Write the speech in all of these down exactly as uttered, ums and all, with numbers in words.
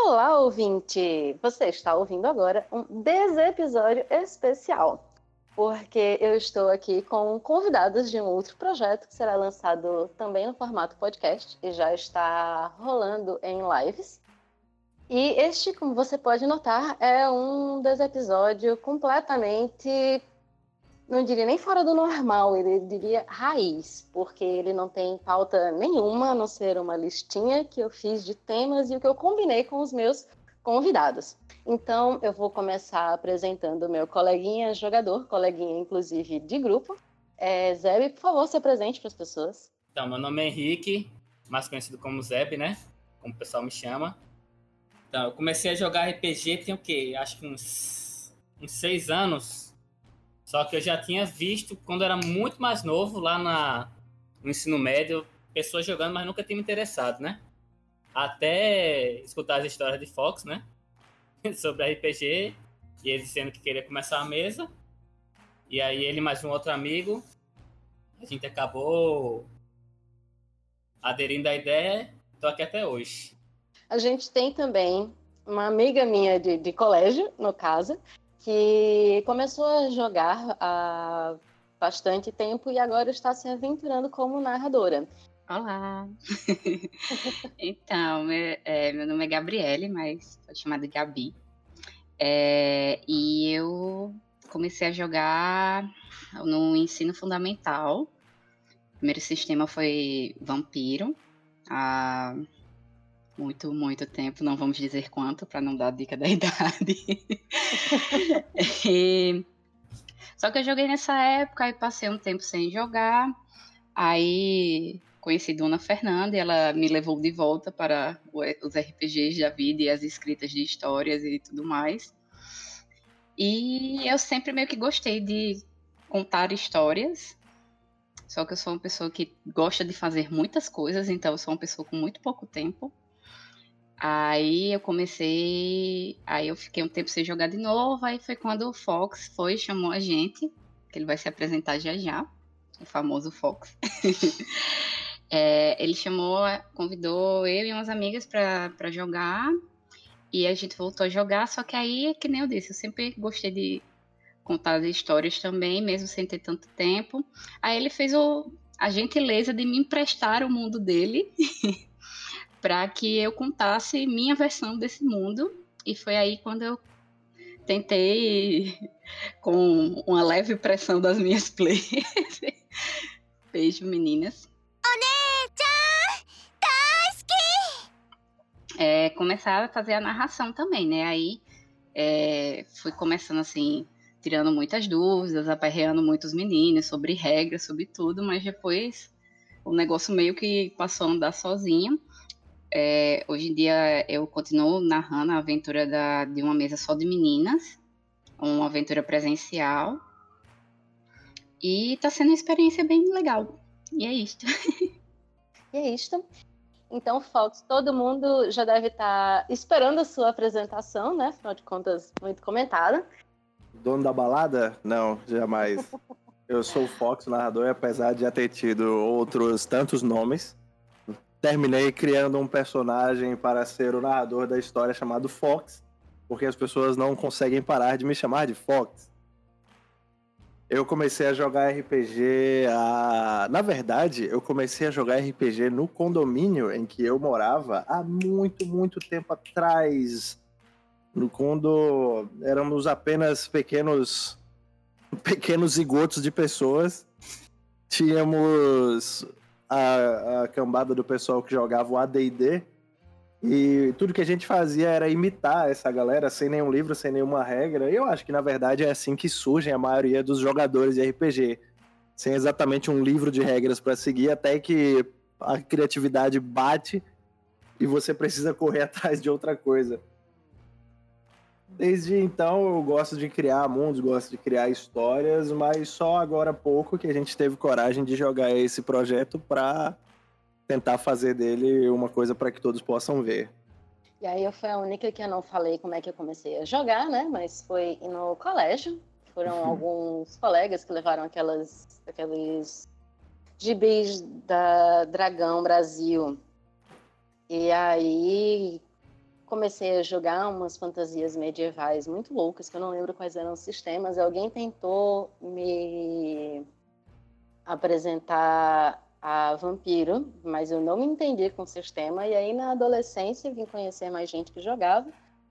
Olá, ouvinte! Você está ouvindo agora um desepisódio especial, porque eu estou aqui com convidados de um outro projeto que será lançado também no formato podcast e já está rolando em lives. E este, como você pode notar, é um desepisódio completamente, não diria nem fora do normal, ele diria raiz, porque ele não tem pauta nenhuma, a não ser uma listinha que eu fiz de temas e o que eu combinei com os meus convidados. Então, eu vou começar apresentando o meu coleguinha jogador, coleguinha, inclusive, de grupo. É, Zeb, por favor, se apresente para as pessoas. Então, meu nome é Henrique, mais conhecido como Zeb, né? Como o pessoal me chama. Então, eu comecei a jogar R P G tem o quê? Acho que uns, uns seis anos. Só que eu já tinha visto, quando eu era muito mais novo, lá na, no ensino médio, pessoas jogando, mas nunca tinha me interessado, né? Até escutar as histórias de Fox, né? Sobre R P G. E ele dizendo que queria começar a mesa. E aí ele mais um outro amigo. A gente acabou aderindo à ideia. Estou aqui até hoje. A gente tem também uma amiga minha de, de colégio, no caso, que começou a jogar há bastante tempo e agora está se aventurando como narradora. Olá! Então, meu, é, meu nome é Gabriele, mas pode chamar de Gabi. É, e eu comecei a jogar no ensino fundamental. O primeiro sistema foi Vampiro, há muito, muito tempo, não vamos dizer quanto, para não dar dica da idade. e, só que eu joguei nessa época e passei um tempo sem jogar. Aí conheci Dona Fernanda e ela me levou de volta para os R P Gs da vida e as escritas de histórias e tudo mais. E eu sempre meio que gostei de contar histórias, só que eu sou uma pessoa que gosta de fazer muitas coisas, então eu sou uma pessoa com muito pouco tempo. Aí eu comecei, aí eu fiquei um tempo sem jogar de novo, aí foi quando o Fox foi e chamou a gente, que ele vai se apresentar já já, o famoso Fox. é, ele chamou, convidou eu e umas amigas para jogar, e a gente voltou a jogar, só que aí, que nem eu disse, eu sempre gostei de contar as histórias também, mesmo sem ter tanto tempo. Aí ele fez o, a gentileza de me emprestar o mundo dele, para que eu contasse minha versão desse mundo, e foi aí quando eu tentei, com uma leve pressão das minhas players, beijo meninas, é, começar a fazer a narração também, né? Aí é, fui começando assim, tirando muitas dúvidas, aperreando muitos meninos sobre regras, sobre tudo, mas depois o negócio meio que passou a andar sozinho. É, hoje em dia eu continuo narrando a aventura da, de uma mesa só de meninas, uma aventura presencial, e tá sendo uma experiência bem legal. E é isto. E é isto. Então, Fox, todo mundo já deve estar esperando a sua apresentação, né? Afinal de contas, muito comentada. Dono da balada? Não, jamais. Eu sou o Fox, o narrador, e apesar de já ter tido outros tantos nomes, terminei criando um personagem para ser o narrador da história chamado Fox, porque as pessoas não conseguem parar de me chamar de Fox. Eu comecei a jogar R P G a... Na verdade, eu comecei a jogar R P G no condomínio em que eu morava há muito, muito tempo atrás. No quando éramos apenas pequenos, pequenos zigotos de pessoas. Tínhamos a, a cambada do pessoal que jogava o A D e D, e tudo que a gente fazia era imitar essa galera sem nenhum livro, sem nenhuma regra. E eu acho que na verdade é assim que surgem a maioria dos jogadores de R P G, sem exatamente um livro de regras para seguir, até que a criatividade bate e você precisa correr atrás de outra coisa. Desde então eu gosto de criar mundos, gosto de criar histórias, mas só agora há pouco que a gente teve coragem de jogar esse projeto para tentar fazer dele uma coisa para que todos possam ver. E aí eu fui a única que eu não falei como é que eu comecei a jogar, né? Mas foi no colégio. Foram alguns colegas que levaram aquelas, aqueles gibis da Dragão Brasil. E aí comecei a jogar umas fantasias medievais muito loucas, que eu não lembro quais eram os sistemas. Alguém tentou me apresentar a Vampiro, mas eu não me entendi com o sistema. E aí, na adolescência, vim conhecer mais gente que jogava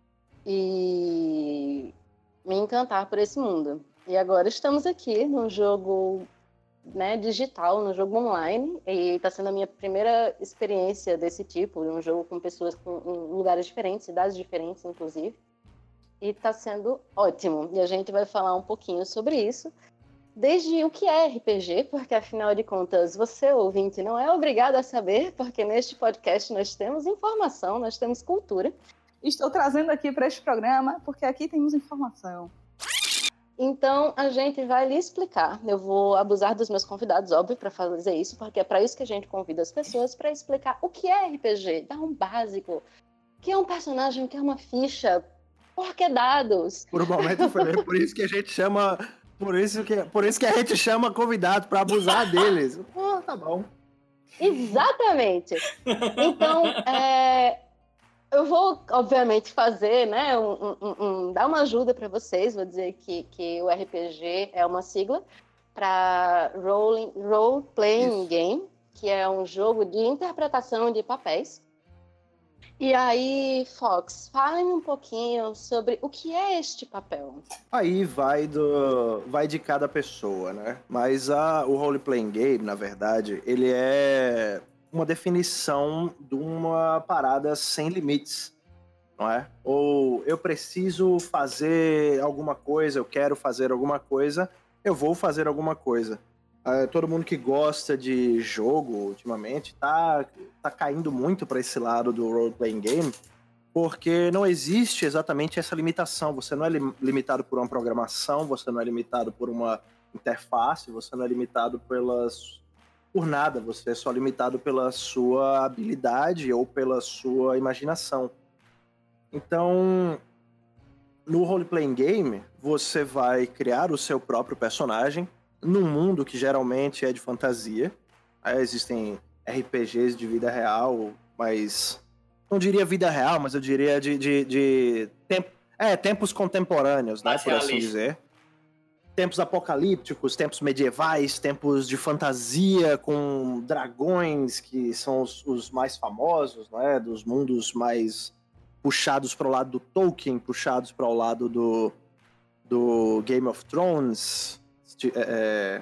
e me encantar por esse mundo. E agora estamos aqui num jogo, né, digital, no jogo online, e está sendo a minha primeira experiência desse tipo, um jogo com pessoas com, em lugares diferentes, cidades diferentes, inclusive, e está sendo ótimo. E a gente vai falar um pouquinho sobre isso, desde o que é R P G, porque afinal de contas, você, ouvinte, não é obrigado a saber, porque neste podcast nós temos informação, nós temos cultura. Estou trazendo aqui para este programa, porque aqui temos informação. Então, a gente vai lhe explicar. Eu vou abusar dos meus convidados, óbvio, para fazer isso, porque é para isso que a gente convida as pessoas, para explicar o que é R P G, dar um básico, o que é um personagem, o que é uma ficha, por que dados. Por um momento eu falei, por isso que a gente chama, por isso que, por isso que a gente chama convidado, para abusar deles. Pô, tá bom. Exatamente. Então, é... eu vou, obviamente, fazer, né, um, um, um, dar uma ajuda para vocês. Vou dizer que, que o R P G é uma sigla para Role, Role Playing Isso. Game, que é um jogo de interpretação de papéis. E aí, Fox, fale-me um pouquinho sobre o que é este papel. Aí vai, do, vai de cada pessoa, né? Mas a, o Role Playing Game, na verdade, ele é uma definição de uma parada sem limites, não é? Ou eu preciso fazer alguma coisa, eu quero fazer alguma coisa, eu vou fazer alguma coisa. Uh, todo mundo que gosta de jogo, ultimamente, tá, tá caindo muito para esse lado do role-playing game, porque não existe exatamente essa limitação. Você não é li- limitado por uma programação, você não é limitado por uma interface, você não é limitado pelas... por nada, você é só limitado pela sua habilidade ou pela sua imaginação. Então, no role-playing game, você vai criar o seu próprio personagem num mundo que geralmente é de fantasia. Aí existem R P Gs de vida real, mas... não diria vida real, mas eu diria de... de, de temp... é, tempos contemporâneos, né, por assim dizer. Tempos apocalípticos, tempos medievais, tempos de fantasia com dragões, que são os, os mais famosos, né? Dos mundos mais puxados para o lado do Tolkien, puxados para o lado do, do Game of Thrones. É,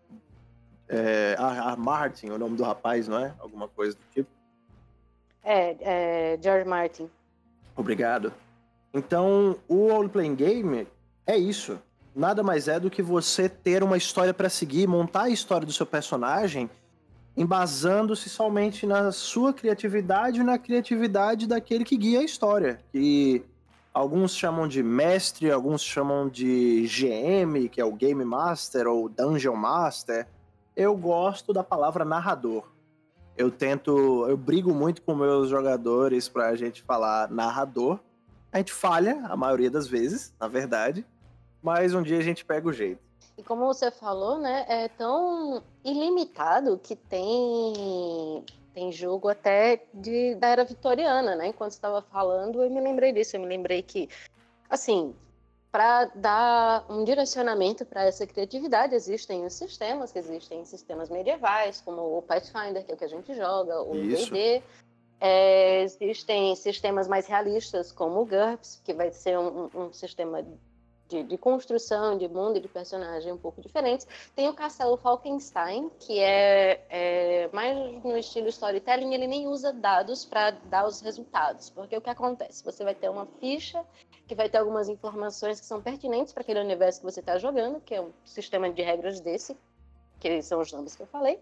é, a, a Martin, o nome do rapaz, não é? Alguma coisa do tipo. É, é George Martin. Obrigado. Então, o role-playing game é isso. Nada mais é do que você ter uma história para seguir, montar a história do seu personagem, embasando-se somente na sua criatividade e na criatividade daquele que guia a história. Que alguns chamam de mestre, alguns chamam de G M, que é o Game Master, ou Dungeon Master. Eu gosto da palavra narrador. Eu tento, eu brigo muito com meus jogadores pra gente falar narrador. A gente falha, a maioria das vezes, na verdade. Mas um dia a gente pega o jeito. E como você falou, né, é tão ilimitado que tem, tem jogo até de, da era vitoriana, né? Enquanto você estava falando, eu me lembrei disso. Eu me lembrei que, assim, para dar um direcionamento para essa criatividade, existem os sistemas, que existem sistemas medievais, como o Pathfinder, que é o que a gente joga, o D e D. É, existem sistemas mais realistas, como o GURPS, que vai ser um, um sistema de, de construção de mundo e de personagem um pouco diferentes. Tem o Castelo Falkenstein, que é, é mais no estilo storytelling, ele nem usa dados para dar os resultados, porque o que acontece? Você vai ter uma ficha que vai ter algumas informações que são pertinentes para aquele universo que você está jogando, que é um sistema de regras desse, que são os nomes que eu falei.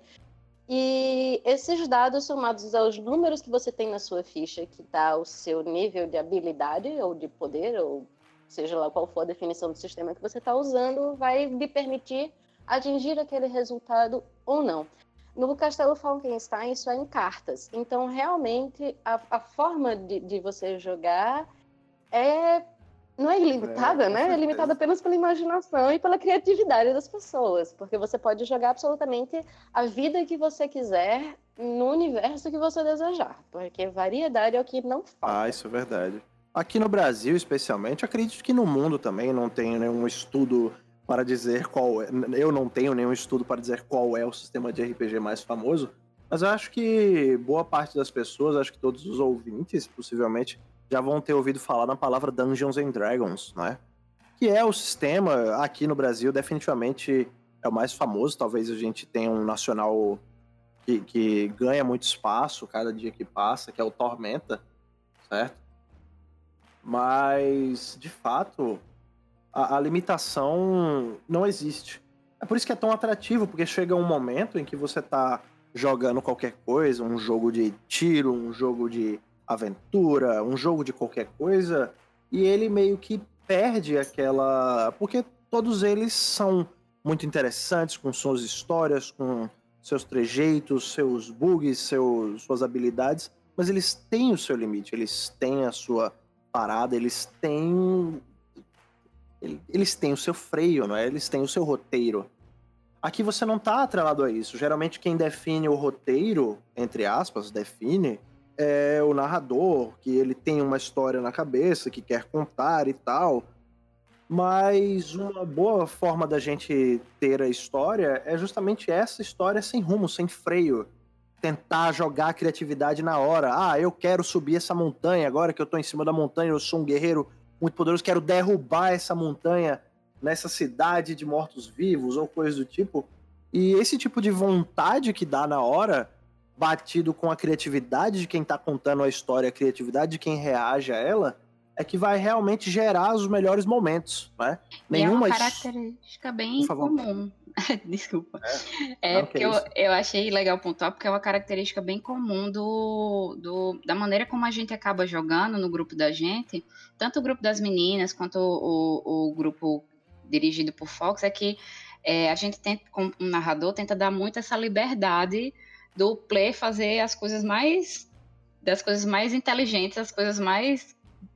E esses dados somados aos números que você tem na sua ficha, que dá o seu nível de habilidade ou de poder, ou seja lá qual for a definição do sistema que você está usando, vai lhe permitir atingir aquele resultado ou não. No Castelo Falkenstein, isso é em cartas. Então, realmente, a, a forma de, de você jogar é não é ilimitada, É, né? É limitada apenas pela imaginação e pela criatividade das pessoas, porque você pode jogar absolutamente a vida que você quiser no universo que você desejar, porque variedade é o que não falta. Ah, isso é verdade. Aqui no Brasil, especialmente, acredito que no mundo também não tem nenhum estudo para dizer qual é. Eu não tenho nenhum estudo para dizer qual é o sistema de R P G mais famoso, mas eu acho que boa parte das pessoas, acho que todos os ouvintes, possivelmente, já vão ter ouvido falar na palavra Dungeons and Dragons, né? Que é o sistema, aqui no Brasil, definitivamente é o mais famoso. Talvez a gente tenha um nacional que, que ganha muito espaço cada dia que passa, que é o Tormenta, certo? Mas, de fato, a, a limitação não existe. É por isso que é tão atrativo, porque chega um momento em que você tá jogando qualquer coisa, um jogo de tiro, um jogo de aventura, um jogo de qualquer coisa, e ele meio que perde aquela... Porque todos eles são muito interessantes, com suas histórias, com seus trejeitos, seus bugs, seus, suas habilidades, mas eles têm o seu limite, eles têm a sua parada, eles têm... Eles têm o seu freio, não é? Eles têm o seu roteiro. Aqui você não tá atrelado a isso. Geralmente quem define o roteiro, entre aspas, define, é o narrador, que ele tem uma história na cabeça, que quer contar e tal. Mas uma boa forma da gente ter a história é justamente essa história sem rumo, sem freio. Tentar jogar a criatividade na hora. Ah, eu quero subir essa montanha agora que eu tô em cima da montanha, eu sou um guerreiro muito poderoso, quero derrubar essa montanha nessa cidade de mortos-vivos ou coisa do tipo. E esse tipo de vontade que dá na hora, batido com a criatividade de quem tá contando a história, a criatividade de quem reage a ela, é que vai realmente gerar os melhores momentos, né? E Nenhuma... é uma característica bem comum. Desculpa. É, é não, porque que eu, isso. eu achei legal pontuar, porque é uma característica bem comum do, do, da maneira como a gente acaba jogando no grupo da gente, tanto o grupo das meninas quanto o, o, o grupo dirigido por Fox, é que é, a gente tenta, como um narrador, tenta dar muito essa liberdade do player fazer as coisas mais, das coisas mais inteligentes, as coisas mais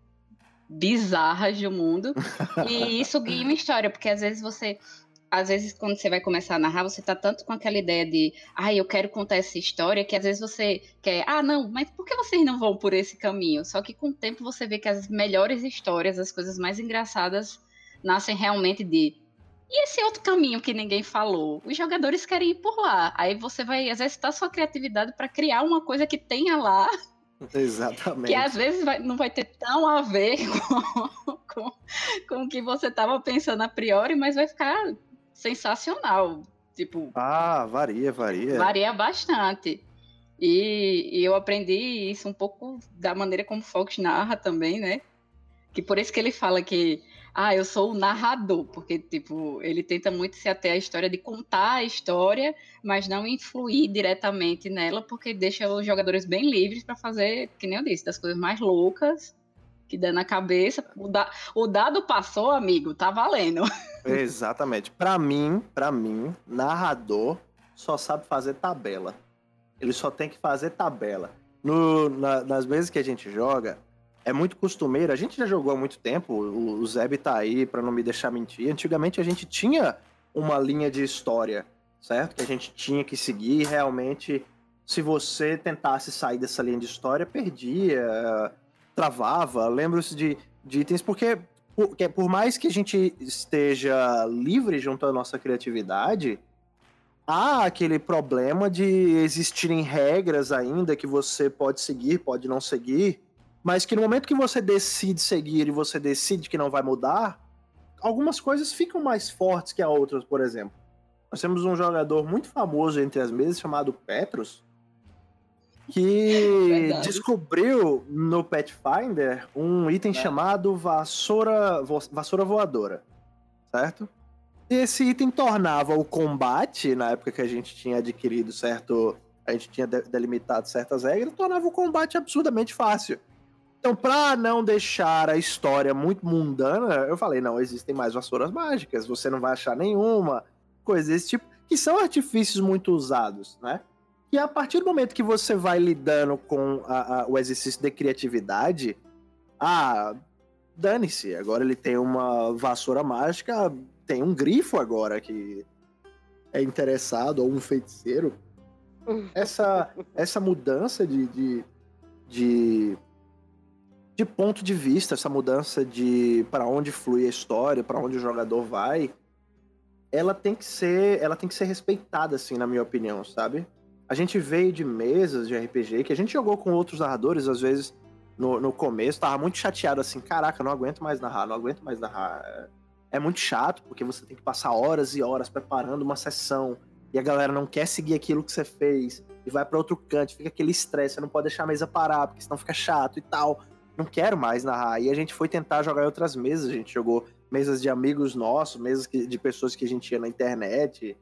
bizarras do mundo, e isso guia uma história, porque às vezes você, às vezes quando você vai começar a narrar, você tá tanto com aquela ideia de, ah, eu quero contar essa história, que às vezes você quer, ah, não, mas por que vocês não vão por esse caminho? Só que com o tempo você vê que as melhores histórias, as coisas mais engraçadas, nascem realmente de, e esse outro caminho que ninguém falou? Os jogadores querem ir por lá, aí você vai exercitar sua criatividade para criar uma coisa que tenha lá, Exatamente. que às vezes vai, não vai ter tão a ver com, com, com o que você estava pensando a priori, mas vai ficar sensacional. Tipo, Ah, varia, varia. varia bastante. E, e eu aprendi isso um pouco da maneira como o Fox narra também, né? Que por isso que ele fala que, ah, eu sou o narrador, porque, tipo, ele tenta muito se ater à história de contar a história, mas não influir diretamente nela, porque deixa os jogadores bem livres para fazer, que nem eu disse, das coisas mais loucas que dá na cabeça. O, da, o dado passou, amigo, tá valendo. Exatamente. Pra mim, pra mim, narrador só sabe fazer tabela. Ele só tem que fazer tabela. No, na, nas vezes que a gente joga, é muito costumeiro. A gente já jogou há muito tempo, o, o Zeb tá aí pra não me deixar mentir. Antigamente a gente tinha uma linha de história, certo? Que a gente tinha que seguir. Realmente, se você tentasse sair dessa linha de história, perdia, travava. Lembro-se de, de itens, porque por, que por mais que a gente esteja livre junto à nossa criatividade, há aquele problema de existirem regras ainda que você pode seguir, pode não seguir, mas que no momento que você decide seguir e você decide que não vai mudar, algumas coisas ficam mais fortes que a outras, por exemplo. Nós temos um jogador muito famoso entre as mesas chamado Petrus, que Verdade. descobriu no Pathfinder um item É. chamado vassoura, vo- vassoura voadora, certo? Esse item tornava o combate, na época que a gente tinha adquirido certo, a gente tinha de- delimitado certas regras, tornava o combate absurdamente fácil. Então, pra não deixar a história muito mundana, eu falei, não, existem mais vassouras mágicas, você não vai achar nenhuma, coisas desse tipo, que são artifícios muito usados, né? E a partir do momento que você vai lidando com a- a- o exercício de criatividade, ah, dane-se. Agora ele tem uma vassoura mágica, tem um grifo agora que é interessado, ou um feiticeiro. Essa, essa mudança de, de, de, de ponto de vista, essa mudança de para onde flui a história, para onde o jogador vai, ela tem que ser, ela tem que ser respeitada, assim, na minha opinião, sabe? A gente veio de mesas de R P G, que a gente jogou com outros narradores, às vezes, no, no começo, tava muito chateado, assim, caraca, não aguento mais narrar, não aguento mais narrar. É muito chato, porque você tem que passar horas e horas preparando uma sessão, e a galera não quer seguir aquilo que você fez, e vai pra outro canto, fica aquele estresse, você não pode deixar a mesa parar, porque senão fica chato e tal. Não quero mais narrar. E a gente foi tentar jogar em outras mesas, a gente jogou mesas de amigos nossos, mesas de pessoas que a gente ia na internet,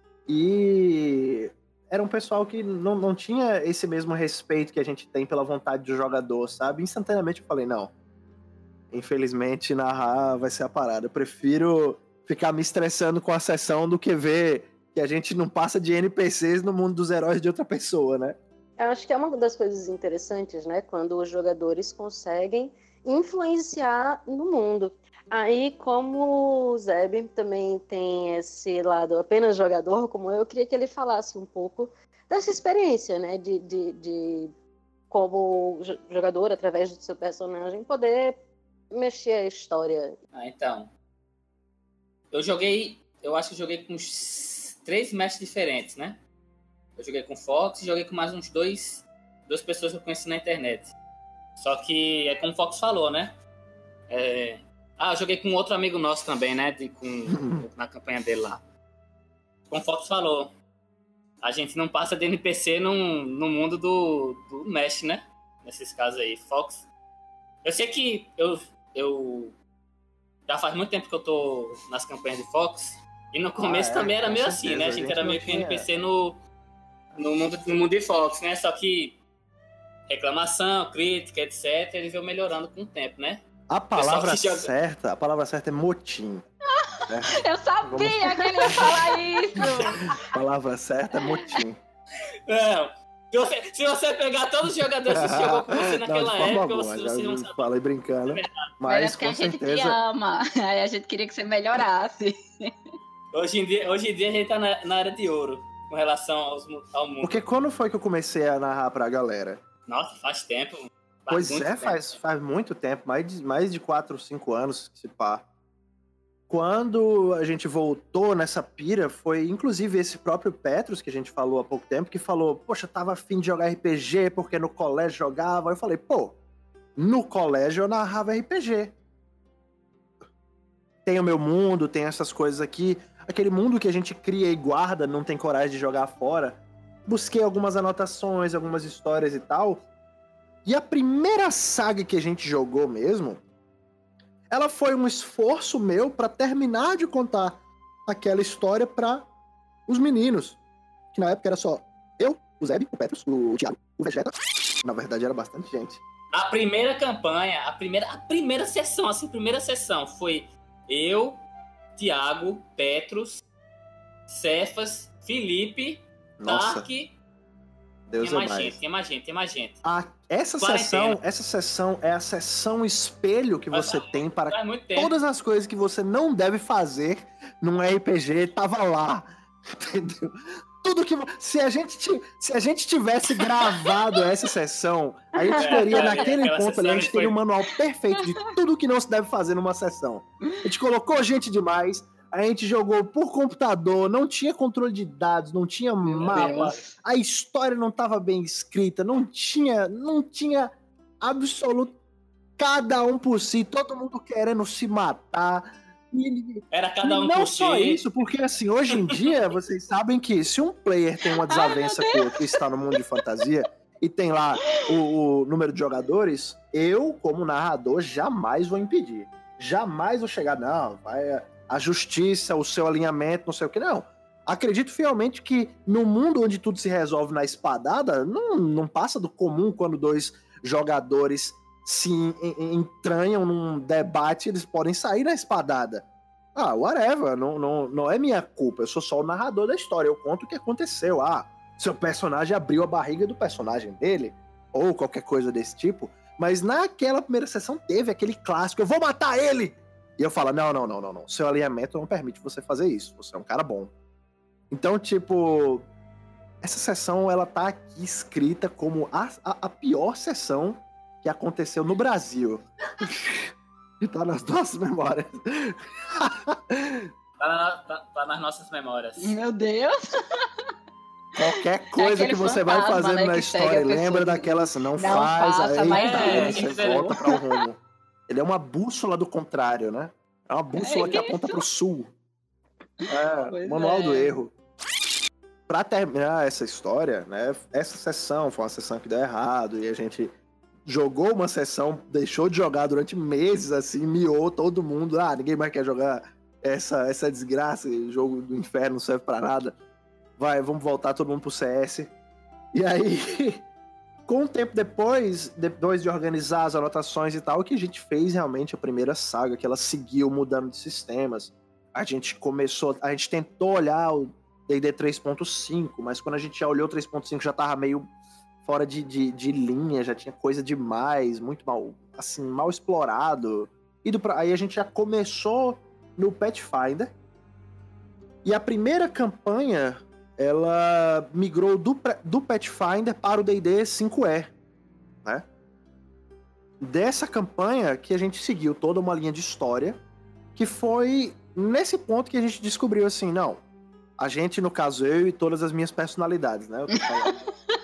e era um pessoal que não, não tinha esse mesmo respeito que a gente tem pela vontade do jogador, sabe? Instantaneamente eu falei, não, infelizmente narrar vai ser a parada. Eu prefiro ficar me estressando com a sessão do que ver que a gente não passa de N P Cs no mundo dos heróis de outra pessoa, né? Eu acho que é uma das coisas interessantes, né? Quando os jogadores conseguem influenciar no mundo. Aí, como o Zeb também tem esse lado apenas jogador, como eu, eu queria que ele falasse um pouco dessa experiência, né? De, de, de como jogador, através do seu personagem, poder mexer a história. Ah, então. Eu joguei, eu acho que eu joguei com uns três mestres diferentes, né? Eu joguei com o Fox e joguei com mais uns dois, duas pessoas que eu conheci na internet. Só que é como o Fox falou, né? É... Ah, eu joguei com outro amigo nosso também, né? De, com, na campanha dele lá. Como o Fox falou, a gente não passa de N P C no, no mundo do, do mestre, né? Nesses casos aí. Fox. Eu sei que eu, eu já faz muito tempo que eu tô nas campanhas de Fox. E no começo ah, é, também era meio certeza, assim, né? A gente, a gente era meio que N P C no, no, mundo, no mundo de Fox, né? Só que reclamação, crítica, etcétera, ele veio melhorando com o tempo, né? A palavra certa, a palavra certa é motim. Né? Eu sabia Vamos... que ele ia falar isso! A palavra certa é motim. Não, se você, se você pegar todos os jogadores que jogou com você naquela não, época, você, você não sabe. Falei brincando, é mas é com a gente certeza... te ama, aí a gente queria que você melhorasse. Hoje em dia, hoje em dia a gente tá na, na área de ouro, com relação aos, ao mundo. Porque quando foi que eu comecei a narrar pra galera? Nossa, faz tempo. Faz pois é, tempo. Faz, faz muito tempo, mais de, mais de quatro, cinco anos, se pá. Quando a gente voltou nessa pira, foi inclusive esse próprio Petrus, que a gente falou há pouco tempo, que falou, poxa, tava afim de jogar R P G, porque no colégio jogava. Eu falei, pô, no colégio eu narrava R P G. Tem o meu mundo, tem essas coisas aqui. Aquele mundo que a gente cria e guarda, não tem coragem de jogar fora. Busquei algumas anotações, algumas histórias e tal. E a primeira saga que a gente jogou mesmo, ela foi um esforço meu pra terminar de contar aquela história pra os meninos. Que na época era só eu, o Zeb, o Petrus, o Thiago, o Vegeta. Na verdade era bastante gente. A primeira campanha, a primeira, a primeira sessão, assim, a primeira sessão foi eu, Thiago, Petrus, Cefas, Felipe, Nossa. Dark. Deus tem mais, é mais gente, tem mais gente, tem mais gente. A, essa sessão, essa sessão é a sessão espelho que você Faz tem para muito todas as coisas que você não deve fazer num R P G, tava lá. Entendeu? Tudo que se a gente se a gente tivesse gravado essa sessão, a gente teria é, naquele ponto ali, a gente teria o um manual perfeito de tudo que não se deve fazer numa sessão. A gente colocou gente demais. A gente jogou por computador, não tinha controle de dados, não tinha Meu mapa, Deus. A história não estava bem escrita, não tinha, não tinha absoluto cada um por si, todo mundo querendo se matar. E, Era cada um e não por só si. isso, porque assim, hoje em dia, vocês sabem que se um player tem uma desavença com o outro e está no mundo de fantasia, e tem lá o, o número de jogadores, eu, como narrador, jamais vou impedir. Jamais vou chegar, não, vai... a justiça, o seu alinhamento, não sei o que, não. Acredito fielmente que no mundo onde tudo se resolve na espadada, não, não passa do comum quando dois jogadores se entranham num debate, eles podem sair na espadada. Ah, whatever, não, não, não é minha culpa, eu sou só o narrador da história, eu conto o que aconteceu. Ah, seu personagem abriu a barriga do personagem dele, ou qualquer coisa desse tipo. Mas naquela primeira sessão teve aquele clássico, eu vou matar ele! E eu falo, não, não, não, não, não. Seu alinhamento não permite você fazer isso. Você é um cara bom. Então, tipo... Essa sessão, ela tá aqui escrita como a, a, a pior sessão que aconteceu no Brasil. E tá nas nossas memórias. Tá, na, tá, tá nas nossas memórias. Meu Deus! Qualquer coisa É que você fantasma, vai fazendo né, na que história, segue a lembra pessoa. daquelas, não, Não faz, faça, aí vai tá, ver, você entendeu? volta para o rumo. Ele é uma bússola do contrário, né? É uma bússola É que isso. aponta pro sul. É, Pois manual é. do erro. Pra terminar essa história, né? Essa sessão foi uma sessão que deu errado e a gente jogou uma sessão, deixou de jogar durante meses, assim, miou todo mundo. Ah, ninguém mais quer jogar essa, essa desgraça, jogo do inferno não serve pra nada. Vai, vamos voltar todo mundo pro C S. E aí, com um tempo depois, depois de organizar as anotações e tal, que a gente fez realmente a primeira saga, que ela seguiu mudando de sistemas. A gente começou, a gente tentou olhar o D e D três ponto cinco, mas quando a gente já olhou o três ponto cinco já tava meio fora de, de, de linha, já tinha coisa demais, muito mal, assim, mal explorado. E do, aí a gente já começou no Pathfinder. E a primeira campanha, ela migrou do, do Pathfinder para o D e D cinco E, né? Dessa campanha que a gente seguiu toda uma linha de história, que foi nesse ponto que a gente descobriu assim, não, a gente, no caso, eu e todas as minhas personalidades, né? Eu tô falando.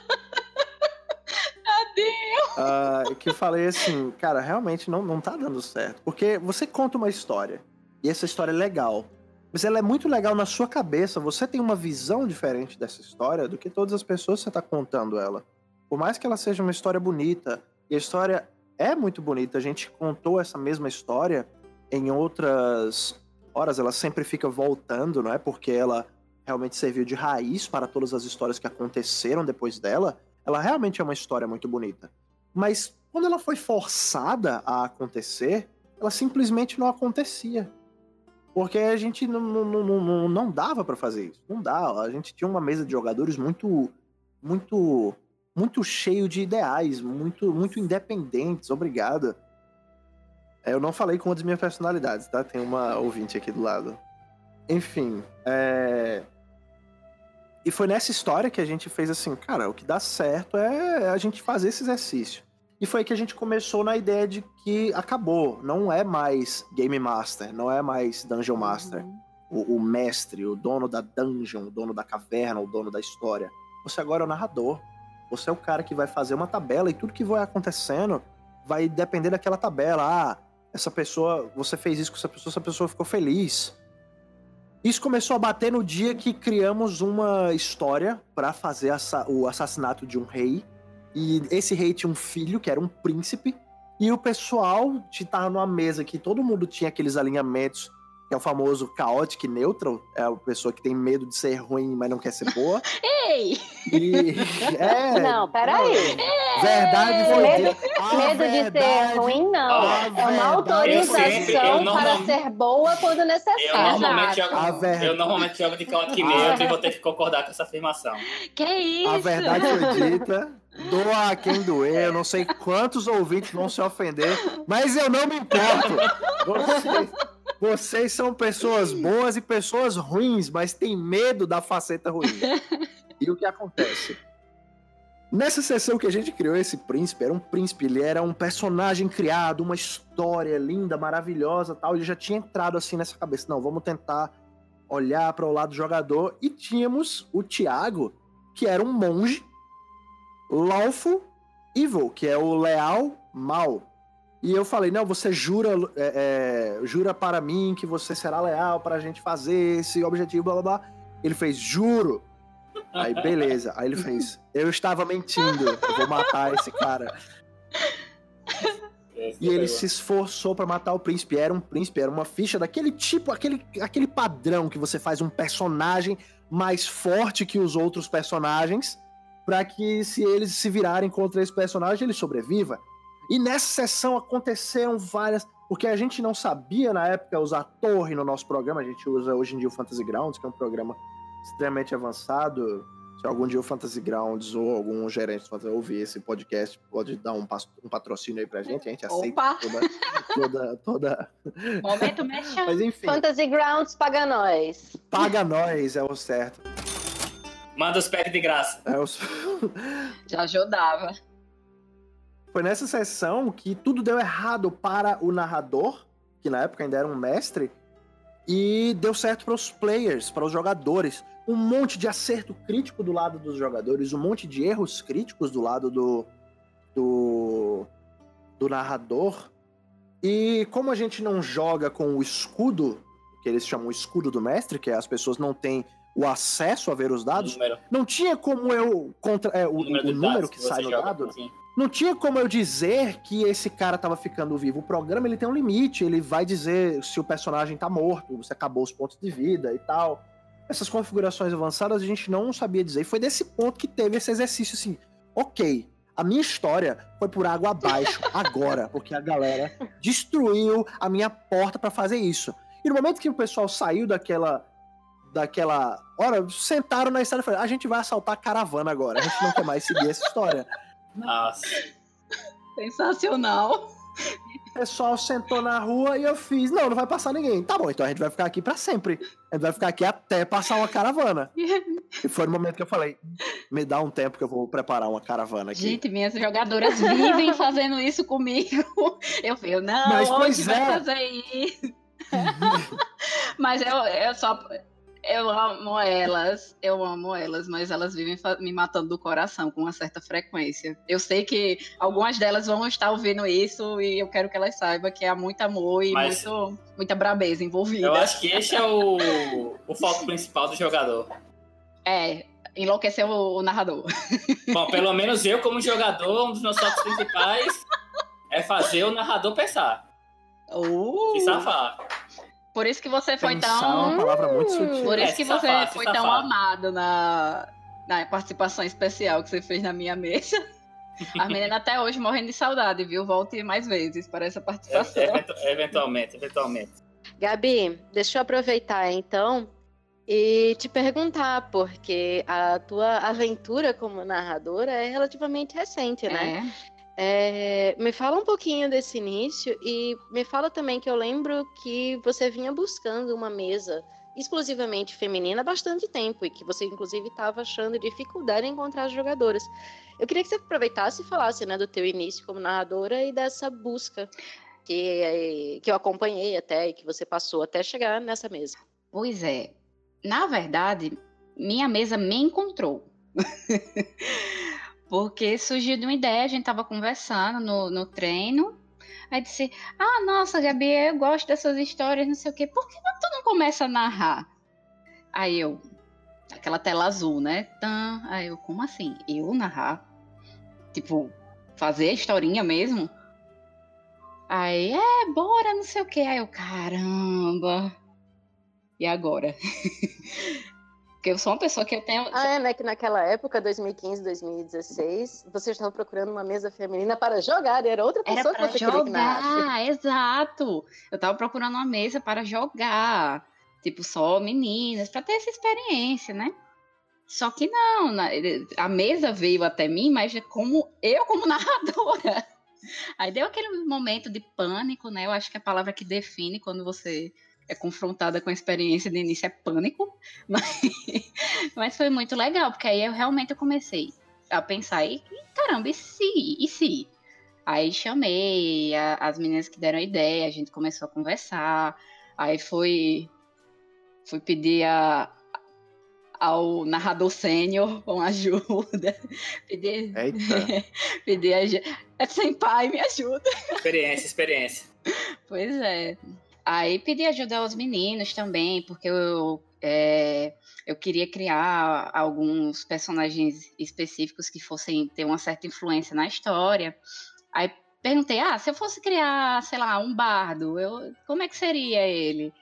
Uh, que eu falei assim, cara, realmente não, não tá dando certo. Porque você conta uma história, e essa história é legal, mas ela é muito legal na sua cabeça, você tem uma visão diferente dessa história do que todas as pessoas que você tá contando ela. Por mais que ela seja uma história bonita, e a história é muito bonita, a gente contou essa mesma história em outras horas, ela sempre fica voltando, não é? Porque ela realmente serviu de raiz para todas as histórias que aconteceram depois dela, ela realmente é uma história muito bonita. Mas quando ela foi forçada a acontecer, ela simplesmente não acontecia. Porque a gente não, não, não, não dava para fazer isso. Não dá. A gente tinha uma mesa de jogadores muito, muito, muito cheio de ideais, muito, muito independentes. Obrigado. Eu não falei com uma das minhas personalidades, tá? Tem uma ouvinte aqui do lado. Enfim, é... E foi nessa história que a gente fez assim, cara, o que dá certo é a gente fazer esse exercício. E foi que a gente começou na ideia de que acabou, não é mais Game Master, não é mais Dungeon Master. Uhum. O, o mestre, o dono da dungeon, o dono da caverna, o dono da história. Você agora é o narrador. Você é o cara que vai fazer uma tabela e tudo que vai acontecendo vai depender daquela tabela. Ah, essa pessoa, você fez isso com essa pessoa, essa pessoa ficou feliz. Isso começou a bater no dia que criamos uma história para fazer assa- o assassinato de um rei. E esse rei tinha um filho, que era um príncipe. E o pessoal estava numa mesa que todo mundo tinha aqueles alinhamentos, que é o famoso chaotic neutral. É a pessoa que tem medo de ser ruim, mas não quer ser boa. Ei! E, é, Não, peraí. Verdade foi Medo, dita. A medo de verdade- ser ruim, não. a É uma verdade- autorização Eu sempre- eu não- para não- ser boa quando Eu necessário. normalmente, Exato. jogo, A verdade- eu normalmente jogo de Chaotic Neutro e vou ter que concordar com essa afirmação. Que isso? A verdade foi dita, doa a quem doer, eu não sei quantos ouvintes vão se ofender, mas eu não me importo. Vocês, vocês são pessoas boas e pessoas ruins, mas têm medo da faceta ruim. E o que acontece? Nessa sessão que a gente criou esse príncipe, era um príncipe, ele era um personagem criado, uma história linda, maravilhosa, tal, ele já tinha entrado assim nessa cabeça, não, vamos tentar olhar para o lado do jogador, e tínhamos o Thiago, que era um monge, lawful evil, que é o leal mal. E eu falei, não, você jura, é, é, jura para mim que você será leal para a gente fazer esse objetivo, blá blá blá. Ele fez, juro. Aí, beleza. Aí ele fez, eu estava mentindo, eu vou matar esse cara. E ele se esforçou pra matar o príncipe. Era um príncipe, era uma ficha daquele tipo, aquele, aquele padrão que você faz um personagem mais forte que os outros personagens, pra que se eles se virarem contra esse personagem, ele sobreviva. E nessa sessão aconteceram várias... Porque a gente não sabia na época usar torre no nosso programa, a gente usa hoje em dia o Fantasy Grounds, que é um programa extremamente avançado, Se algum dia o Fantasy Grounds ou algum gerente fazer ouvir esse podcast, pode dar um, um patrocínio aí pra gente, a gente aceita Opa! toda, toda, toda... Momento merchan. Mas enfim, Fantasy Grounds paga nós. paga nós, é o certo. Manda os packs de graça. É o... Já ajudava. Foi nessa sessão que tudo deu errado para o narrador, que na época ainda era um mestre, e deu certo para os players, para os jogadores. Um monte de acerto crítico do lado dos jogadores, um monte de erros críticos do lado do, do, do narrador. E como a gente não joga com o escudo, que eles chamam o escudo do mestre, que é as pessoas não têm o acesso a ver os dados, Número. não tinha como eu... Contra, é, o, o número, o número que, que sai no dado... Assim. Não tinha como eu dizer que esse cara tava ficando vivo. O programa, ele tem um limite, ele vai dizer se o personagem tá morto, se acabou os pontos de vida e tal. Essas configurações avançadas a gente não sabia dizer. E foi desse ponto que teve esse exercício assim, ok, a minha história foi por água abaixo agora, porque a galera destruiu a minha porta pra fazer isso. E no momento que o pessoal saiu daquela... daquela hora, sentaram na estrada e falaram, a gente vai assaltar a caravana agora, a gente não quer mais seguir essa história. Nossa. Sensacional. O pessoal sentou na rua e eu fiz, não, não vai passar ninguém. Tá bom, então a gente vai ficar aqui pra sempre. A gente vai ficar aqui até passar uma caravana. E foi no momento que eu falei, me dá um tempo que eu vou preparar uma caravana aqui. Gente, minhas jogadoras vivem fazendo isso comigo. Eu falei, não, Mas, hoje pois vai é. fazer isso. Mas eu, eu só... Eu amo elas, eu amo elas, mas elas vivem me matando do coração com uma certa frequência. Eu sei que algumas delas vão estar ouvindo isso e eu quero que elas saibam que há muito amor e Mas muito, muita brabeza envolvida. eu acho que esse é o, o foco principal do jogador. É, enlouquecer o, o narrador. Bom, pelo menos eu, como jogador, um dos meus focos principais é fazer o narrador pensar. Uh, Se safar. Por isso que você foi Pensar tão... é uma palavra muito sutil. Por isso É, que se você safar, se foi safar. tão amado na, na participação especial que você fez na minha mesa. A menina até hoje morrendo de saudade, viu? Volte mais vezes para essa participação. É, eventu- eventualmente, eventualmente. Gabi, deixa eu aproveitar então e te perguntar, porque a tua aventura como narradora é relativamente recente, né? É. É, me fala um pouquinho desse início e me fala também que eu lembro que você vinha buscando uma mesa exclusivamente feminina há bastante tempo e que você inclusive estava achando dificuldade em encontrar jogadoras. Eu queria que você aproveitasse e falasse, né, do teu início como narradora e dessa busca que, que eu acompanhei até e que você passou até chegar nessa mesa. Pois é. Na verdade, minha mesa me encontrou. Porque surgiu de uma ideia, a gente tava conversando no, no treino, aí disse, ah, nossa, Gabi, eu gosto dessas histórias, não sei o quê, por que tu não começa a narrar? Aí eu, aquela tela azul, né? Tan, aí eu, como assim? Eu narrar? Tipo, fazer a historinha mesmo? Aí, é, bora, não sei o quê. Aí eu, caramba, e agora? Porque eu sou uma pessoa que eu tenho... Ah, é, né? Que naquela época, dois mil e quinze, dois mil e dezesseis, você estava procurando uma mesa feminina para jogar, e era outra pessoa Era que pra você queria que narrasse. jogar, exato. Eu tava procurando uma mesa para jogar. Tipo, só meninas, para ter essa experiência, né? Só que não, a mesa veio até mim, mas como eu como narradora. Aí deu aquele momento de pânico, né? Eu acho que a palavra que define quando você é confrontada com a experiência de início é pânico, mas, mas foi muito legal, porque aí eu realmente eu comecei a pensar, e caramba, e se? E se? Aí chamei a, as meninas que deram a ideia, a gente começou a conversar, aí fui, fui pedir a, ao narrador sênior uma ajuda, pedir, pedir a senpai, me ajuda. Experiência, experiência. Pois é. Aí pedi ajuda aos meninos também, porque eu, é, eu queria criar alguns personagens específicos que fossem ter uma certa influência na história. Aí perguntei, ah, se eu fosse criar, sei lá, um bardo, eu, como é que seria ele?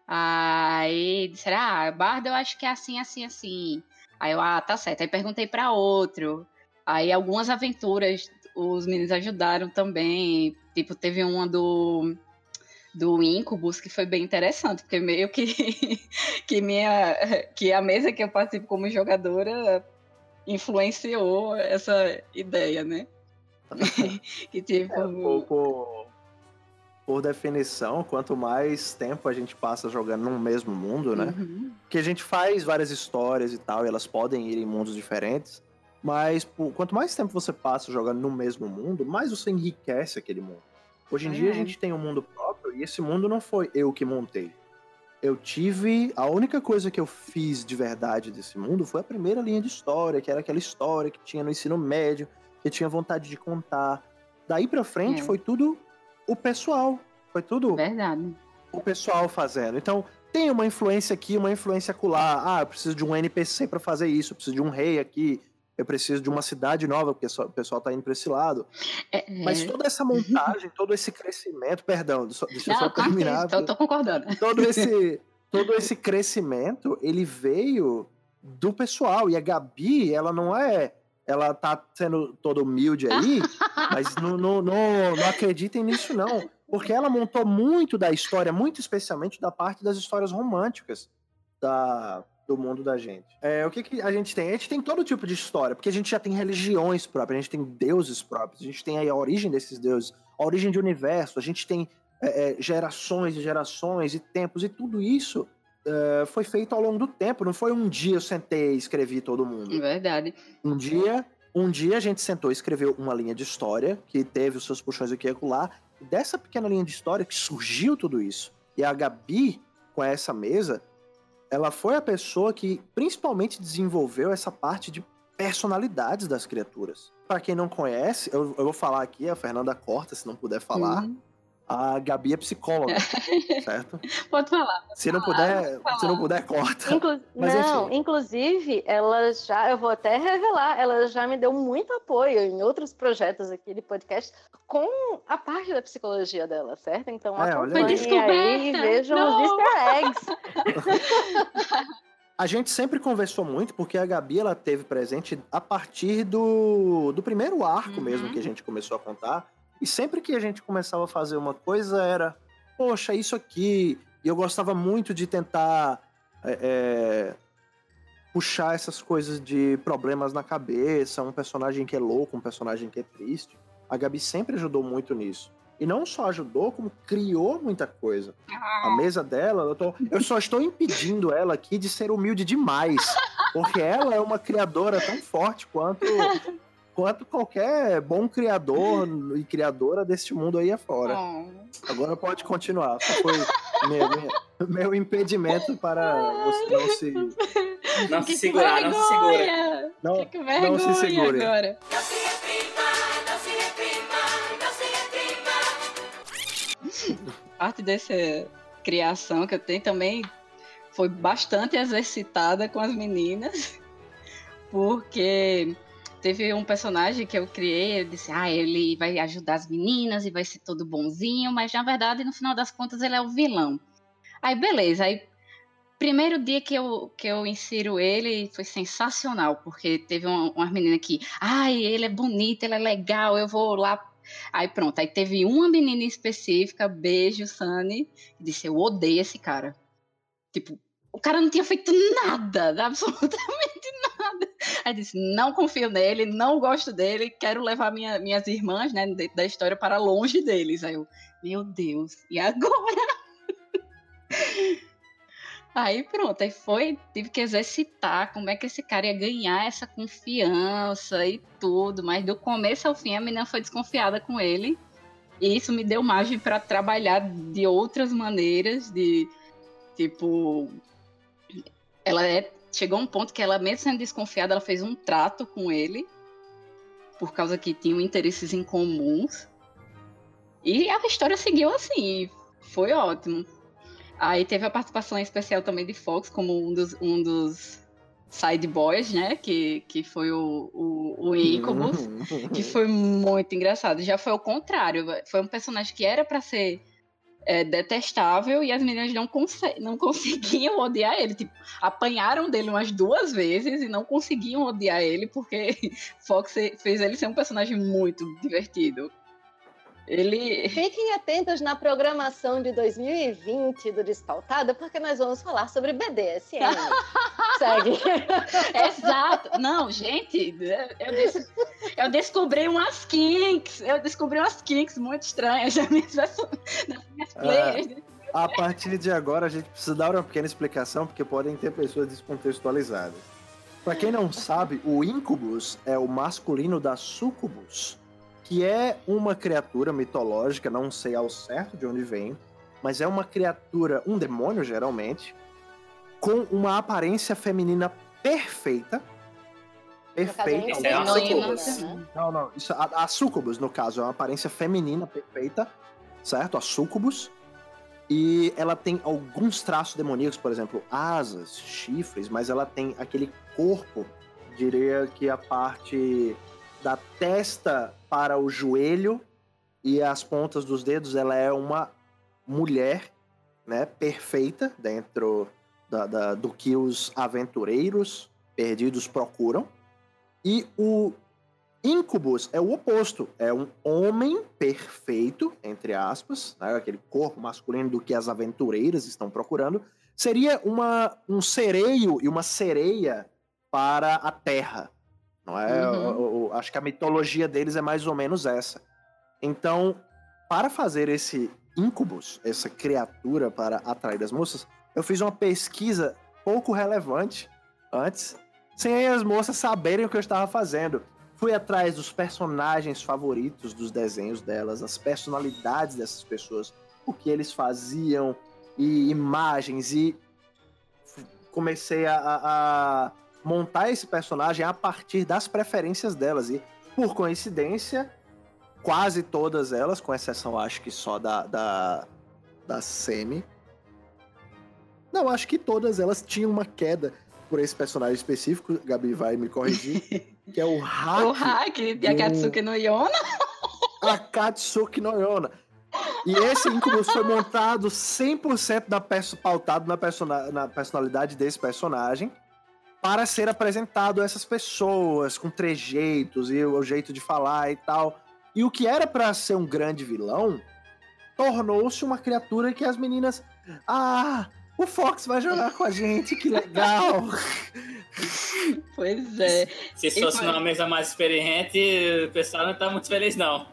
Aí disseram, ah, bardo eu acho que é assim, assim, assim. Aí eu, ah, tá certo. Aí perguntei para outro. Aí algumas aventuras os meninos ajudaram também. Tipo, teve uma do... do Incubus, que foi bem interessante, porque meio que, que, minha, que a mesa que eu participo como jogadora influenciou essa ideia, né? que tipo... É, por, por, por definição, quanto mais tempo a gente passa jogando num mesmo mundo, né? Uhum. Porque a gente faz várias histórias e tal, e elas podem ir em mundos diferentes, mas por, quanto mais tempo você passa jogando no mesmo mundo, mais você enriquece aquele mundo. Hoje em É. dia a gente tem um mundo próprio, e esse mundo não foi eu que montei. Eu tive... A única coisa que eu fiz de verdade desse mundo foi a primeira linha de história, que era aquela história que tinha no ensino médio, que eu tinha vontade de contar. Daí pra frente É. foi tudo o pessoal. Foi tudo Verdade. o pessoal fazendo. Então, tem uma influência aqui, uma influência acolá. Ah, eu preciso de um N P C pra fazer isso, eu preciso de um rei aqui, eu preciso de uma cidade nova, porque só- o pessoal tá indo pra esse lado. É, Mas é... toda essa montagem, todo esse crescimento... Perdão, só- deixa eu Não, só terminar. tô, tô concordando. Todo esse, todo esse crescimento, ele veio do pessoal. E a Gabi, ela não é... Ela tá sendo toda humilde aí, mas não, não, não, não acreditem nisso, não. Porque ela montou muito da história, muito especialmente da parte das histórias românticas da, do mundo da gente. É, o que, que a gente tem? A gente tem todo tipo de história, porque a gente já tem religiões próprias, a gente tem deuses próprios, a gente tem aí a origem desses deuses, a origem do universo, a gente tem é, é, gerações e gerações e tempos, e tudo isso é, foi feito ao longo do tempo. Não foi um dia eu sentei e escrevi todo mundo. Verdade. Um dia, um dia a gente sentou e escreveu uma linha de história que teve os seus puxões aqui e acolá. E dessa pequena linha de história que surgiu tudo isso. E a Gabi, com essa mesa, ela foi a pessoa que principalmente desenvolveu essa parte de personalidades das criaturas. Para quem não conhece, eu, eu vou falar aqui, a Fernanda corta se não puder falar. Uhum. A Gabi é psicóloga, certo? Pode falar. Se não puder, se não puder corta. Inclu- Mas, não, enfim. inclusive, ela já, eu vou até revelar, ela já me deu muito apoio em outros projetos aqui de podcast com a parte da psicologia dela, certo? Então É, olha acompanhem aí. Foi aí e descoberta! vejam Não! os easter eggs. A gente sempre conversou muito porque a Gabi ela teve presente a partir do, do primeiro arco Uhum. mesmo que a gente começou a contar. E sempre que a gente começava a fazer uma coisa era, poxa, isso aqui. E eu gostava muito de tentar é, é, puxar essas coisas de problemas na cabeça, um personagem que é louco, um personagem que é triste. A Gabi sempre ajudou muito nisso. E não só ajudou, como criou muita coisa. A mesa dela, eu, tô, eu só estou impedindo ela aqui de ser humilde demais. Porque ela é uma criadora tão forte quanto, quanto qualquer bom criador e criadora deste mundo aí afora. Oh. Agora pode continuar. Só foi meu, meu, meu impedimento para você não se... Não se Que segurar, não se segura. vergonha! Não, Que não vergonha se segure. agora. Parte dessa criação que eu tenho também foi bastante exercitada com as meninas, porque teve um personagem que eu criei, eu disse, ah, ele vai ajudar as meninas e vai ser todo bonzinho, mas na verdade, no final das contas, ele é o vilão. Aí, beleza, aí primeiro dia que eu, que eu insiro ele foi sensacional, porque teve uma, uma menina que, ai, ele é bonito, ele é legal, eu vou lá. Aí pronto, aí teve uma menina específica, beijo, Sunny, que disse, eu odeio esse cara. Tipo, o cara não tinha feito nada, absolutamente nada. Aí disse, não confio nele, não gosto dele, quero levar minha, minhas irmãs, né, dentro da história para longe deles. Aí eu, meu Deus, e agora? Aí pronto, aí foi, tive que exercitar como é que esse cara ia ganhar essa confiança e tudo, mas do começo ao fim a menina foi desconfiada com ele, e isso me deu margem para trabalhar de outras maneiras, de tipo, ela é, chegou a um ponto que ela, mesmo sendo desconfiada, ela fez um trato com ele, por causa que tinham interesses em comuns, e a história seguiu assim, foi ótimo. Aí teve a participação especial também de Fox, como um dos, um dos side boys, né? Que, que foi o, o, o Incubus, que foi muito engraçado. Já foi o contrário. Foi um personagem que era pra ser é, detestável e as meninas não, conse- não conseguiam odiar ele. Tipo, apanharam dele umas duas vezes e não conseguiam odiar ele, porque Fox fez ele ser um personagem muito divertido. Ele... Fiquem atentos na programação de dois mil e vinte do Despautada, porque nós vamos falar sobre B D S M. Segue. Exato. Não, gente, eu, des... eu descobri umas kinks. Eu descobri umas kinks muito estranhas nas minhas, nas minhas players. É, a partir de agora, a gente precisa dar uma pequena explicação, porque podem ter pessoas descontextualizadas. Pra quem não sabe, o Incubus é o masculino da Sucubus, que é uma criatura mitológica, não sei ao certo de onde vem, mas é uma criatura, um demônio geralmente, com uma aparência feminina perfeita. Perfeita. É uma Sucubus. Não, não. Isso, a, a Sucubus, no caso, é uma aparência feminina perfeita, certo? A Sucubus. E ela tem alguns traços demoníacos, por exemplo, asas, chifres, mas ela tem aquele corpo, diria que a parte da testa para o joelho e as pontas dos dedos, ela é uma mulher, né, perfeita dentro da, da, do que os aventureiros perdidos procuram. E o Incubus é o oposto, é um homem perfeito, entre aspas, né, aquele corpo masculino do que as aventureiras estão procurando. Seria uma, um sereio e uma sereia para a Terra. Não é? Uhum. Eu, eu, eu, acho que a mitologia deles é mais ou menos essa. Então, para fazer esse Incubus, essa criatura para atrair as moças, eu fiz uma pesquisa pouco relevante antes, sem as moças saberem o que eu estava fazendo. Fui atrás dos personagens favoritos dos desenhos delas, as personalidades dessas pessoas, o que eles faziam, e imagens, e comecei a, a montar esse personagem a partir das preferências delas. E, por coincidência, quase todas elas, com exceção, acho que só da, da, da Semi. Não, acho que todas elas tinham uma queda por esse personagem específico. Gabi vai me corrigir. Que é o Hack. O Hack de Akatsuki no Yona. Akatsuki no Yona. E esse Incubus foi montado cem por cento da peça, pautado na, persona, na personalidade desse personagem, para ser apresentado a essas pessoas com trejeitos e o jeito de falar e tal. E o que era para ser um grande vilão tornou-se uma criatura que as meninas... Ah, o Fox vai jogar com a gente, que legal! Pois é. Se fosse foi... numa mesa mais experiente, o pessoal não tá muito feliz, não.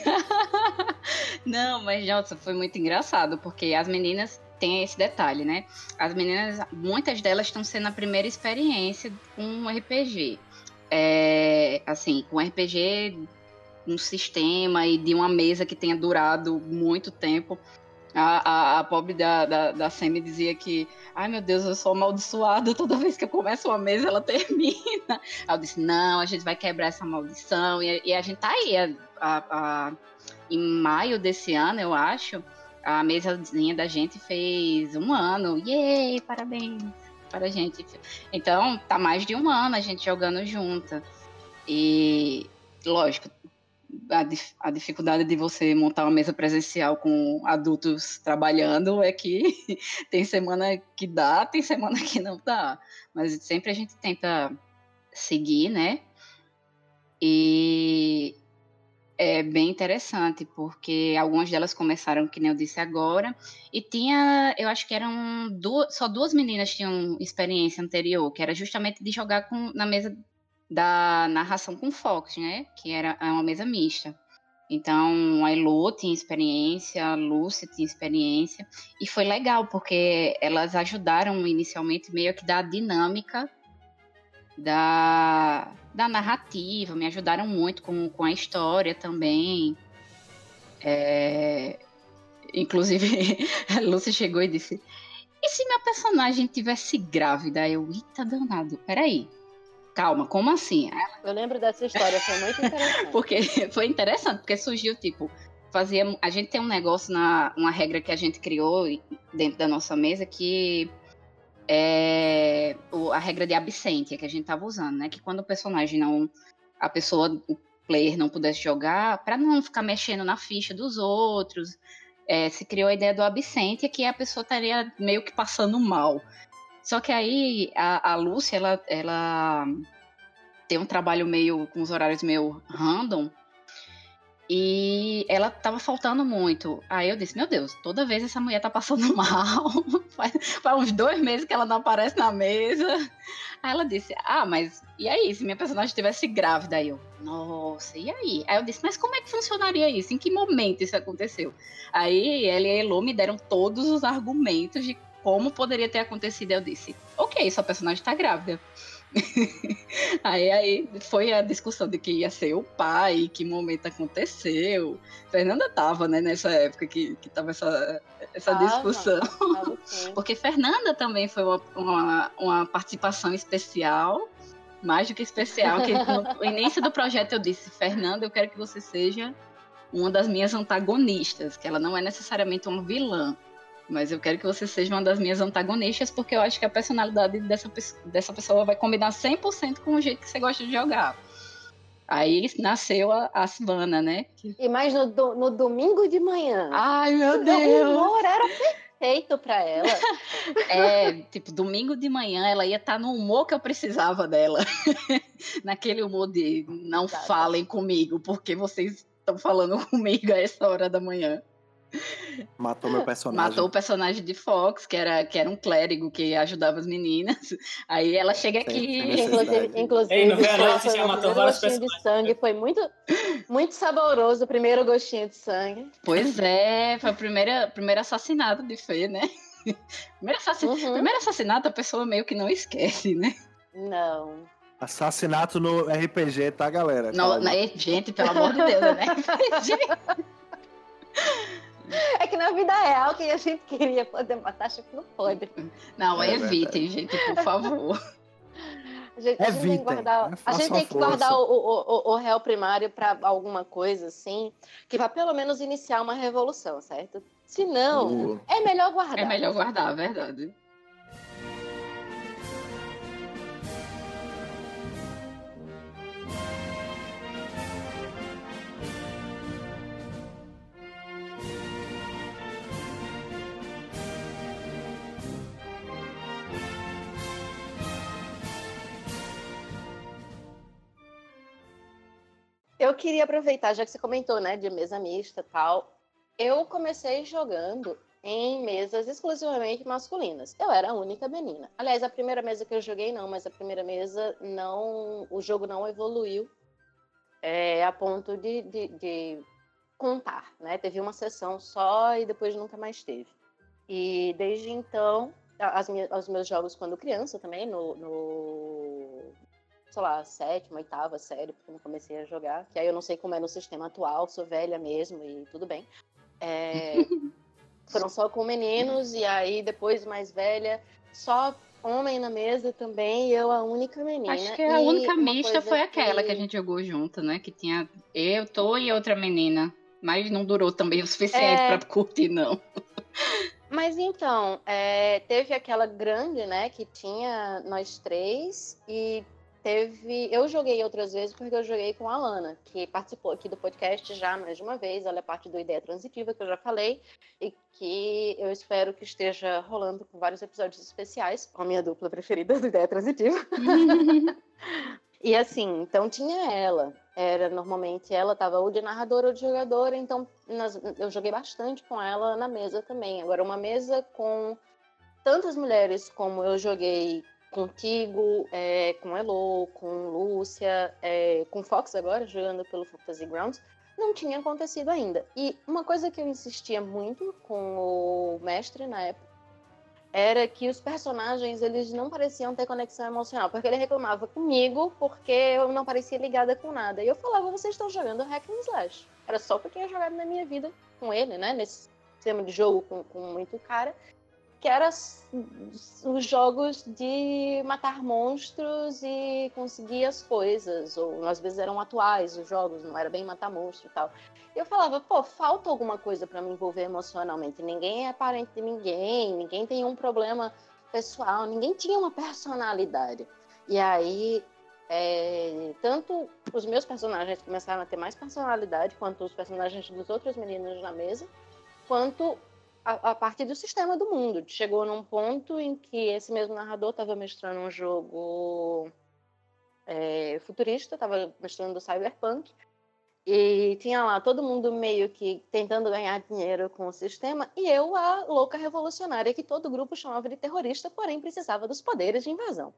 Não, mas, nossa, foi muito engraçado, porque as meninas têm esse detalhe, né? As meninas, muitas delas estão sendo a primeira experiência com um R P G. É, assim, com um R P G, um sistema e de uma mesa que tenha durado muito tempo. A, a, a pobre da, da, da Semi dizia que, ai meu Deus, eu sou amaldiçoada, toda vez que eu começo uma mesa ela termina. Aí eu disse, não, a gente vai quebrar essa maldição, e, e a gente tá aí, a, a, a, em maio desse ano, eu acho, a mesazinha da gente fez um ano, yay, parabéns para a gente. Então, tá mais de um ano a gente jogando junta, e lógico, A, dif- a dificuldade de você montar uma mesa presencial com adultos trabalhando é que tem semana que dá, tem semana que não dá. Mas sempre a gente tenta seguir, né? E é bem interessante, porque algumas delas começaram, que nem eu disse agora, e tinha, eu acho que eram duas, só duas meninas tinham experiência anterior, que era justamente de jogar com, na mesa da narração com Fox, né? Que era uma mesa mista. Então, a Elo tinha experiência, a Lúcia tinha experiência, e foi legal, porque elas ajudaram inicialmente meio que da dinâmica da, da narrativa, me ajudaram muito com, com a história também. É, inclusive, a Lúcia chegou e disse, e se minha personagem tivesse grávida? Eu, eita danado, peraí. Calma, como assim? Eu lembro dessa história, foi muito interessante. Porque foi interessante, porque surgiu, tipo, fazia, a gente tem um negócio, na, uma regra que a gente criou dentro da nossa mesa, que é o, a regra de absência que a gente tava usando, né? Que quando o personagem não, a pessoa, o player não pudesse jogar, para não ficar mexendo na ficha dos outros, é, se criou a ideia do absência, que a pessoa estaria meio que passando mal. Só que aí a, a Lúcia, ela, ela tem um trabalho meio, com os horários meio random, E ela tava faltando muito. Aí eu disse, meu Deus, toda vez essa mulher tá passando mal. faz, faz uns dois meses que ela não aparece na mesa. Aí ela disse, ah, mas e aí, se minha personagem estivesse grávida? Aí eu, nossa, e aí? Aí eu disse, mas como é que funcionaria isso? Em que momento isso aconteceu? Aí ela e a Elo me deram todos os argumentos de como poderia ter acontecido. Eu disse, ok, sua personagem tá grávida. aí, aí foi a discussão de que ia ser o pai, que momento aconteceu. Fernanda tava, né, nessa época que, que tava essa, essa Tava, discussão. tava sim. Porque Fernanda também foi uma, uma, uma participação especial, mais do que especial, que no início do projeto eu disse, Fernanda, eu quero que você seja uma das minhas antagonistas, que ela não é necessariamente uma vilã. Mas eu quero que você seja uma das minhas antagonistas, porque eu acho que a personalidade dessa, dessa pessoa vai combinar cem por cento com o jeito que você gosta de jogar. Aí nasceu a, a Sivana, né? E mais no, do, no domingo de manhã. Ai, meu Deus! O humor era perfeito pra ela. É, tipo, domingo de manhã ela ia estar no humor que eu precisava dela. Naquele humor de não Exato. Falem comigo, porque vocês estão falando comigo a essa hora da manhã. Matou meu personagem. Matou o personagem de Fox, que era, que era um clérigo que ajudava as meninas. Aí ela chega Sem- aqui. sem Inclusive, inclusive Ei, no foi, Veloz foi já meu matou primeiro vários gostinho de personagens. sangue. Foi muito, muito saboroso o primeiro gostinho de sangue. Pois é, foi o primeiro, primeiro assassinato de Fê, né? Primeiro, assassin... Uhum. primeiro assassinato a pessoa meio que não esquece, né? Não. Assassinato no R P G, tá, galera? Não, Calma. né? Gente, pelo amor de Deus, né? É que na vida real, quem a gente queria poder matar, acho que não pode. Não, É evitem, gente, por favor. A gente, a gente tem que Evitem, guardar, né? a gente Façam tem que força. guardar o, o, o, o réu primário para alguma coisa assim, que vai pelo menos iniciar uma revolução, certo? Se não, Uh. é melhor guardar. É melhor guardar, a verdade. Eu queria aproveitar, já que você comentou, né, de mesa mista e tal. Eu comecei jogando em mesas exclusivamente masculinas. Eu era a única menina. Aliás, a primeira mesa que eu joguei não, mas a primeira mesa não, o jogo não evoluiu é, a ponto de, de, de contar, né? Teve uma sessão só e depois nunca mais teve. E desde então, as minhas, os meus jogos quando criança também, no, no sei lá, sétima, oitava série, porque eu não comecei a jogar, que aí eu não sei como é no sistema atual, sou velha mesmo e tudo bem. É, foram só com meninos, e aí depois mais velha, só homem na mesa também, e eu a única menina. Acho que a E única uma mista coisa foi aquela que... que a gente jogou junto, né? Que tinha eu, Tô e outra menina. Mas não durou também o suficiente É. pra curtir, não. Mas então, é, teve aquela grande, né, que tinha nós três, e teve... Eu joguei outras vezes porque eu joguei com a Alana, que participou aqui do podcast já mais de uma vez. Ela é parte do Ideia Transitiva, que eu já falei, e que eu espero que esteja rolando com vários episódios especiais, com a minha dupla preferida do Ideia Transitiva. E assim, então tinha ela. Era normalmente ela estava ou de narradora ou de jogadora, então nas, eu joguei bastante com ela na mesa também. Agora, uma mesa com tantas mulheres como eu joguei contigo, é, com Elo, com Lúcia, é, com Fox agora, jogando pelo Fantasy Grounds, não tinha acontecido ainda. E uma coisa que eu insistia muito com o mestre na época era que os personagens, eles não pareciam ter conexão emocional, porque ele reclamava comigo porque eu não parecia ligada com nada. E eu falava, vocês estão jogando Hack and Slash. Era só o que eu tinha jogado na minha vida com ele, né? Nesse sistema de jogo com, com muito cara, que era os jogos de matar monstros e conseguir as coisas, ou às vezes eram atuais os jogos, não era bem matar monstro e tal. E eu falava, pô, falta alguma coisa para me envolver emocionalmente. Ninguém é parente de ninguém, ninguém tem um problema pessoal, ninguém tinha uma personalidade. E aí, é, tanto os meus personagens começaram a ter mais personalidade, quanto os personagens dos outros meninos na mesa, quanto a, a parte do sistema do mundo. Chegou num ponto em que esse mesmo narrador estava mestrando um jogo é, futurista, estava mestrando Cyberpunk, E tinha lá todo mundo meio que tentando ganhar dinheiro com o sistema, e eu, a louca revolucionária, que todo grupo chamava de terrorista, porém precisava dos poderes de invasão.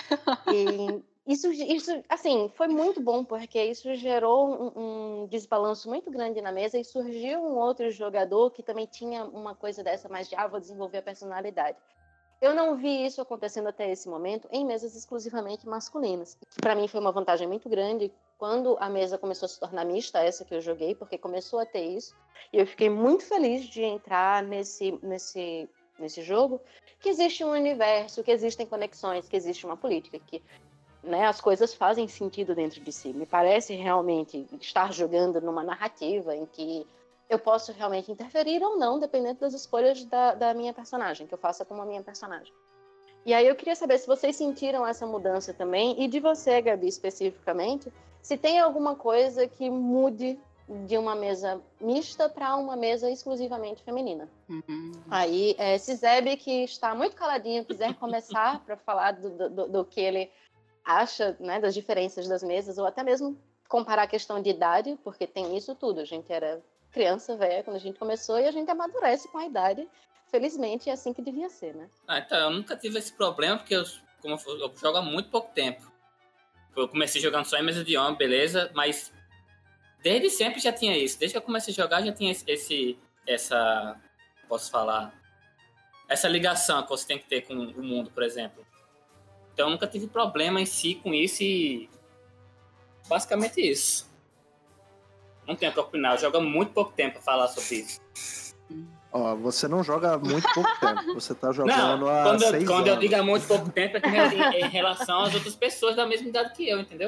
E isso, isso, assim, foi muito bom, porque isso gerou um, um desbalanço muito grande na mesa, e surgiu um outro jogador que também tinha uma coisa dessa, mais de, ah, vou desenvolver a personalidade. Eu não vi isso acontecendo até esse momento em mesas exclusivamente masculinas. Para mim foi uma vantagem muito grande quando a mesa começou a se tornar mista, essa que eu joguei, porque começou a ter isso. E eu fiquei muito feliz de entrar nesse, nesse, nesse jogo, que existe um universo, que existem conexões, que existe uma política, que, né, as coisas fazem sentido dentro de si. Me parece realmente estar jogando numa narrativa em que eu posso realmente interferir ou não, dependendo das escolhas da, da minha personagem, que eu faça como a minha personagem. E aí eu queria saber se vocês sentiram essa mudança também, e de você, Gabi, especificamente, se tem alguma coisa que mude de uma mesa mista para uma mesa exclusivamente feminina. Uhum. Aí, é, se Zeb, que está muito caladinho, quiser começar para falar do, do, do que ele acha, né, das diferenças das mesas, ou até mesmo comparar a questão de idade, porque tem isso tudo. A gente era criança, velha, quando a gente começou, e a gente amadurece com a idade. Felizmente, é assim que devia ser, né? Ah, então, eu nunca tive esse problema, porque eu, como eu, eu jogo há muito pouco tempo. Eu comecei jogando só em mesa de homem, beleza, mas desde sempre já tinha isso. Desde que eu comecei a jogar, já tinha esse, esse essa, posso falar, essa ligação que você tem que ter com o mundo, por exemplo. Então, eu nunca tive problema em si com isso e basicamente isso. Não tenho o que opinar, eu jogo há muito pouco tempo pra falar sobre isso. Ó, você não joga há muito pouco tempo, você tá jogando não, há quando eu, seis quando anos. eu digo há muito pouco tempo é que em, em relação às outras pessoas da mesma idade que eu, entendeu?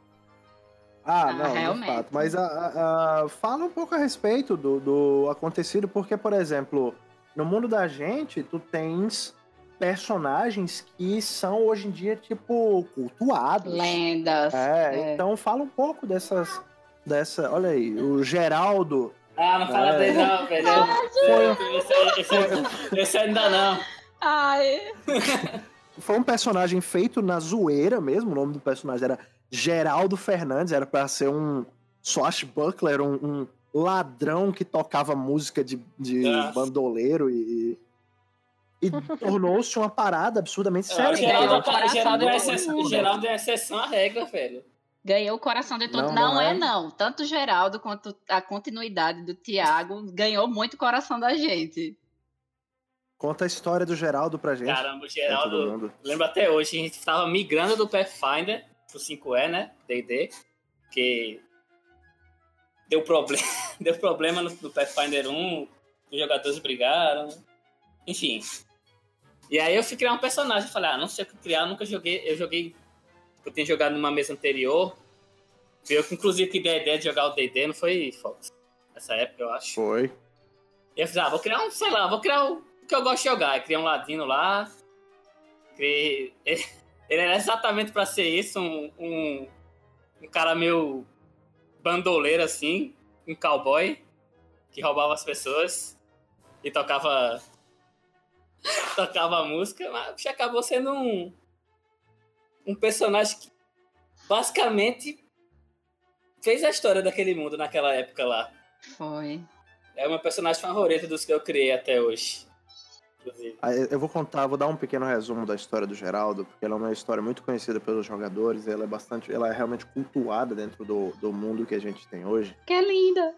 Ah, Ah, não, de realmente. fato. Mas a, a- a- fala um pouco a respeito do, do acontecido, porque, por exemplo, no mundo da gente, tu tens personagens que são hoje em dia, tipo, cultuados. Lendas. É, É. então fala um pouco dessas. Dessa, olha aí, o Geraldo. Ah, não fala É. dele não, velho. Esse, esse, esse ainda não. Ai. Foi um personagem feito na zoeira mesmo, o nome do personagem era Geraldo Fernandes, era pra ser um swashbuckler, um, um ladrão que tocava música de, de Nossa. bandoleiro e, e tornou-se uma parada absurdamente Ah, séria. Geraldo, ganhou o coração Geraldo, é uma do exceção, mundo. Geraldo é uma exceção à regra, velho. Ganhou o coração de todo Não, Não, não é, é. não. Tanto o Geraldo quanto a continuidade do Thiago ganhou muito o coração da gente. Conta a história do Geraldo pra gente. Caramba, o pra todo Geraldo, mundo. lembro até hoje, a gente tava migrando do Pathfinder pro cinco E, né, D e D, que deu problema, deu problema no, no Pathfinder um, os jogadores brigaram, enfim. E aí eu fui criar um personagem, falei, ah, não sei o que criar, nunca joguei, eu joguei, eu tinha jogado numa mesa anterior, eu que inclusive que dei a ideia de jogar o D e D, não foi, Fox? Nessa época, eu acho. Foi. E eu falei, ah, vou criar um, sei lá, vou criar o que eu gosto de jogar. Eu criei um ladino lá. Criei... Ele, ele era exatamente pra ser isso, um, um, um cara meio bandoleiro, assim, um cowboy, que roubava as pessoas e tocava... tocava música, mas já acabou sendo um, um personagem que basicamente fez a história daquele mundo naquela época lá. Foi. É o meu personagem favorito dos que eu criei até hoje. Inclusive. Ah, eu vou contar, vou dar um pequeno resumo da história do Geraldo, porque ela é uma história muito conhecida pelos jogadores, ela é bastante, ela é realmente cultuada dentro do, do mundo que a gente tem hoje, Que linda.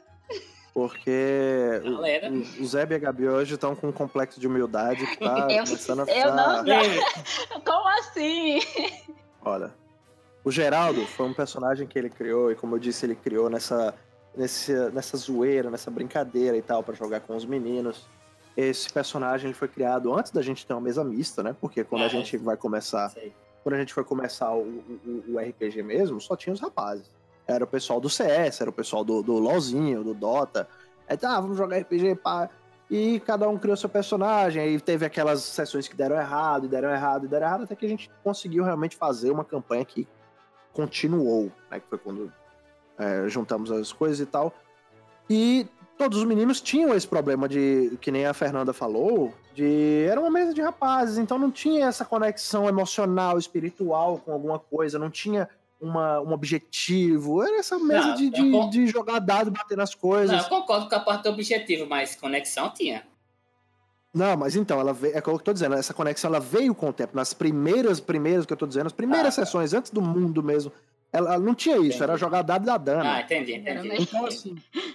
porque o, Galera. o, o Zeb e a Gabi hoje estão com um complexo de humildade que tá Eu- começando a eu ficar... não- Como assim? Olha, o Geraldo foi um personagem que ele criou, e como eu disse, ele criou nessa, nesse, nessa zoeira, nessa brincadeira e tal, pra jogar com os meninos. Esse personagem ele foi criado antes da gente ter uma mesa mista, né? Porque quando É, a gente vai começar, Sei. quando a gente foi começar o, o, o R P G mesmo, só tinha os rapazes. Era o pessoal do C S, era o pessoal do, do LOLzinho, do Dota. Aí tá, vamos jogar R P G, pá. E cada um criou seu personagem, aí teve aquelas sessões que deram errado, e deram errado, e deram errado, até que a gente conseguiu realmente fazer uma campanha que continuou, né? Que foi quando é, juntamos as coisas e tal. E todos os meninos tinham esse problema de, que nem a Fernanda falou, de era uma mesa de rapazes, então não tinha essa conexão emocional, espiritual com alguma coisa, não tinha uma, um objetivo. Era essa mesa Não, de, eu de, con- de jogar dado, bater nas coisas. Não, eu concordo com a parte do objetivo, mas conexão tinha. Não, mas então, ela veio, é o que eu tô dizendo, essa conexão ela veio com o tempo. Nas primeiras, primeiras que eu tô dizendo, as primeiras Ah, tá. sessões, antes do mundo mesmo, ela, ela não tinha isso, Entendi. era jogar dado da Dana. Ah, entendi, entendi. Então, assim,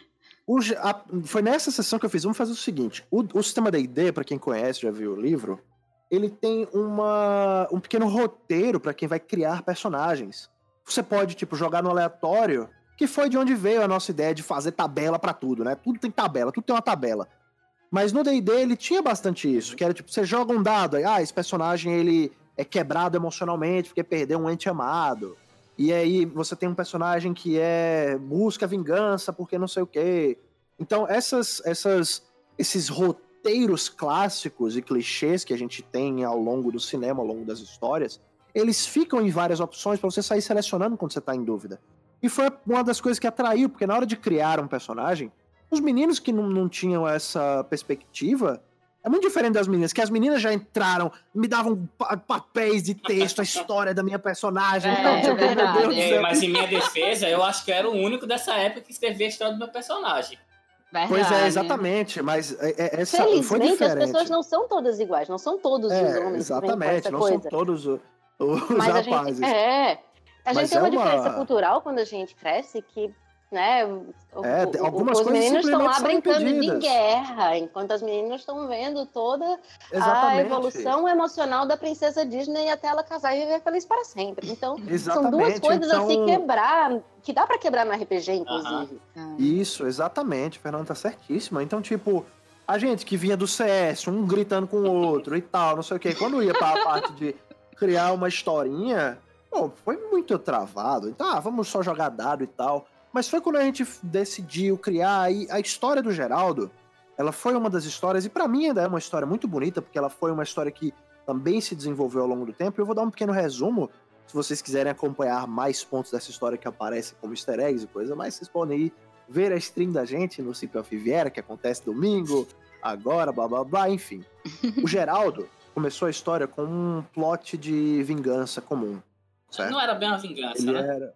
o ge- a- foi nessa sessão que eu fiz. Vamos fazer o seguinte: o, o sistema D e D, pra quem conhece, já viu o livro, ele tem uma, um pequeno roteiro pra quem vai criar personagens. Você pode, tipo, jogar no aleatório, que foi de onde veio a nossa ideia de fazer tabela pra tudo, né? Tudo tem tabela, tudo tem uma tabela. Mas no D e D ele tinha bastante isso, que era tipo, você joga um dado, aí, ah, esse personagem ele é quebrado emocionalmente porque perdeu um ente amado. E aí você tem um personagem que é busca vingança porque não sei o quê. Então essas, essas, esses roteiros clássicos e clichês que a gente tem ao longo do cinema, ao longo das histórias, eles ficam em várias opções para você sair selecionando quando você tá em dúvida. E foi uma das coisas que atraiu, porque na hora de criar um personagem, os meninos que não, não tinham essa perspectiva é muito diferente das meninas, que as meninas já entraram, me davam pa- papéis de texto, a história da minha personagem. É, então, tipo, verdade. meu Deus do É, céu. mas em minha defesa, eu acho que eu era o único dessa época que escrevia a história do meu personagem. Verdade. Pois é, exatamente, mas é, é, essa foi Felizmente, as diferente. pessoas não são todas iguais, não são todos os É, homens que vêm com exatamente, essa não coisa. são todos o- os Mas a rapazes. gente, é, a Mas gente tem é uma, uma- diferença cultural quando a gente cresce que, né, o- É, o- o- algumas os coisas meninos estão lá simplesmente são brincando de impedidas. guerra, enquanto as meninas estão vendo toda a Exatamente. evolução emocional da princesa Disney até ela casar e viver feliz para sempre. Então, são Exatamente, duas coisas a se então- quebrar, que dá para quebrar no R P G, inclusive. Ah, Isso, exatamente. O Fernando tá certíssima. Então, tipo, a gente que vinha do C S, um gritando com o outro e tal, não sei o quê. Quando ia pra a parte de criar uma historinha, pô, foi muito travado. Então, ah, vamos só jogar dado e tal. Mas foi quando a gente decidiu criar e a história do Geraldo, ela foi uma das histórias, e pra mim ainda é uma história muito bonita, porque ela foi uma história que também se desenvolveu ao longo do tempo. Eu vou dar um pequeno resumo, se vocês quiserem acompanhar mais pontos dessa história que aparecem como easter eggs e coisa, mas vocês podem ir ver a stream da gente no Cip of Viera, que acontece domingo, agora, blá blá blá, enfim. O Geraldo começou a história com um plot de vingança comum, certo? Não era bem uma vingança, Ele né? era...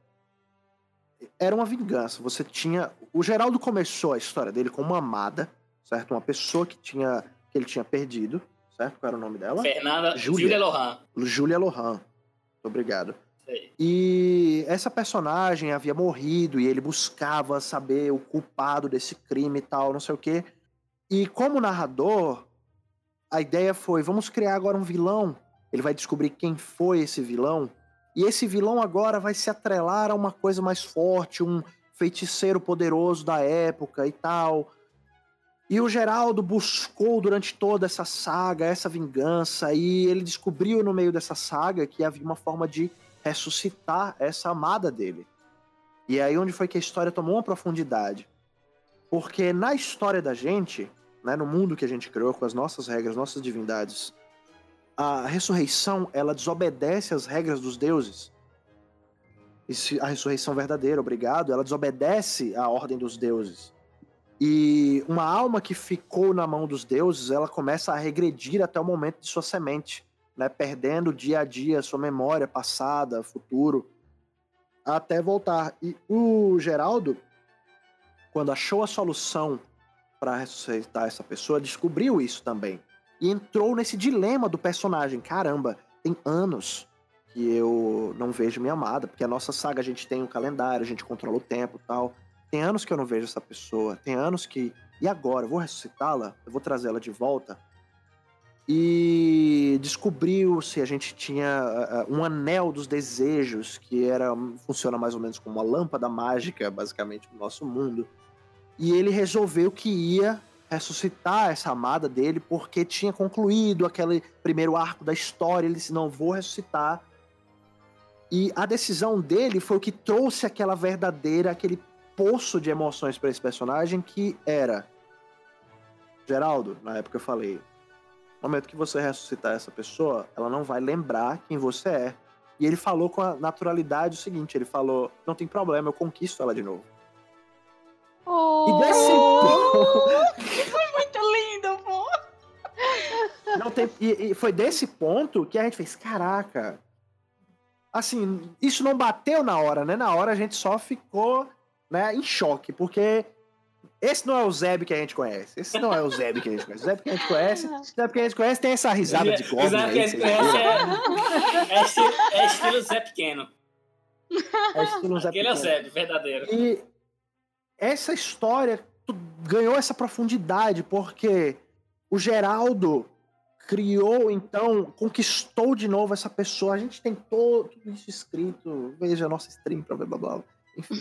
Era uma vingança. Você tinha... O Geraldo começou a história dele com uma amada, certo? Uma pessoa que tinha que ele tinha perdido, certo? Qual era o nome dela? Fernanda Júlia. Júlia Lohan. Júlia Lohan. Muito obrigado. Sei. E essa personagem havia morrido e ele buscava saber o culpado desse crime e tal, não sei o quê. E como narrador, a ideia foi, vamos criar agora um vilão. Ele vai descobrir quem foi esse vilão. E esse vilão agora vai se atrelar a uma coisa mais forte, um feiticeiro poderoso da época e tal. E o Geraldo buscou durante toda essa saga, essa vingança, e ele descobriu no meio dessa saga que havia uma forma de ressuscitar essa amada dele. E é aí onde foi que a história tomou uma profundidade. Porque na história da gente, né, no mundo que a gente criou, com as nossas regras, nossas divindades, a ressurreição, ela desobedece às regras dos deuses. E se a ressurreição verdadeira, obrigado, ela desobedece à ordem dos deuses. E uma alma que ficou na mão dos deuses, ela começa a regredir até o momento de sua semente, né, perdendo dia a dia sua memória passada, futuro, até voltar. E o Geraldo, quando achou a solução para ressuscitar essa pessoa, descobriu isso também. E entrou nesse dilema do personagem. Caramba, tem anos que eu não vejo minha amada, porque a nossa saga a gente tem um calendário, a gente controla o tempo e tal. Tem anos que eu não vejo essa pessoa, tem anos que... E agora? Eu vou ressuscitá-la? Eu vou trazê-la de volta? E descobriu-se, a gente tinha uh, um anel dos desejos, que era funciona mais ou menos como uma lâmpada mágica, basicamente, no nosso mundo. E ele resolveu que ia ressuscitar essa amada dele, porque tinha concluído aquele primeiro arco da história. Ele disse, não, vou ressuscitar. E a decisão dele foi o que trouxe aquela verdadeira, aquele poço de emoções para esse personagem, que era... Geraldo, na época eu falei, no momento que você ressuscitar essa pessoa, ela não vai lembrar quem você é. E ele falou com a naturalidade o seguinte, ele falou, não tem problema, eu conquisto ela de novo. Oh. E desse ponto... Foi muito lindo, pô! Não tem... e, e foi desse ponto que a gente fez, caraca, assim, isso não bateu na hora, né? Na hora a gente só ficou, né, em choque, porque esse não é o Zeb que a gente conhece. Esse não é o Zeb que a gente conhece. O Zeb que a gente conhece, o Zeb que a gente conhece tem essa risada de goblin. O Zeb que a gente conhece é, é, estilo, é estilo Zé Pequeno. É estilo Zé Aquele Pequeno. é o Zeb, verdadeiro. E essa história ganhou essa profundidade, porque o Geraldo criou, então, conquistou de novo essa pessoa. A gente tem todo, tudo isso escrito. Veja a nossa stream, blá, blá, blá. Enfim.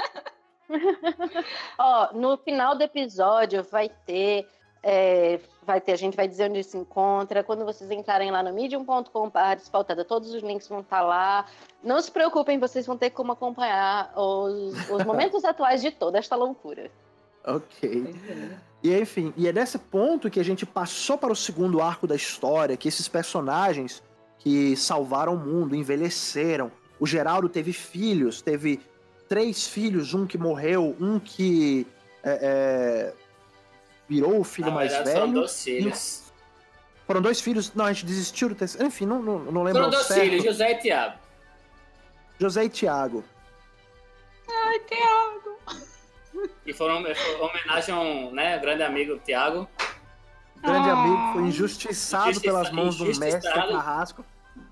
Ó, no final do episódio vai ter, é, vai ter, a gente vai dizer onde se encontra. Quando vocês entrarem lá no medium ponto com barra Despautada, todos os links vão estar lá. Não se preocupem, vocês vão ter como acompanhar os, os momentos atuais de toda esta loucura. Ok. E enfim, e é nesse ponto que a gente passou para o segundo arco da história, que esses personagens que salvaram o mundo, envelheceram. O Geraldo teve filhos, teve três filhos, um que morreu, um que é, é, virou o filho Na mais verdade, velho. Foram dois filhos. Foram dois filhos, não, a gente desistiu do terceiro. Enfim, não, não, não lembro Foram dois certo. filhos, José e Tiago. José e Tiago. Ai, Tiago. E foram foi homenagem a um, né, grande amigo, Tiago. Grande Ah. amigo, foi injustiçado Injustiça- pelas mãos do mestre injustiçado. Carrasco.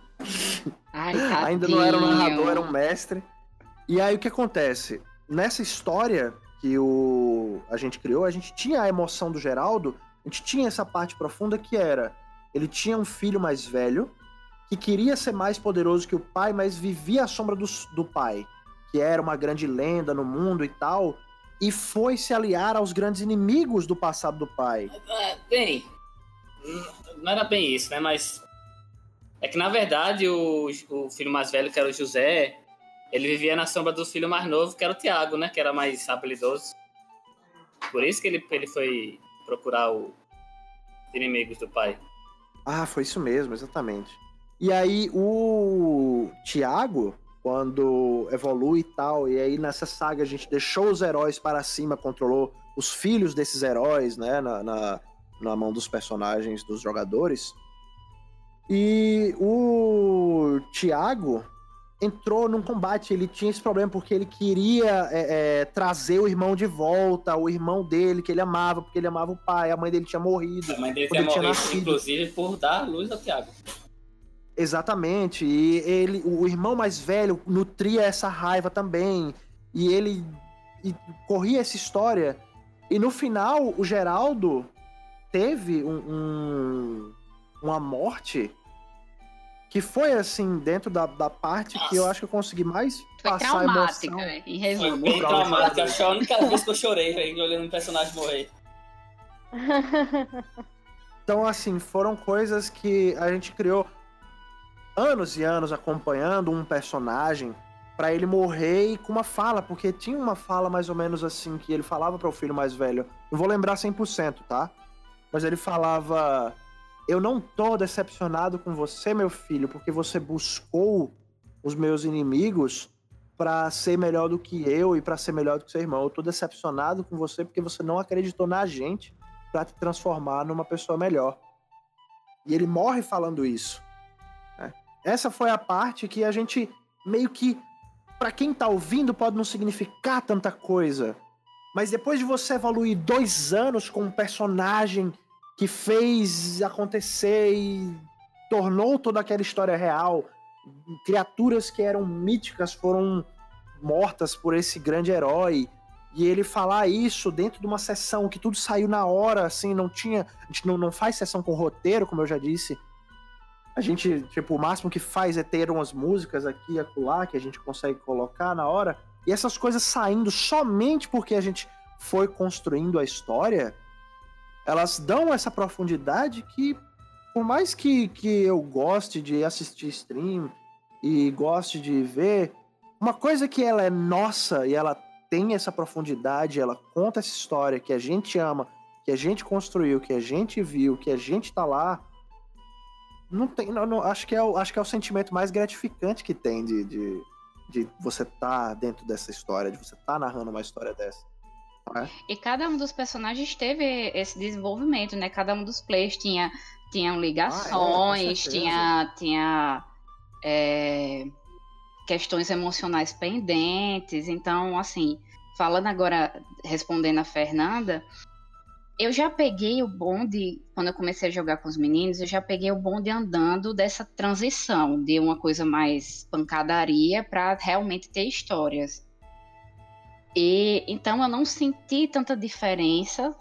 Ai, Ainda não era um tadinho. narrador, era um mestre. E aí o que acontece? Nessa história que o... a gente criou, a gente tinha a emoção do Geraldo, a gente tinha essa parte profunda que era, ele tinha um filho mais velho, que queria ser mais poderoso que o pai, mas vivia à sombra do, do pai, que era uma grande lenda no mundo e tal, e foi se aliar aos grandes inimigos do passado do pai. É, bem, não era bem isso, né? Mas é que, na verdade, o, o filho mais velho, que era o José, ele vivia na sombra do filho mais novo, que era o Tiago, né? Que era mais habilidoso. Por isso que ele, ele foi procurar os inimigos do pai. Ah, foi isso mesmo, exatamente. E aí o Tiago, quando evolui e tal, e aí nessa saga a gente deixou os heróis para cima, controlou os filhos desses heróis, né, na, na, na mão dos personagens, dos jogadores. E o Tiago entrou num combate, ele tinha esse problema porque ele queria é, é, trazer o irmão de volta, o irmão dele, que ele amava, porque ele amava o pai, a mãe dele tinha morrido. A mãe dele quando tinha ele tinha morrido, nascido. inclusive, por dar luz ao Tiago. Exatamente, e ele, o irmão mais velho nutria essa raiva também, e ele e corria essa história, e no final o Geraldo teve um, um- uma morte que foi assim, dentro da, da parte que eu acho que eu consegui mais Foi passar a traumática, emoção. né? Em Foi resumo. bem Traumático. traumático. Acho que a única vez que eu chorei, velho, olhando um personagem morrer. Então, assim, foram coisas que a gente criou anos e anos acompanhando um personagem pra ele morrer e com uma fala, porque tinha uma fala mais ou menos assim que ele falava para o filho mais velho. Não vou lembrar cem por cento, tá? Mas ele falava: eu não tô decepcionado com você, meu filho, porque você buscou os meus inimigos pra ser melhor do que eu e pra ser melhor do que seu irmão. Eu tô decepcionado com você porque você não acreditou na gente pra te transformar numa pessoa melhor. E ele morre falando isso, né? Essa foi a parte que a gente meio que, pra quem tá ouvindo, pode não significar tanta coisa, mas depois de você evoluir dois anos com um personagem que fez acontecer e tornou toda aquela história real, criaturas que eram míticas foram mortas por esse grande herói, e ele falar isso dentro de uma sessão que tudo saiu na hora, assim, não tinha, a gente não, não faz sessão com roteiro, como eu já disse. A gente, tipo, o máximo que faz é ter umas músicas aqui e acolá que a gente consegue colocar na hora, e essas coisas saindo somente porque a gente foi construindo a história, elas dão essa profundidade que, por mais que, que eu goste de assistir stream e goste de ver, uma coisa que ela é nossa e ela tem essa profundidade, ela conta essa história que a gente ama, que a gente construiu, que a gente viu, que a gente tá lá, não tem, não, não, acho, que é o, acho que é o sentimento mais gratificante que tem de, de, de você estar tá dentro dessa história, de você estar tá narrando uma história dessa. Não é? E cada um dos personagens teve esse desenvolvimento, né? Cada um dos players tinha, tinham ligações, Ah, é, com certeza. tinha, tinha é, questões emocionais pendentes. Então, assim, falando agora, respondendo a Fernanda, eu já peguei o bonde, quando eu comecei a jogar com os meninos, eu já peguei o bonde andando dessa transição de uma coisa mais pancadaria para realmente ter histórias. E então eu não senti tanta diferença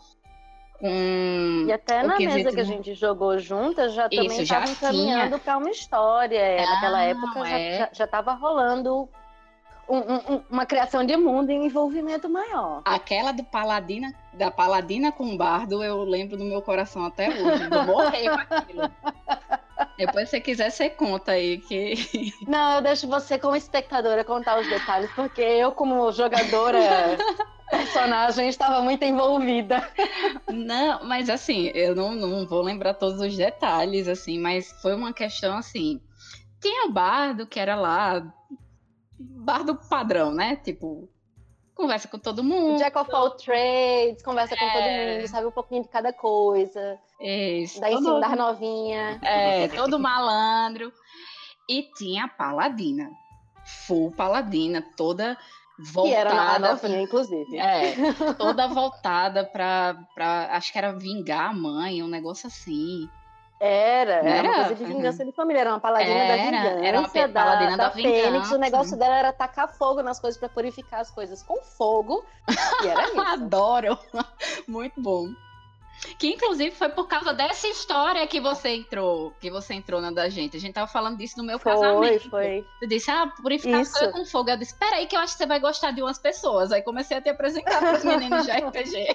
com E até o na quesito mesa que a do- gente jogou juntas, já também Isso, já estava encaminhando para uma história. É, Naquela Ah, época já- é. já já estava rolando um- um- um- uma criação de mundo e um envolvimento maior. Aquela do Paladina, da Paladina com Bardo, eu lembro no meu coração até hoje. Eu morri com aquilo. Depois, se você quiser, você conta aí que. Não, eu deixo você como espectadora contar os detalhes, porque eu, como jogadora, personagem, estava muito envolvida. Não, mas assim, eu não, não vou lembrar todos os detalhes, assim, mas foi uma questão assim. Tinha o Bardo, que era lá. Bardo padrão, né? Tipo, conversa com todo O mundo. Jack of all trades, conversa com todo É. mundo, sabe um pouquinho de cada coisa, Isso, dá em todo- cima das novinha. É, todo malandro. E tinha a Paladina. Full Paladina, toda Que era a voltada. novinha, inclusive. É, toda voltada pra, pra. Acho que era vingar a mãe, um negócio assim. Era, era, Era? uma coisa de vingança de família, era uma paladina da Era, vingança, era uma pe- da, paladina da da Fênix. vingança. O negócio dela era tacar fogo nas coisas pra purificar as coisas com fogo. E era isso. Adoro! Muito bom. Que inclusive foi por causa dessa história que você entrou, que você entrou na da gente. A gente tava falando disso no meu Foi, casamento. foi. Eu disse, ah, purificar as Isso. coisas com fogo. Eu disse, peraí que eu acho que você vai gostar de umas pessoas. Aí comecei a te apresentar para os meninos de R P G.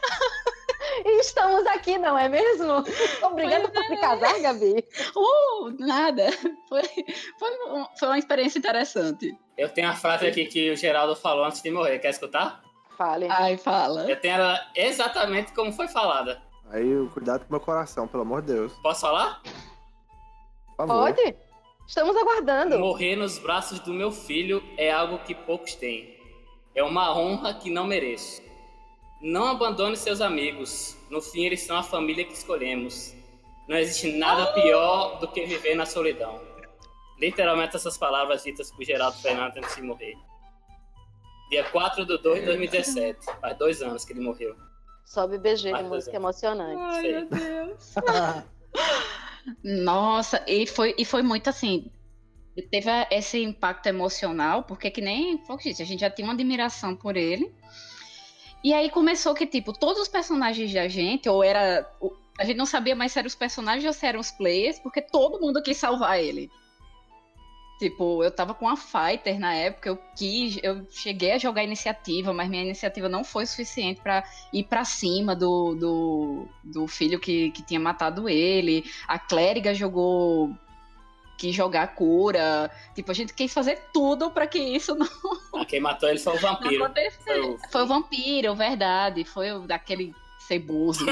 E estamos aqui, não é mesmo? Obrigada por me casar, Gabi. Uh, nada. Foi, foi, um- foi uma experiência interessante. Eu tenho a frase aqui que o Geraldo falou antes de morrer. Quer escutar? Fale. Ai, fala. Eu tenho ela exatamente como foi falada. Aí, cuidado com o meu coração, pelo amor de Deus. Posso falar? Por favor. Pode? Estamos aguardando. Morrer nos braços do meu filho é algo que poucos têm. É uma honra que não mereço. Não abandone seus amigos. No fim, eles são a família que escolhemos. Não existe nada pior do que viver na solidão. Literalmente essas palavras ditas por Geraldo Fernandes antes de morrer. Dia quatro de dois de dois mil e dezessete. Faz dois anos que ele morreu. Sobe B G Vai, com vai, música vai. emocionante. Ai, Sei. meu Deus. Nossa, e foi, e foi muito assim. Teve esse impacto emocional, porque que nem Fox disse, a gente já tinha uma admiração por ele. E aí começou que, tipo, todos os personagens da gente, ou era. A gente não sabia mais se eram os personagens ou se eram os players, porque todo mundo quis salvar ele. Tipo, eu tava com a Fighter na época, eu quis, eu cheguei a jogar iniciativa, mas minha iniciativa não foi suficiente pra ir pra cima do, do, do filho que, que tinha matado ele. A clériga jogou, quis jogar cura. Tipo, a gente quis fazer tudo pra que isso não, Ah, quem matou ele foi o não vampiro. acontecesse. Foi o- Foi o vampiro, verdade. Foi o daquele ceboso.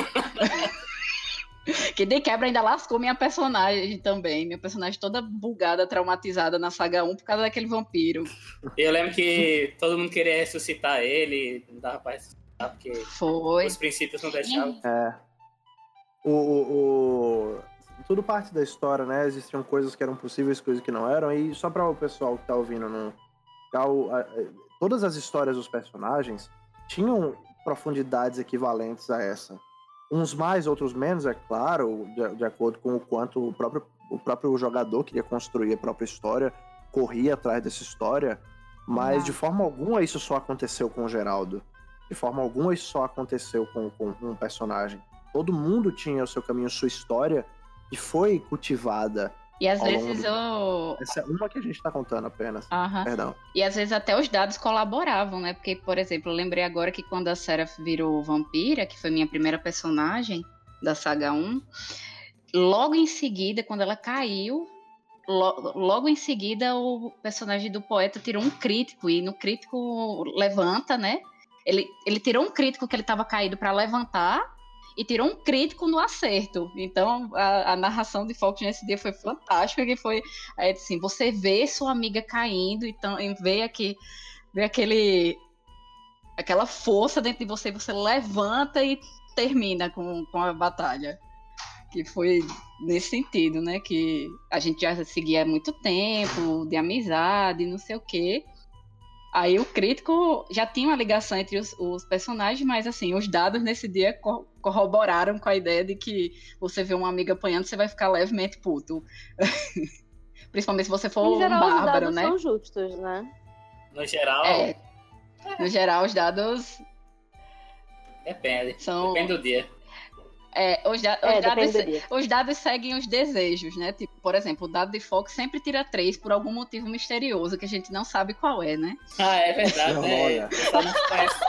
Que de quebra ainda lascou minha personagem também. Minha personagem toda bugada, traumatizada na saga um por causa daquele vampiro. Eu lembro que todo mundo queria ressuscitar ele, não dava pra ressuscitar, porque Foi. os princípios não deixavam. É. O, o, o- Tudo parte da história, né? Existiam coisas que eram possíveis, coisas que não eram. E só para o pessoal que tá ouvindo, não... Ao- a- a- todas as histórias dos personagens tinham profundidades equivalentes a essa. Uns mais, outros menos, é claro, de, de acordo com o quanto o próprio, o próprio jogador queria construir a própria história, corria atrás dessa história, mas Ah. de forma alguma isso só aconteceu com o Geraldo. De forma alguma isso só aconteceu com, com um personagem. Todo mundo tinha o seu caminho, sua história, e foi cultivada. E às Ao longo vezes do- eu. Essa é uma que a gente tá contando apenas. Aham. Perdão. E às vezes até os dados colaboravam, né? Porque, por exemplo, eu lembrei agora que quando a Seraph virou vampira, que foi minha primeira personagem da saga um, logo em seguida, quando ela caiu, lo- logo em seguida o personagem do poeta tirou um crítico, e no crítico levanta, né? Ele, ele tirou um crítico que ele estava caído para levantar, e tirou um crítico no acerto. Então, a, a narração de Fox nesse dia foi fantástica, que foi, aí, assim, você vê sua amiga caindo, então, e vê, aqui, vê aquele, aquela força dentro de você, você levanta e termina com, com a batalha. que foi nesse sentido, né? Que a gente já seguia há muito tempo, de amizade, não sei o quê. Aí o crítico já tinha uma ligação entre os, os personagens, mas assim, os dados nesse dia co- corroboraram com a ideia de que você vê uma amiga apanhando, você vai ficar levemente puto. Principalmente se você for Em geral, um os bárbaro, dados né? são justos, né? No geral, É, no geral, os dados depende. são... Depende do dia. É, os, da- É, os dados, depende do dia. os dados seguem os desejos, né? Tipo, por exemplo, o dado de foco sempre tira três por algum motivo misterioso que a gente não sabe qual é, né? Ah, é verdade, Não, né? olha. O pessoal não conhece.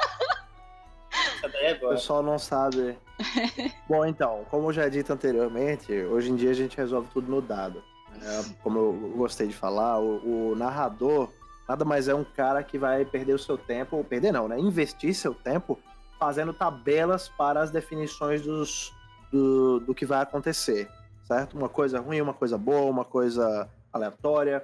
Essa daí é O boa. pessoal não sabe. Bom, então, como já dito anteriormente, hoje em dia a gente resolve tudo no dado. É, como eu gostei de falar, o, o narrador nada mais é um cara que vai perder o seu tempo, ou perder não, né? Investir seu tempo fazendo tabelas para as definições dos, do, do que vai acontecer, certo? Uma coisa ruim, uma coisa boa, uma coisa aleatória.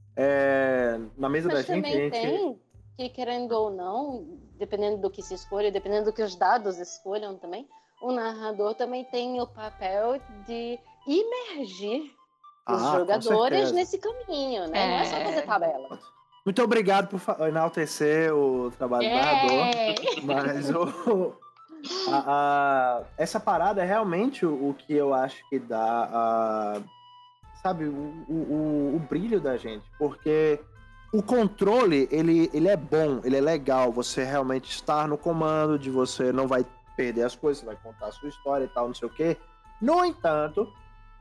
É, na mesa Mas da gente, também a gente... tem que, querendo ou não, dependendo do que se escolha, dependendo do que os dados escolham também, o narrador também tem o papel de imergir os Ah, com jogadores certeza. nesse caminho, né? Não é só fazer tabela. Muito obrigado por fa- enaltecer o trabalho do narrador. É. Mas o, a- a- essa parada é realmente o, o que eu acho que dá a, sabe, o, o, o- o brilho da gente. Porque o controle, ele, ele é bom, ele é legal. Você realmente estar no comando, de você não vai perder as coisas, você vai contar a sua história e tal, não sei o quê. No entanto,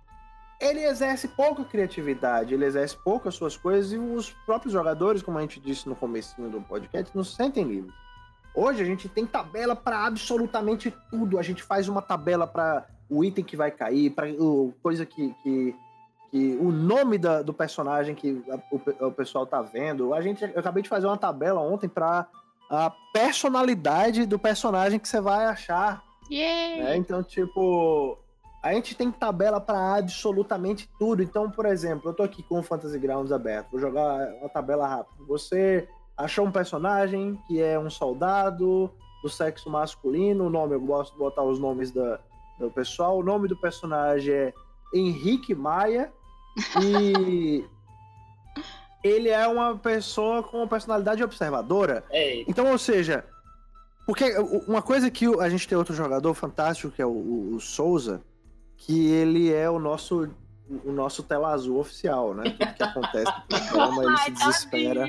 ele exerce pouca criatividade, ele exerce pouco as suas coisas e os próprios jogadores, como a gente disse no comecinho do podcast, não se sentem livres. Hoje a gente tem tabela para absolutamente tudo. A gente faz uma tabela para o item que vai cair, para coisa que, que, que o nome da, do personagem que a, o, o pessoal tá vendo. A gente, eu acabei de fazer uma tabela ontem para a personalidade do personagem que você vai achar. Yeah. Né? Então, tipo, a gente tem tabela para absolutamente tudo. Então, por exemplo, eu tô aqui com o Fantasy Grounds aberto, vou jogar uma tabela rápida. Você achou um personagem que é um soldado do sexo masculino, o nome, eu gosto de botar os nomes da, do pessoal. O nome do personagem é Henrique Maia e ele é uma pessoa com uma personalidade observadora. Ei, Então, ou seja, porque uma coisa que a gente tem outro jogador fantástico, que é o, o Souza, que ele é o nosso, o nosso tela azul oficial, né? Tudo que acontece no programa, ele se desespera.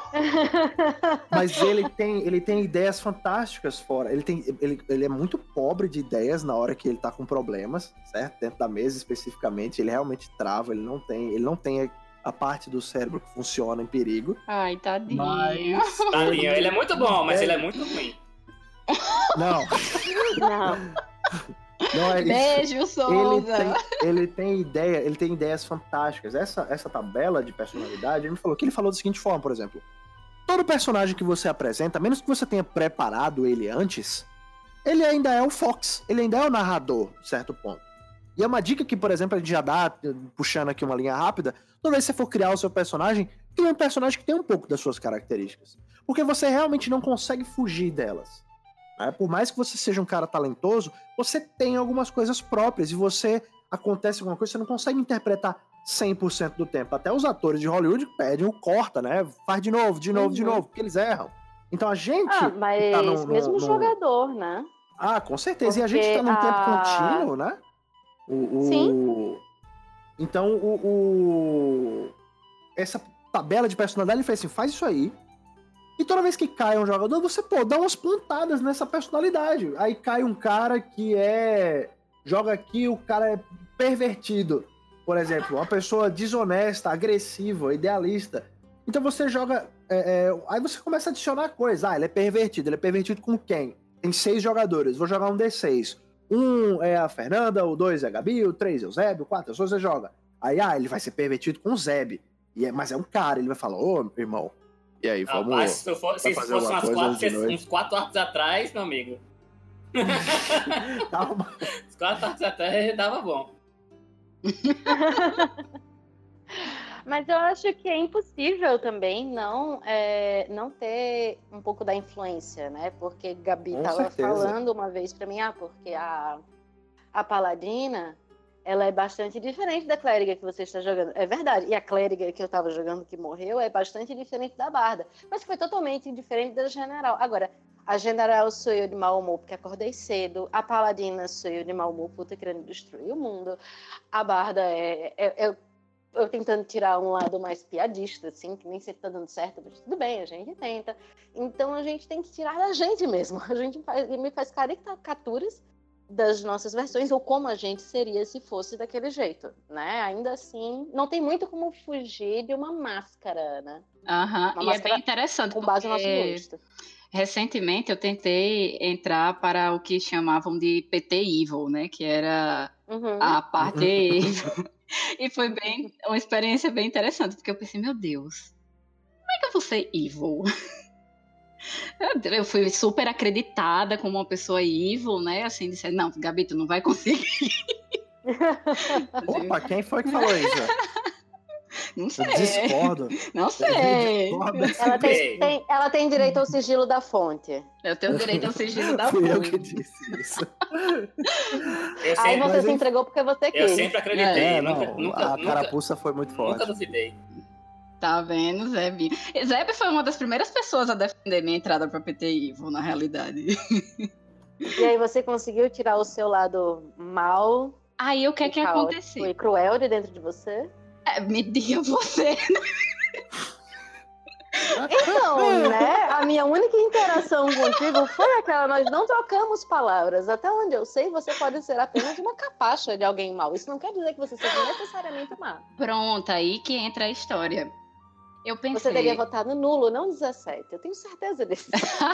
Mas ele tem, ele tem ideias fantásticas fora. Ele, tem, ele, ele é muito pobre de ideias na hora que ele tá com problemas, certo? Dentro da mesa, especificamente. Ele realmente trava, ele não tem, ele não tem a parte do cérebro que funciona em perigo. Ai, tadinho. Mas tadinho, ele é muito bom, mas ele é muito ruim. Não, Não. não é isso. Beijo, Ele Souza. tem, ele tem ideia, ele tem ideias fantásticas. Essa, essa tabela de personalidade, ele me falou que ele falou da seguinte forma, por exemplo: todo personagem que você apresenta, a menos que você tenha preparado ele antes, ele ainda é o Fox, ele ainda é o narrador, de certo ponto. E é uma dica que, por exemplo, a gente já dá, puxando aqui uma linha rápida, toda vez que você for criar o seu personagem, cria um personagem que tem um pouco das suas características. Porque você realmente não consegue fugir delas. Né? Por mais que você seja um cara talentoso, você tem algumas coisas próprias e você, acontece alguma coisa, você não consegue interpretar cem por cento do tempo. Até os atores de Hollywood pedem o corta, né? Faz de novo, de novo, Uhum. de novo, porque eles erram. Então a gente... Ah, mas tá no- no- mesmo no- jogador, né? Ah, com certeza. E a Porque gente tá num tempo a- contínuo, né? O, o... Sim. Então, o, o... essa tabela de personalidade, ele fez assim, faz isso aí. E toda vez que cai um jogador, você, pô, dá umas pontadas nessa personalidade. Aí cai um cara que é... Joga aqui, o cara é pervertido. Por exemplo, uma pessoa desonesta, agressiva, idealista. Então você joga... é, é, aí você começa a adicionar coisas. Ah, ele é pervertido. Ele é pervertido com quem? Tem seis jogadores. Vou jogar um D seis. Um é a Fernanda, o dois é a Gabi, o três é o Zeb, o quatro é o Souza, você joga. Aí, ah, ele vai ser pervertido com o Zeb. E é, mas é um cara, ele vai falar, ô, irmão, e aí, vamos... Rapaz, se, eu for, se vai fosse fazer umas alguma coisa quatro, de noite? uns quatro arcos atrás, meu amigo. Calma. Uns quatro arcos atrás dava bom. Mas eu acho que é impossível também não, é, não ter um pouco da influência, né? Porque Gabi Com estava certeza. falando uma vez pra mim, ah, porque a, a Paladina, ela é bastante diferente da clériga que você está jogando. É verdade. E a clériga que eu estava jogando que morreu é bastante diferente da barda. Mas foi totalmente diferente da general. Agora, a general sou eu de mau humor porque acordei cedo. A paladina sou eu de mau humor puta querendo destruir o mundo. A barda é... é, é eu tentando tirar um lado mais piadista, assim, que nem sempre tá dando certo, mas tudo bem, a gente tenta. Então a gente tem que tirar da gente mesmo. A gente faz, me faz caricaturas das nossas versões, ou como a gente seria se fosse daquele jeito, né? Ainda assim, não tem muito como fugir de uma máscara, né? Aham, Uma e máscara é bem interessante, com base no nosso porque gosto. recentemente eu tentei entrar para o que chamavam de P T Evil, né? Que era Uhum. a parte evil. E foi bem, uma experiência bem interessante, porque eu pensei, meu Deus, como é que eu vou ser evil? Eu fui super acreditada como uma pessoa evil, né? Assim, disse, não, Gabi, tu não vai conseguir. Opa, quem foi que falou isso? Não sei. Eu discordo. Não sei. Eu discordo. Ela tem, tem, ela tem direito ao sigilo da fonte. Eu tenho direito ao sigilo da Fui eu fonte. que disse isso. Eu Aí sempre, você mas se eu- entregou porque você eu quis. sempre acreditei. É, nunca, não, nunca, a nunca, carapuça foi muito forte. nunca duvidei. Tá vendo, Zeb? Zeb foi uma das primeiras pessoas a defender minha entrada pra P T Evil, na realidade. E aí você conseguiu tirar o seu lado mal Aí o que é e que caótico aconteceu? e cruel de dentro de você? É, me diga você. Então, né? A minha única interação contigo foi aquela, nós não trocamos palavras. Até onde eu sei, você pode ser apenas uma capacha de alguém mau. Isso não quer dizer que você seja necessariamente má. Pronto, aí que entra a história. Eu pensei... Você teria votado nulo, não dezessete. Eu tenho certeza disso.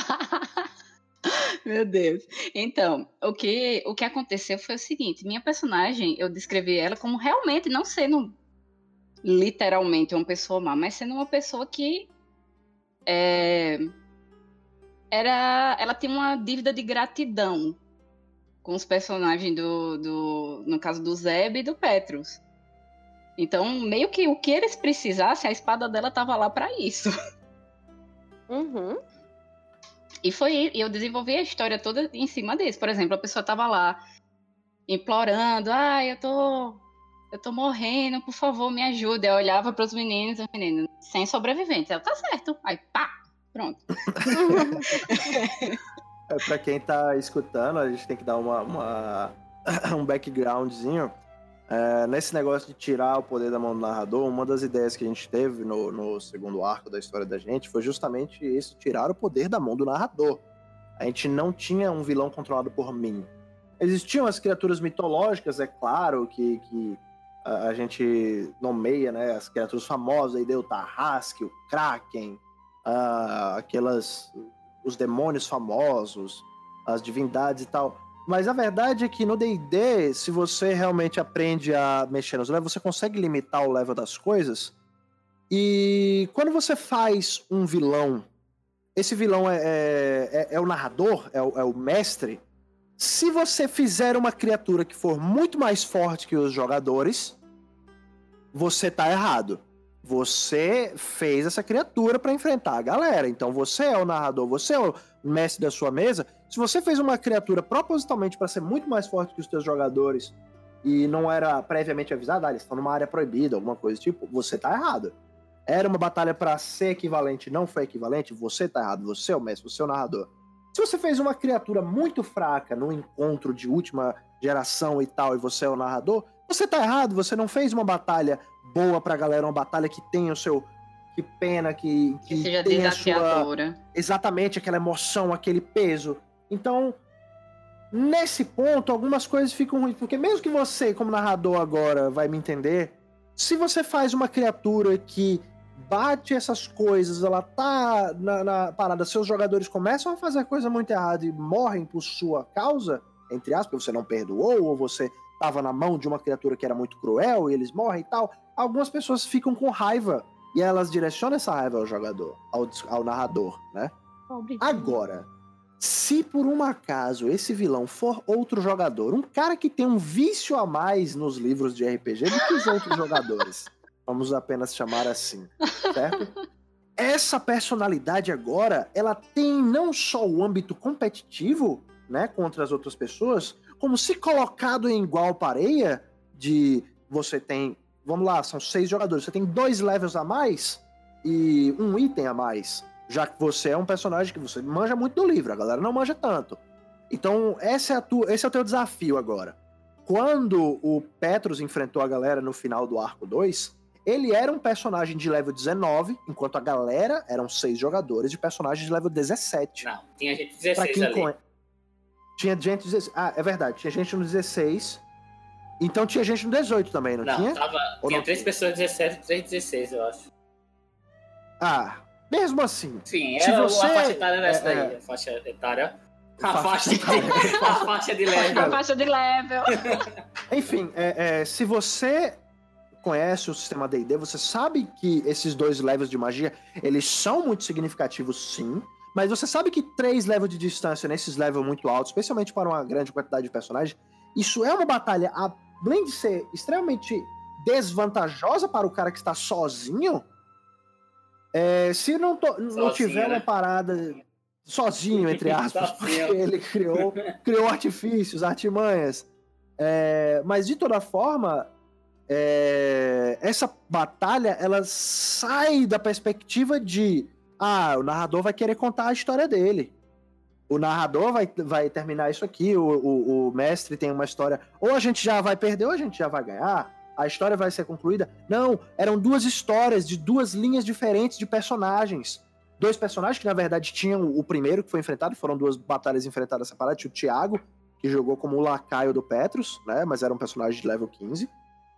Meu Deus. Então, o que, o que aconteceu foi o seguinte. Minha personagem, eu descrevi ela como realmente não sendo literalmente uma pessoa má, mas sendo uma pessoa que é, era, ela tinha uma dívida de gratidão com os personagens do, do no caso do Zeb e do Petrus. Então, meio que o que eles precisassem, a espada dela estava lá para isso. Uhum. E foi, eu desenvolvi a história toda em cima disso. Por exemplo, a pessoa estava lá implorando, ah, eu tô, eu tô morrendo, por favor, me ajuda. Eu olhava para os meninos, os meninos, sem sobreviventes. Ela, tá certo. Aí, pá, pronto. É, pra quem tá escutando, a gente tem que dar uma, uma- um backgroundzinho. É, nesse negócio de tirar o poder da mão do narrador, uma das ideias que a gente teve no, no segundo arco da história da gente foi justamente isso, tirar o poder da mão do narrador. A gente não tinha um vilão controlado por mim. Existiam as criaturas mitológicas, é claro, que, que a, a gente nomeia, né, as criaturas famosas, aí deu o Tarrasque, o Kraken, ah, aquelas, os demônios famosos, as divindades e tal. Mas a verdade é que no D e D, se você realmente aprende a mexer nos levels, você consegue limitar o level das coisas. E quando você faz um vilão, esse vilão é, é, é o narrador, é o, é o mestre. Se você fizer uma criatura que for muito mais forte que os jogadores, você tá errado. Você fez essa criatura para enfrentar a galera. Então você é o narrador, você é o mestre da sua mesa. Se você fez uma criatura propositalmente para ser muito mais forte que os seus jogadores e não era previamente avisado, ah, eles estão numa área proibida, alguma coisa do tipo, você tá errado. Era uma batalha para ser equivalente, não foi equivalente, você tá errado, você é o mestre, você é o narrador. Se você fez uma criatura muito fraca no encontro de última geração e tal, e você é o narrador, você tá errado, você não fez uma batalha boa pra galera, uma batalha que tenha o seu... Que pena, que, que, Que seja tenha a sua... desafiadora. Exatamente, aquela emoção, aquele peso. Então, nesse ponto, algumas coisas ficam ruins, porque mesmo que você, como narrador agora, vai me entender, se você faz uma criatura que bate essas coisas, ela tá na, na parada, seus jogadores começam a fazer coisa muito errada e morrem por sua causa, entre aspas, você não perdoou, ou você tava na mão de uma criatura que era muito cruel e eles morrem e tal, algumas pessoas ficam com raiva e elas direcionam essa raiva ao jogador, ao, ao narrador, né? Agora, se por um acaso esse vilão for outro jogador, um cara que tem um vício a mais nos livros de R P G do que os outros jogadores, vamos apenas chamar assim, certo? Essa personalidade agora, ela tem não só o âmbito competitivo, né, contra as outras pessoas, como se colocado em igual pareia, de você tem, vamos lá, são seis jogadores, você tem dois levels a mais e um item a mais, já que você é um personagem que você manja muito do livro, a galera não manja tanto. Então, essa é a tua, esse é o teu desafio agora. Quando o Petrus enfrentou a galera no final do Arco dois, ele era um personagem de level dezenove, enquanto a galera eram seis jogadores de personagens de level dezessete. Não, tinha gente dezesseis Pra quem ali. conhe- Tinha gente dezesseis. Ah, é verdade, tinha gente no dezesseis. Então tinha gente no dezoito também, não, Não, tinha? tava, Ou tinha não três tinha? pessoas dezessete e três dezesseis, eu acho. Ah, mesmo assim. Sim, Se era, você- a faixa etária era essa é, daí, é. a faixa etária. A Faixa faixa, de, a faixa de A level. faixa de level. Enfim, é, é, se você conhece o sistema D e D, você sabe que esses dois levels de magia, eles são muito significativos, sim, mas você sabe que três levels de distância nesses levels muito altos, especialmente para uma grande quantidade de personagens, isso é uma batalha, além de ser extremamente desvantajosa para o cara que está sozinho, é, se não, to- não Sozinho, tiver né? uma parada sozinho, entre aspas, porque Sozinho. ele criou, criou artifícios, artimanhas. É, mas de toda forma, é, essa batalha ela sai da perspectiva de ah, o narrador vai querer contar a história dele. O narrador vai, vai terminar isso aqui, o, o, o mestre tem uma história. Ou a gente já vai perder, ou a gente já vai ganhar. A história vai ser concluída. Não, eram duas histórias de duas linhas diferentes de personagens. Dois personagens que, na verdade, tinham o primeiro que foi enfrentado, foram duas batalhas enfrentadas separadas. Tinha o Thiago, que jogou como o lacaio do Petrus, né? Mas era um personagem de level quinze.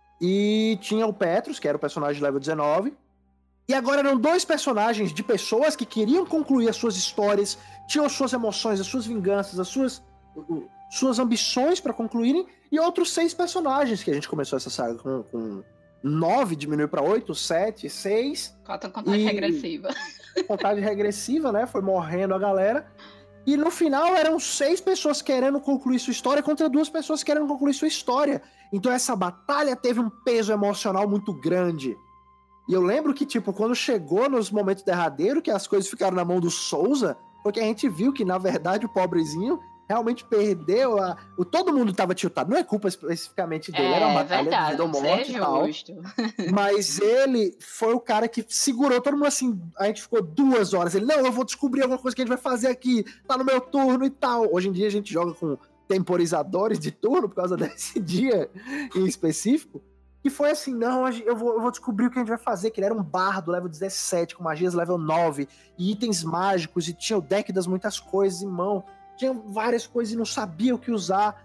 E tinha o Petrus, que era o personagem de level dezenove. E agora eram dois personagens de pessoas que queriam concluir as suas histórias, tinham as suas emoções, as suas vinganças, as suas, uh, suas ambições para concluírem, e outros seis personagens que a gente começou essa saga com, com nove, diminuiu para oito, sete, seis. Conta contagem E- regressiva. Contagem regressiva, né? Foi morrendo a galera. E no final eram seis pessoas querendo concluir sua história contra duas pessoas querendo concluir sua história. Então essa batalha teve um peso emocional muito grande. E eu lembro que, tipo, quando chegou nos momentos derradeiros, que as coisas ficaram na mão do Souza, porque a gente viu que, na verdade, o pobrezinho realmente perdeu a... O, todo mundo tava tiltado. Não é culpa especificamente dele, era uma É batalha de verdade, vida ou isso morte é e tal. justo. Mas ele foi o cara que segurou todo mundo assim. A gente ficou duas horas. Ele, não, eu vou descobrir alguma coisa que a gente vai fazer aqui. Tá no meu turno e tal. Hoje em dia a gente joga com temporizadores de turno por causa desse dia em específico. Que foi assim, não, eu vou, eu vou descobrir o que a gente vai fazer. Que ele era um bardo level dezessete, com magias level nove, e itens mágicos, e tinha o deck das muitas coisas em mão. Tinha várias coisas e não sabia o que usar.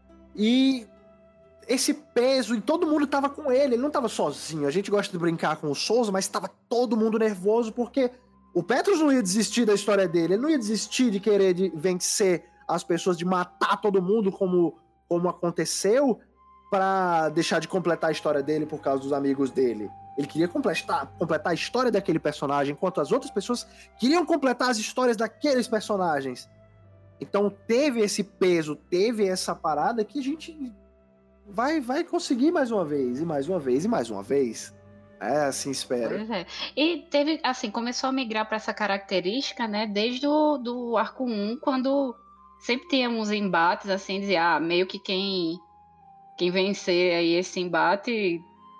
E esse peso, e todo mundo tava com ele, ele não tava sozinho. A gente gosta de brincar com o Souza, mas tava todo mundo nervoso, porque o Petrus não ia desistir da história dele, ele não ia desistir de querer de vencer as pessoas, de matar todo mundo como, como aconteceu, pra deixar de completar a história dele por causa dos amigos dele. Ele queria completar, completar a história daquele personagem, enquanto as outras pessoas queriam completar as histórias daqueles personagens. Então teve esse peso, teve essa parada que a gente vai, vai conseguir mais uma vez, e mais uma vez, e mais uma vez. É, assim espero. Pois é. E teve, assim, começou a migrar para essa característica, né, desde o do arco um, quando sempre tinha uns embates, assim, dizia, ah, meio que quem, quem vencer aí esse embate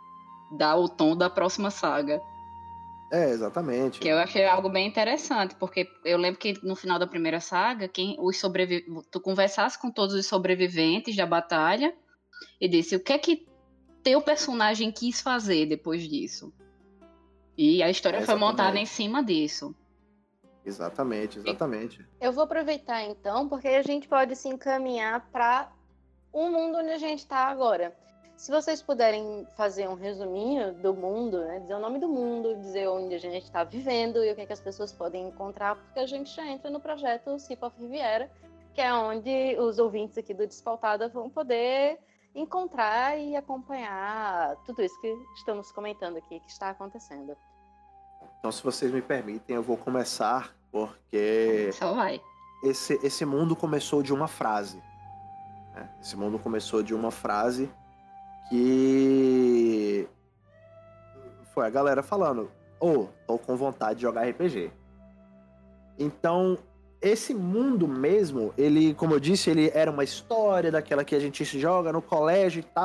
dá o tom da próxima saga. É, exatamente. Que eu achei algo bem interessante, porque eu lembro que no final da primeira saga, quem, os sobrevi... tu conversasse com todos os sobreviventes da batalha e disse o que é que teu personagem quis fazer depois disso. E a história É, foi montada exatamente. em cima disso. Exatamente, exatamente. Eu vou aproveitar então, porque a gente pode se encaminhar para o mundo onde a gente está agora. Se vocês puderem fazer um resuminho do mundo, né, dizer o nome do mundo, dizer onde a gente está vivendo e o que, é que as pessoas podem encontrar, porque a gente já entra no projeto Sip of Riviera, que é onde os ouvintes aqui do Despautada vão poder encontrar e acompanhar tudo isso que estamos comentando aqui, que está acontecendo. Então, se vocês me permitem, eu vou começar, porque Só vai. esse, esse mundo começou de uma frase. Né? Esse mundo começou de uma frase que foi a galera falando, ô, oh, tô com vontade de jogar R P G. Então, esse mundo mesmo, ele, como eu disse, ele era uma história daquela que a gente se joga no colégio e tal,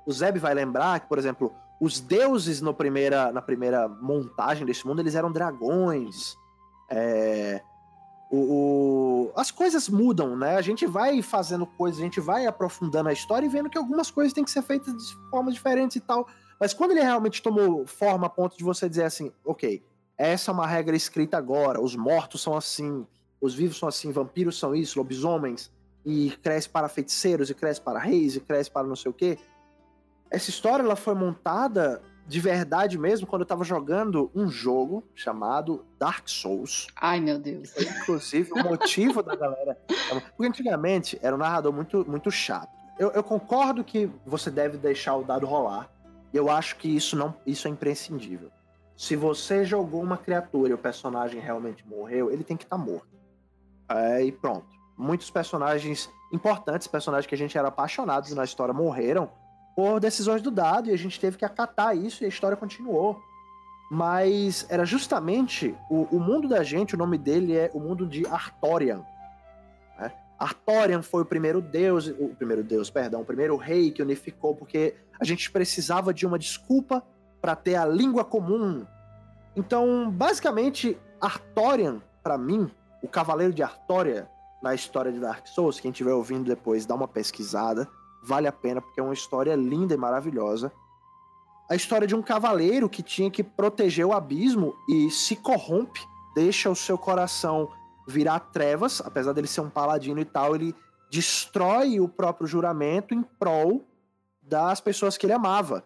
o Zeb vai lembrar que, por exemplo, os deuses no primeira, na primeira montagem desse mundo, eles eram dragões. É, o, o, as coisas mudam, né? A gente vai fazendo coisas, a gente vai aprofundando a história e vendo que algumas coisas têm que ser feitas de formas diferentes e tal. Mas quando ele realmente tomou forma a ponto de você dizer assim, ok, essa é uma regra escrita agora, os mortos são assim, os vivos são assim, vampiros são isso, lobisomens, e cresce para feiticeiros, e cresce para reis, e cresce para não sei o quê. Essa história ela foi montada de verdade mesmo quando eu tava jogando um jogo chamado Dark Souls. Ai, meu Deus. Foi, inclusive, o motivo da galera... Porque antigamente era um narrador muito, muito chato. Eu, eu concordo que você deve deixar o dado rolar. E eu acho que isso, não, isso é imprescindível. Se você jogou uma criatura e o personagem realmente morreu, ele tem que estar tá morto. É, e pronto. Muitos personagens importantes, personagens que a gente era apaixonado na história, morreram por decisões do dado, e a gente teve que acatar isso e a história continuou. Mas era justamente o, o mundo da gente, o nome dele é o mundo de Arthorian. Né? Arthorian foi o primeiro deus, o primeiro deus, perdão, o primeiro rei que unificou, porque a gente precisava de uma desculpa para ter a língua comum. Então, basicamente, Arthorian, para mim, o Cavaleiro de Arthoria, na história de Dark Souls, quem estiver ouvindo depois, dá uma pesquisada, vale a pena, porque é uma história linda e maravilhosa. A história de um cavaleiro que tinha que proteger o abismo e se corrompe, deixa o seu coração virar trevas, apesar dele ser um paladino e tal, ele destrói o próprio juramento em prol das pessoas que ele amava.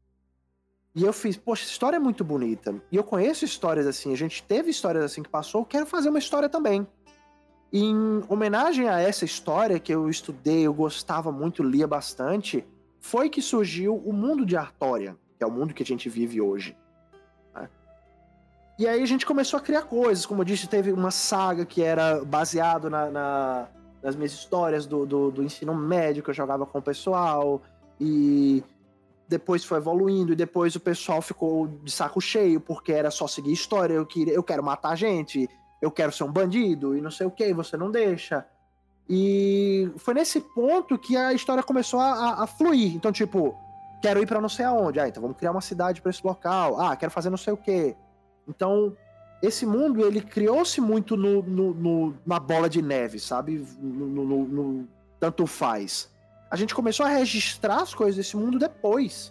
E eu fiz, poxa, essa história é muito bonita. E eu conheço histórias assim, a gente teve histórias assim que passou, eu quero fazer uma história também. Em homenagem a essa história que eu estudei, eu gostava muito, lia bastante, foi que surgiu o mundo de Arthorian, que é o mundo que a gente vive hoje. Né? E aí a gente começou a criar coisas, como eu disse, teve uma saga que era baseado na, na, nas minhas histórias do, do, do ensino médio, que eu jogava com o pessoal, e depois foi evoluindo, e depois o pessoal ficou de saco cheio, porque era só seguir história, eu, queria, eu quero matar gente, eu quero ser um bandido, e não sei o que, você não deixa. E foi nesse ponto que a história começou a, a fluir. Então, tipo, quero ir pra não sei aonde. Ah, então vamos criar uma cidade pra esse local. Ah, quero fazer não sei o que. Então, esse mundo, ele criou-se muito no, no, no, na bola de neve, sabe? No, no, no tanto faz. A gente começou a registrar as coisas desse mundo depois.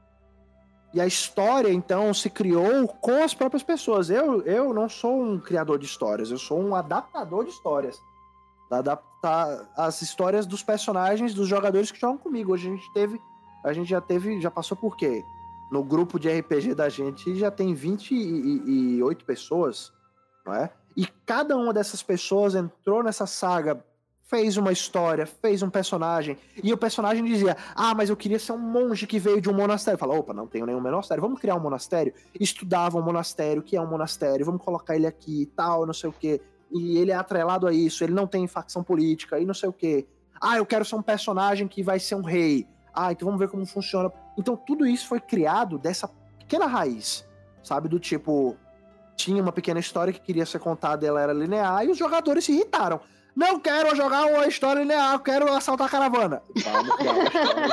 E a história, então, se criou com as próprias pessoas. Eu, eu não sou um criador de histórias, eu sou um adaptador de histórias. Adaptar as histórias dos personagens, dos jogadores que jogam comigo. Hoje a gente teve, a gente já teve, já passou por quê? No grupo de R P G da gente já tem vinte e oito pessoas, não é? E cada uma dessas pessoas entrou nessa saga, fez uma história, fez um personagem, e o personagem dizia, ah, mas eu queria ser um monge que veio de um monastério. Fala, opa, não tenho nenhum monastério, vamos criar um monastério? Estudava um monastério, que é um monastério, vamos colocar ele aqui e tal, não sei o quê. E ele é atrelado a isso, ele não tem facção política, e não sei o quê. Ah, eu quero ser um personagem que vai ser um rei. Ah, então vamos ver como funciona. Então tudo isso foi criado dessa pequena raiz, sabe? Do tipo, tinha uma pequena história que queria ser contada, ela era linear, e os jogadores se irritaram. Não quero jogar uma história linear, eu quero assaltar a caravana. Vamos criar uma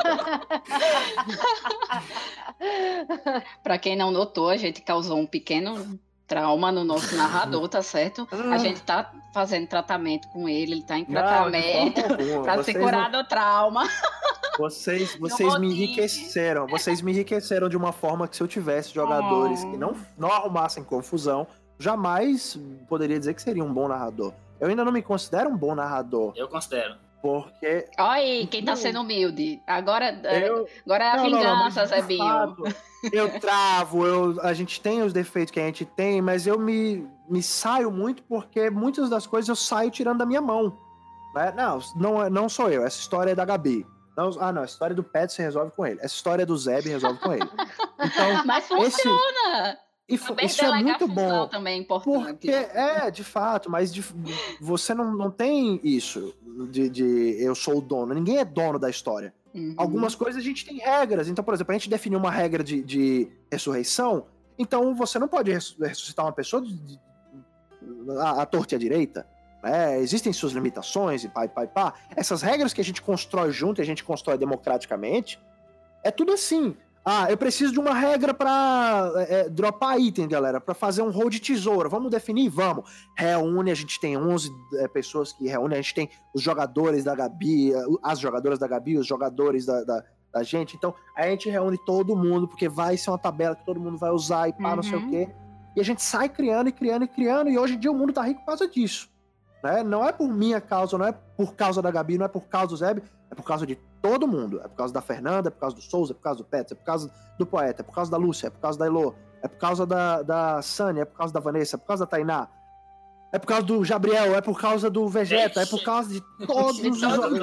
história. Pra quem não notou, a gente causou um pequeno trauma no nosso narrador, tá certo? A gente tá fazendo tratamento com ele, ele tá em tratamento pra ser curado o trauma. Vocês, vocês me enriqueceram, vocês me enriqueceram de uma forma que se eu tivesse jogadores oh. que não, não arrumassem confusão, jamais poderia dizer que seria um bom narrador. Eu ainda não me considero um bom narrador. Eu considero. Porque... Olha aí, quem tá sendo humilde. Agora, eu... agora é a não, vingança, não, não, Zebinho. Fato, eu travo, eu, a gente tem os defeitos que a gente tem, mas eu me, me saio muito porque muitas das coisas eu saio tirando da minha mão. Né? Não, não, não sou eu, essa história é da Gabi. Não, ah, não, a história do Pet você resolve com ele. Essa história do Zeb resolve com ele. Então, mas funciona! Esse... E isso é muito bom, também é importante. Porque é, de fato, mas de, você não, não tem isso de, de eu sou o dono, ninguém é dono da história. Uhum. Algumas coisas a gente tem regras, então, por exemplo, a gente definiu uma regra de, de ressurreição, então você não pode ressuscitar uma pessoa de, de, a, a torta e a direita, né? Existem suas limitações e pá, pá, pá. Essas regras que a gente constrói junto, e a gente constrói democraticamente, É tudo assim. Ah, eu preciso de uma regra pra é, dropar item, galera, pra fazer um roll de tesoura. Vamos definir? Vamos. Reúne, a gente tem onze é, pessoas que reúnem, a gente tem os jogadores da Gabi, as jogadoras da Gabi, os jogadores da, da, da gente. Então, a gente reúne todo mundo, porque vai ser uma tabela que todo mundo vai usar e pá, uhum. não sei o quê. E a gente sai criando e criando e criando, e hoje em dia o mundo tá rico por causa disso. Né? Não é por minha causa, não é por causa da Gabi, não é por causa do Zeb, é por causa de todo mundo. É por causa da Fernanda, é por causa do Souza, é por causa do Petros, é por causa do Poeta, é por causa da Lúcia, é por causa da Elô, é por causa da, da Sânia, é por causa da Vanessa, é por causa da Tainá, é por causa do Gabriel, é por causa do Vegeta, é por causa de todos os...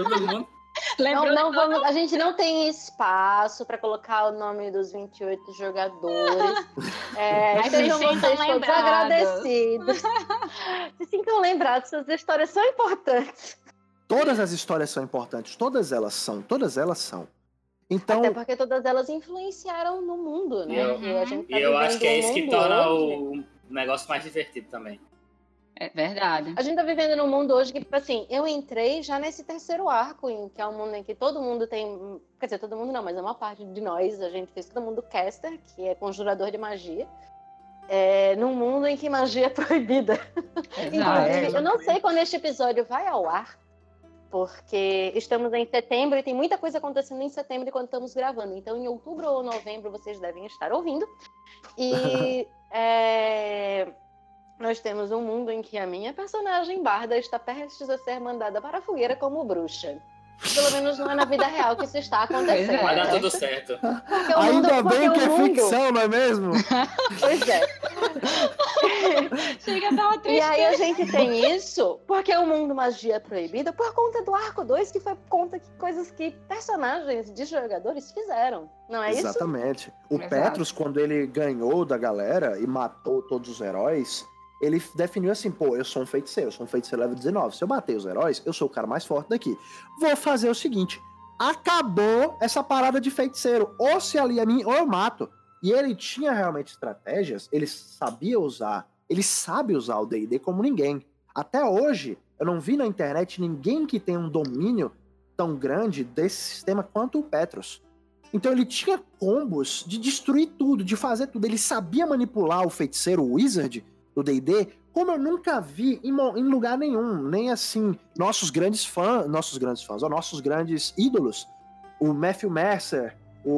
Não, não vamos, a gente não tem espaço para colocar o nome dos vinte e oito jogadores. É, sejam vocês todos agradecidos. Se sintam lembrados, suas histórias são importantes. Todas as histórias são importantes, todas elas são, todas elas são. Então... Até porque todas elas influenciaram no mundo, né? E eu, e a gente tá e eu acho que é isso que torna hoje. o negócio mais divertido também. É verdade. A gente tá vivendo num mundo hoje que, assim, eu entrei já nesse terceiro arco, que é um mundo em que todo mundo tem... Quer dizer, todo mundo não, mas é uma parte de nós, a gente fez todo mundo caster, que é conjurador de magia. É, num mundo em que magia é proibida. Inclusive, eu não sei quando este episódio vai ao ar, porque estamos em setembro e tem muita coisa acontecendo em setembro quando estamos gravando. Então, em outubro ou novembro, vocês devem estar ouvindo. E é, nós temos um mundo em que a minha personagem, Barda, está prestes a ser mandada para a fogueira como bruxa. Pelo menos não é na vida real que isso está acontecendo. Vai dar tudo certo. Porque o Ainda mundo, bem que é mundo... ficção, não é mesmo? Pois é. Chega a dar uma tristeza. E aí a gente tem isso porque o mundo magia é proibida por conta do arco dois, que foi por conta de coisas que personagens de jogadores fizeram. Não é Exatamente. isso? Exatamente. O Exato. Petros, quando ele ganhou da galera e matou todos os heróis, ele definiu assim, pô, eu sou um feiticeiro, eu sou um feiticeiro level dezenove. Se eu matei os heróis, eu sou o cara mais forte daqui. Vou fazer o seguinte, acabou essa parada de feiticeiro. Ou se alia a mim, ou eu mato. E ele tinha realmente estratégias, ele sabia usar, ele sabe usar o D e D como ninguém. Até hoje, eu não vi na internet ninguém que tenha um domínio tão grande desse sistema quanto o Petros. Então ele tinha combos de destruir tudo, de fazer tudo. Ele sabia manipular o feiticeiro, o Wizard, do D e D, como eu nunca vi em, em lugar nenhum. Nem assim, nossos grandes fãs, nossos grandes fãs, ou nossos grandes ídolos, o Matthew Mercer, o...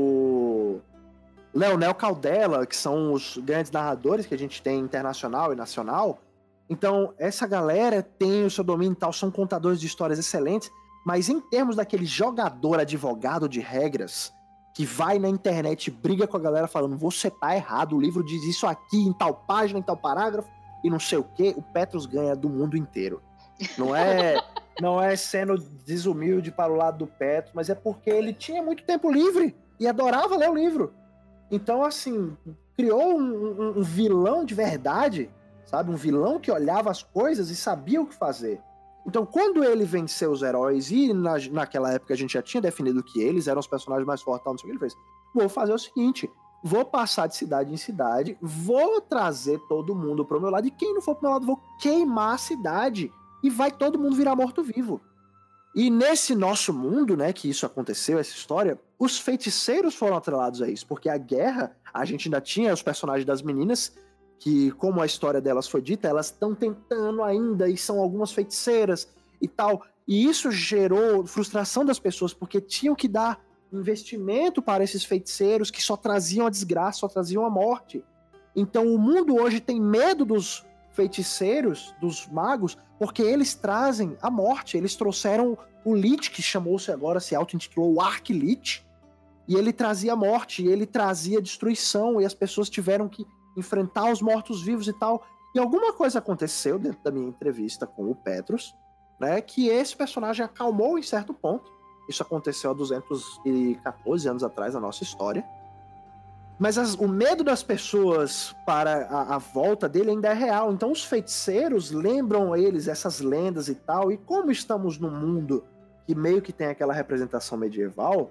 o... Leonel Caldela, que são os grandes narradores que a gente tem internacional e nacional. Então, essa galera tem o seu domínio e tal, são contadores de histórias excelentes, mas em termos daquele jogador advogado de regras, que vai na internet e briga com a galera falando, você tá errado, o livro diz isso aqui, em tal página, em tal parágrafo, e não sei o quê, o Petros ganha do mundo inteiro. Não é, não é sendo desumilde para o lado do Petros, mas é porque ele tinha muito tempo livre e adorava ler o livro. Então, assim, criou um, um, um vilão de verdade, sabe? Um vilão que olhava as coisas e sabia o que fazer. Então, quando ele venceu os heróis, e na, naquela época a gente já tinha definido que eles eram os personagens mais fortes, não sei o que ele fez. Vou fazer o seguinte, vou passar de cidade em cidade, vou trazer todo mundo pro meu lado, e quem não for pro meu lado, vou queimar a cidade, e vai todo mundo virar morto-vivo. E nesse nosso mundo, né, que isso aconteceu, essa história, os feiticeiros foram atrelados a isso, porque a guerra, a gente ainda tinha os personagens das meninas, que, como a história delas foi dita, elas estão tentando ainda, e são algumas feiticeiras e tal, e isso gerou frustração das pessoas, porque tinham que dar investimento para esses feiticeiros que só traziam a desgraça, só traziam a morte. Então o mundo hoje tem medo dos feiticeiros, dos magos, porque eles trazem a morte. Eles trouxeram o Lich, que chamou-se agora, se auto-intitulou o Arch-Lich, e ele trazia a morte, e ele trazia destruição, e as pessoas tiveram que enfrentar os mortos-vivos e tal. E alguma coisa aconteceu dentro da minha entrevista com o Petros, né, que esse personagem acalmou em certo ponto. Isso aconteceu há duzentos e quatorze anos atrás na nossa história. Mas as, o medo das pessoas para a, a volta dele ainda é real. Então os feiticeiros lembram eles, essas lendas e tal. E como estamos num mundo que meio que tem aquela representação medieval,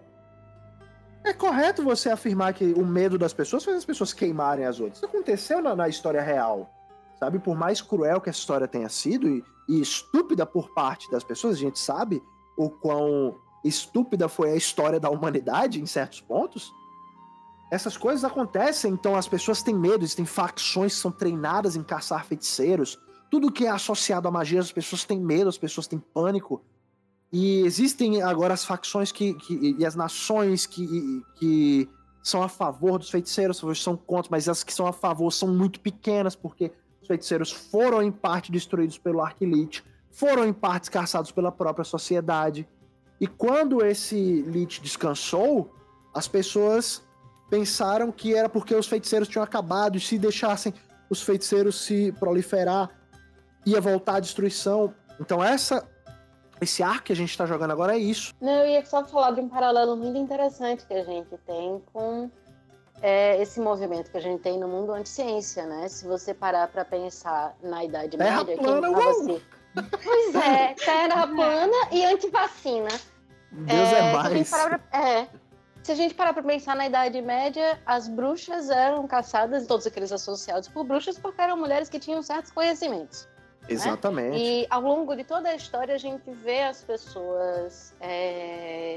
é correto você afirmar que o medo das pessoas faz as pessoas queimarem as outras. Isso aconteceu na, na história real, sabe? Por mais cruel que essa história tenha sido e, e estúpida por parte das pessoas, a gente sabe o quão estúpida foi a história da humanidade em certos pontos, essas coisas acontecem, então as pessoas têm medo, existem facções que são treinadas em caçar feiticeiros, tudo que é associado à magia, as pessoas têm medo, as pessoas têm pânico, e existem agora as facções que, que, e as nações que, que são a favor dos feiticeiros, são contra, mas as que são a favor são muito pequenas, porque os feiticeiros foram em parte destruídos pelo Arquilite, foram em parte caçados pela própria sociedade, e quando esse Lich descansou, as pessoas pensaram que era porque os feiticeiros tinham acabado, e se deixassem os feiticeiros se proliferar, ia voltar a destruição. Então essa, esse arco que a gente está jogando agora é isso. Não, eu ia só falar de um paralelo muito interessante que a gente tem com é, esse movimento que a gente tem no mundo anti-ciência, né? Se você parar para pensar na Idade Terra Média... plana, quem assim, pois é, terra plana e antivacina. Deus é, é mais. Se pra, é, se a gente parar para pensar na Idade Média, as bruxas eram caçadas, todos aqueles associados por bruxas, porque eram mulheres que tinham certos conhecimentos. Exatamente. Né? E ao longo de toda a história a gente vê as pessoas é,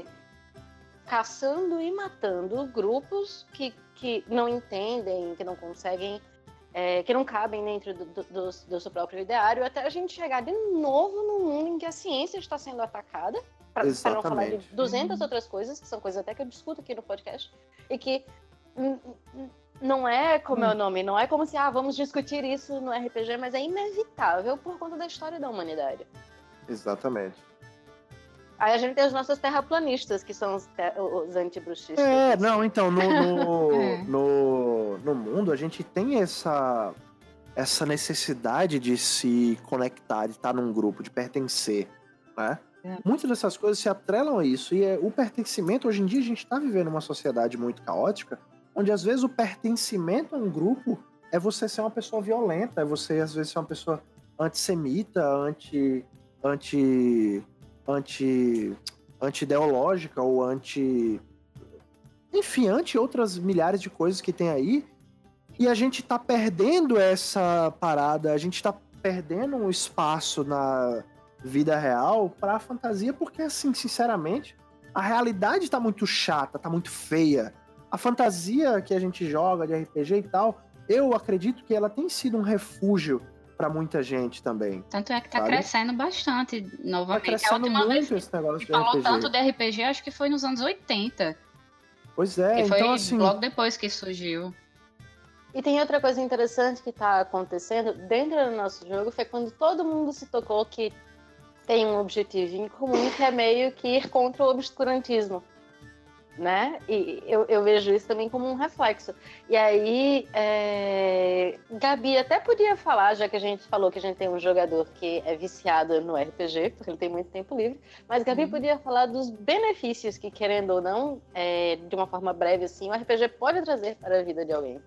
caçando e matando grupos que, que não entendem, que não conseguem, é, que não cabem dentro do, do, do, do seu próprio ideário, até a gente chegar de novo num mundo em que a ciência está sendo atacada, para não falar de duzentas outras coisas, que são coisas até que eu discuto aqui no podcast, e que n- n- não é como hum. é o nome, não é como se, ah, vamos discutir isso no R P G, mas é inevitável por conta da história da humanidade. Exatamente. Aí a gente tem os nossos terraplanistas, que são os, ter- os antibruxistas. É, não, então, no, no, é. no, no mundo a gente tem essa, essa necessidade de se conectar, de estar num grupo, de pertencer, né? É. Muitas dessas coisas se atrelam a isso, e é, o pertencimento, hoje em dia a gente está vivendo uma sociedade muito caótica, onde às vezes o pertencimento a um grupo é você ser uma pessoa violenta, é você às vezes ser uma pessoa antissemita, anti, anti, anti, anti-ideológica ou anti... enfim, anti outras milhares de coisas que tem aí, e a gente tá perdendo essa parada, a gente tá perdendo um espaço na vida real pra fantasia, porque assim, sinceramente, a realidade tá muito chata, tá muito feia. A fantasia que a gente joga de R P G e tal, eu acredito que ela tem sido um refúgio pra muita gente também. Tanto é que tá sabe? crescendo bastante, novamente. Tá crescendo muito vez esse negócio de falou R P G. Tanto de R P G, acho que foi nos anos oitenta. Pois é, que foi então assim... logo depois que surgiu. E tem outra coisa interessante que tá acontecendo dentro do nosso jogo, foi quando todo mundo se tocou que tem um objetivo em comum, que é meio que ir contra o obscurantismo, né? E eu, eu vejo isso também como um reflexo. E aí, é... Gabi até podia falar, já que a gente falou que a gente tem um jogador que é viciado no R P G, porque ele tem muito tempo livre, mas Gabi uhum. podia falar dos benefícios que, querendo ou não, é, de uma forma breve assim, o R P G pode trazer para a vida de alguém.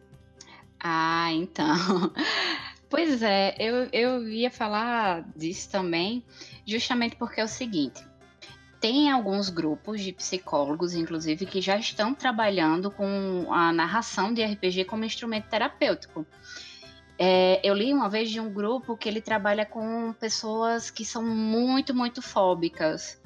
Ah, então... Pois é, eu, eu ia falar disso também, justamente porque é o seguinte, tem alguns grupos de psicólogos, inclusive, que já estão trabalhando com a narração de R P G como instrumento terapêutico. É, eu li uma vez de um grupo que ele trabalha com pessoas que são muito, muito fóbicas,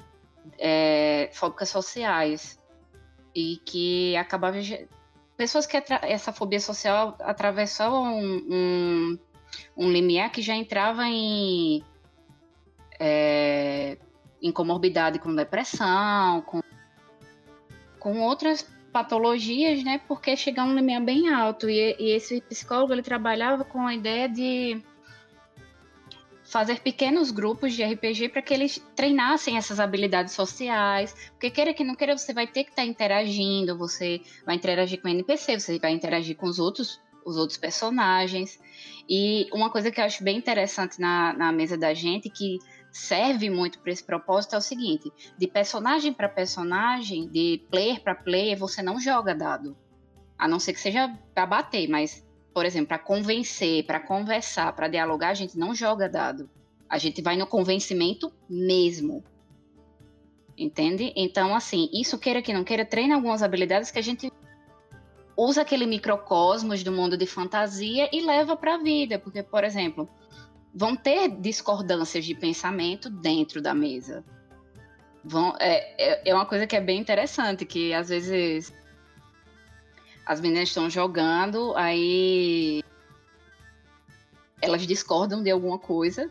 é, fóbicas sociais, e que acabavam... Pessoas que atra- essa fobia social atravessou um... um um limiar que já entrava em, é, em comorbidade com depressão, com, com outras patologias, né? Porque chega a um limiar bem alto. E, e esse psicólogo, ele trabalhava com a ideia de fazer pequenos grupos de R P G para que eles treinassem essas habilidades sociais. Porque queira que não queira, você vai ter que estar interagindo, você vai interagir com o N P C, você vai interagir com os outros os outros personagens. E uma coisa que eu acho bem interessante na, na mesa da gente, que serve muito para esse propósito, é o seguinte: de personagem para personagem, de player para player, você não joga dado. A não ser que seja para bater, mas, por exemplo, para convencer, para conversar, para dialogar, a gente não joga dado. A gente vai no convencimento mesmo. Entende? Então, assim, isso queira que não queira, treina algumas habilidades que a gente usa aquele microcosmos do mundo de fantasia e leva para a vida, porque, por exemplo, vão ter discordâncias de pensamento dentro da mesa. vão, é, é uma coisa que é bem interessante, que às vezes as meninas estão jogando, aí elas discordam de alguma coisa,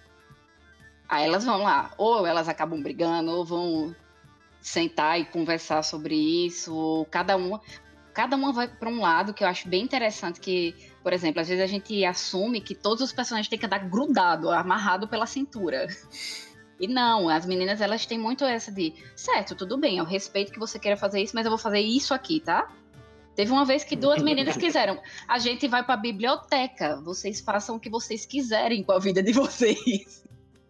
aí elas vão lá, ou elas acabam brigando, ou vão sentar e conversar sobre isso, ou cada uma, cada uma vai para um lado, que eu acho bem interessante, que, por exemplo, às vezes a gente assume que todos os personagens têm que andar grudado, amarrado pela cintura. E não, as meninas, elas têm muito essa de, certo, tudo bem, eu respeito que você queira fazer isso, mas eu vou fazer isso aqui, tá? Teve uma vez que duas meninas quiseram, a gente vai pra biblioteca, vocês façam o que vocês quiserem com a vida de vocês.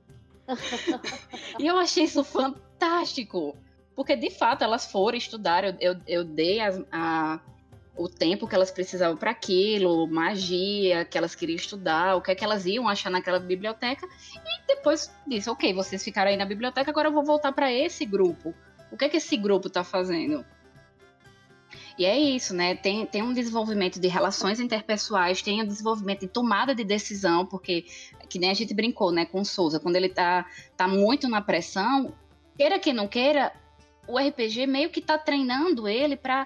E eu achei isso fantástico, porque de fato elas foram estudar, eu, eu, eu dei as, a, o tempo que elas precisavam para aquilo, magia que elas queriam estudar, o que é que elas iam achar naquela biblioteca, e depois disse, ok, vocês ficaram aí na biblioteca, agora eu vou voltar para esse grupo. O que é que esse grupo tá fazendo? E é isso, né? Tem, tem um desenvolvimento de relações interpessoais, tem um desenvolvimento de tomada de decisão, porque, que nem a gente brincou, né, com o Souza, quando ele tá, tá muito na pressão, queira que não queira, o R P G meio que tá treinando ele para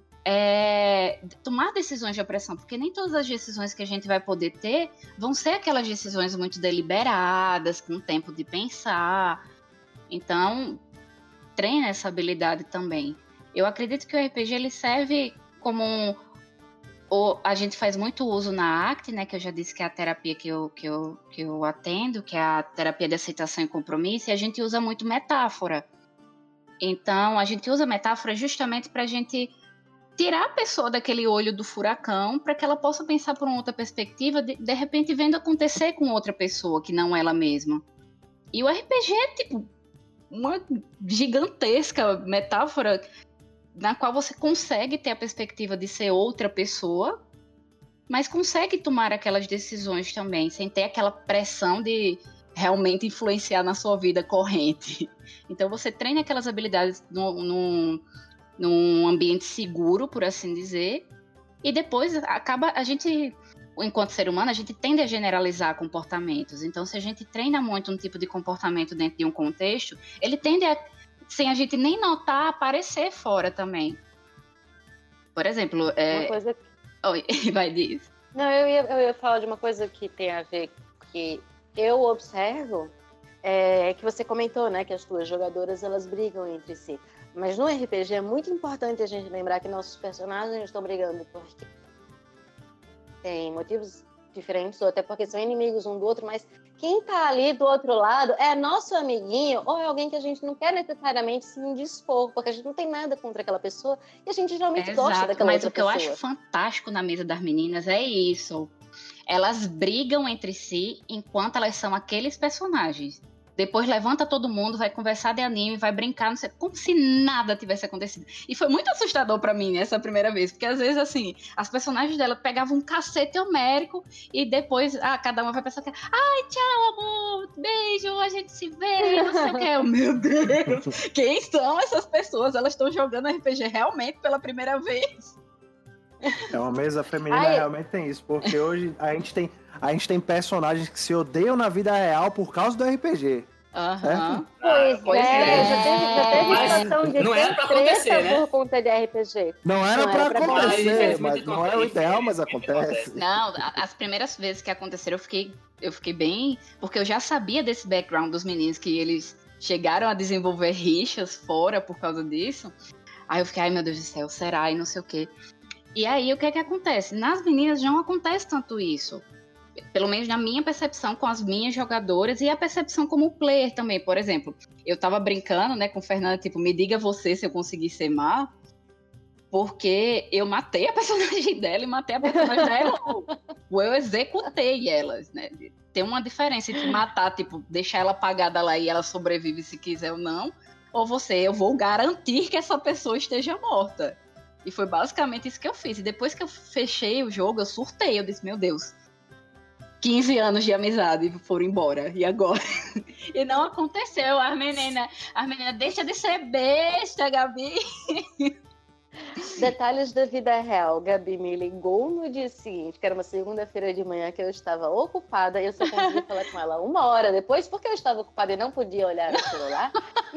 É, tomar decisões de pressão, porque nem todas as decisões que a gente vai poder ter vão ser aquelas decisões muito deliberadas, com tempo de pensar. Então, treina essa habilidade também. Eu acredito que o R P G ele serve como um, o, a gente faz muito uso na A C T, né, que eu já disse que é a terapia que eu, que, eu, que eu atendo, que é a terapia de aceitação e compromisso, e a gente usa muito metáfora. Então, a gente usa metáfora justamente para a gente tirar a pessoa daquele olho do furacão para que ela possa pensar por uma outra perspectiva, de, de repente vendo acontecer com outra pessoa que não ela mesma. E o R P G é tipo uma gigantesca metáfora na qual você consegue ter a perspectiva de ser outra pessoa, mas consegue tomar aquelas decisões também, sem ter aquela pressão de realmente influenciar na sua vida corrente. Então você treina aquelas habilidades no, no num ambiente seguro, por assim dizer, e depois acaba, a gente, enquanto ser humano, a gente tende a generalizar comportamentos. Então, se a gente treina muito um tipo de comportamento dentro de um contexto, ele tende a, sem a gente nem notar, aparecer fora também. Por exemplo, é... Uma coisa... Oi, vai dizer. Não, eu ia, eu ia falar de uma coisa que tem a ver, que eu observo, é que você comentou, né, que as tuas jogadoras, elas brigam entre si. Mas no R P G é muito importante a gente lembrar que nossos personagens estão brigando porque tem motivos diferentes, ou até porque são inimigos um do outro, mas quem tá ali do outro lado é nosso amiguinho ou é alguém que a gente não quer necessariamente se indispor, porque a gente não tem nada contra aquela pessoa e a gente geralmente é gosta exato, daquela mas outra pessoa. Mas o que eu acho fantástico na mesa das meninas é isso. Elas brigam entre si enquanto elas são aqueles personagens. Depois levanta todo mundo, vai conversar de anime, vai brincar, não sei, como se nada tivesse acontecido. E foi muito assustador pra mim essa primeira vez, porque às vezes, assim, as personagens dela pegavam um cacete homérico e depois, ah, cada uma vai pensar que, ai, tchau, amor, beijo, a gente se vê, não sei o que. Eu, meu Deus, quem são essas pessoas? Elas estão jogando R P G realmente pela primeira vez? É uma mesa feminina, Ai. realmente tem isso, porque hoje a gente tem, a gente tem personagens que se odeiam na vida real por causa do R P G. Aham. Pois, Pois é, é. já teve, já teve Mas situação de não ter era pra treta acontecer, né? por conta de R P G. Não era Não pra era pra acontecer, acontecer. mas não é o ideal, mas acontece. Não, a- as primeiras vezes que aconteceram, eu fiquei, eu fiquei bem... Porque eu já sabia desse background dos meninos, que eles chegaram a desenvolver rixas fora por causa disso. Aí eu fiquei, ai meu Deus do céu, será? E não sei o quê. E aí, o que é que acontece? Nas meninas não acontece tanto isso. Pelo menos na minha percepção com as minhas jogadoras e a percepção como player também. Por exemplo, eu tava brincando, né, com o Fernando, tipo, me diga você se eu conseguir ser má, porque eu matei a personagem dela e matei a personagem dela. Ou eu executei elas, né? Tem uma diferença entre matar, tipo, deixar ela apagada lá e ela sobrevive se quiser ou não, ou você, eu vou garantir que essa pessoa esteja morta. E foi basicamente isso que eu fiz. E depois que eu fechei o jogo, eu surtei. Eu disse, meu Deus, quinze anos de amizade foram embora. E agora? E não aconteceu. As meninas, as meninas, deixa de ser besta, Gabi. Detalhes da vida real. Gabi me ligou no dia seguinte, que era uma segunda-feira de manhã, que eu estava ocupada, e eu só consegui falar com ela uma hora depois, porque eu estava ocupada e não podia olhar o celular. E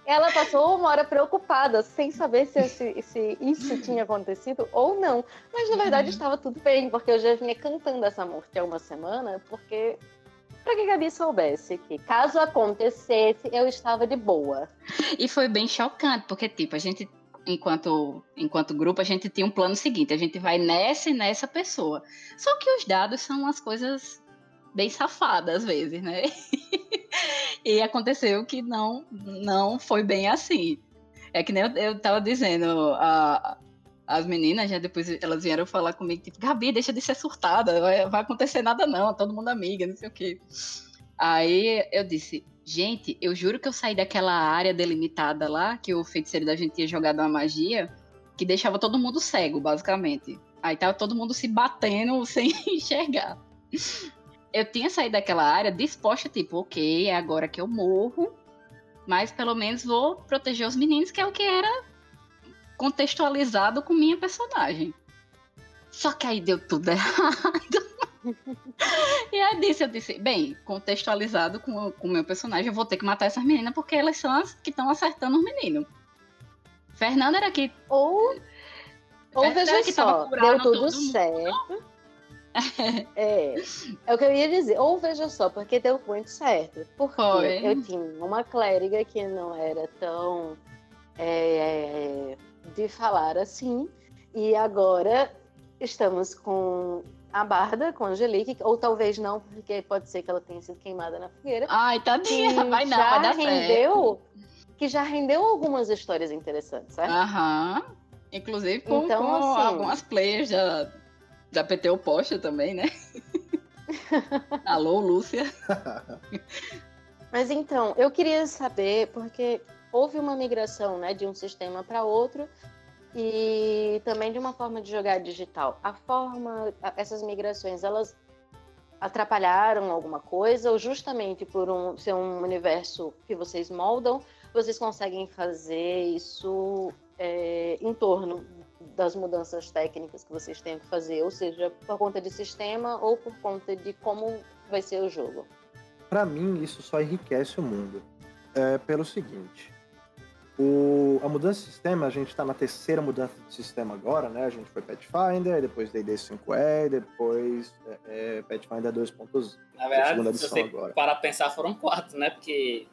Ela passou uma hora preocupada, sem saber se, se, se isso tinha acontecido ou não. Mas, na verdade, estava tudo bem, porque eu já vinha cantando essa morte há uma semana, porque... Pra que a Gabi soubesse que, caso acontecesse, eu estava de boa. E foi bem chocante, porque, tipo, a gente, enquanto, enquanto grupo, a gente tinha um plano seguinte. A gente vai nessa e nessa pessoa. Só que os dados são umas coisas bem safadas, às vezes, né? E aconteceu que não, não foi bem assim. É que nem eu, eu tava dizendo, a, as meninas, já depois elas vieram falar comigo, tipo, Gabi, deixa de ser surtada, vai, vai acontecer nada não, todo mundo amiga, não sei o quê. Aí eu disse, gente, eu juro que eu saí daquela área delimitada lá, que o feiticeiro da gente tinha jogado uma magia, que deixava todo mundo cego, basicamente. Aí tava todo mundo se batendo sem enxergar. Eu tinha saído daquela área disposta, tipo, ok, é agora que eu morro, mas pelo menos vou proteger os meninos, que é o que era contextualizado com minha personagem. Só que aí deu tudo errado. E aí disse, eu disse, bem, contextualizado com o meu personagem, eu vou ter que matar essas meninas, porque elas são as que estão acertando os meninos. Fernanda era que... Ou, ou veja que só, deu tudo certo. É, é o que eu ia dizer. Ou veja só, porque deu muito certo. Porque Foi. eu tinha uma clériga que não era tão é, de falar assim, e agora estamos com a Barda, com a Angelique, ou talvez não, porque pode ser que ela tenha sido queimada na fogueira. Ai, tadinha, vai não, já vai dar rendeu, certo. Que já rendeu algumas histórias interessantes, certo? Aham. Inclusive com, então, com assim, algumas players já... Já petei o poste também, né? Alô, Lúcia. Mas então, eu queria saber, porque houve uma migração, né, de um sistema para outro e também de uma forma de jogar digital. A forma, essas migrações, elas atrapalharam alguma coisa ou justamente por um, ser um universo que vocês moldam, vocês conseguem fazer isso é, em torno das mudanças técnicas que vocês têm que fazer, ou seja, por conta de sistema ou por conta de como vai ser o jogo? Para mim, isso só enriquece o mundo. É pelo seguinte, o, a mudança de sistema, a gente está na terceira mudança de sistema agora, né? A gente foi Pathfinder, depois D e D cinco E, depois é, é, Pathfinder dois ponto zero. Na verdade, se você agora. Para a pensar, foram quatro, né? Porque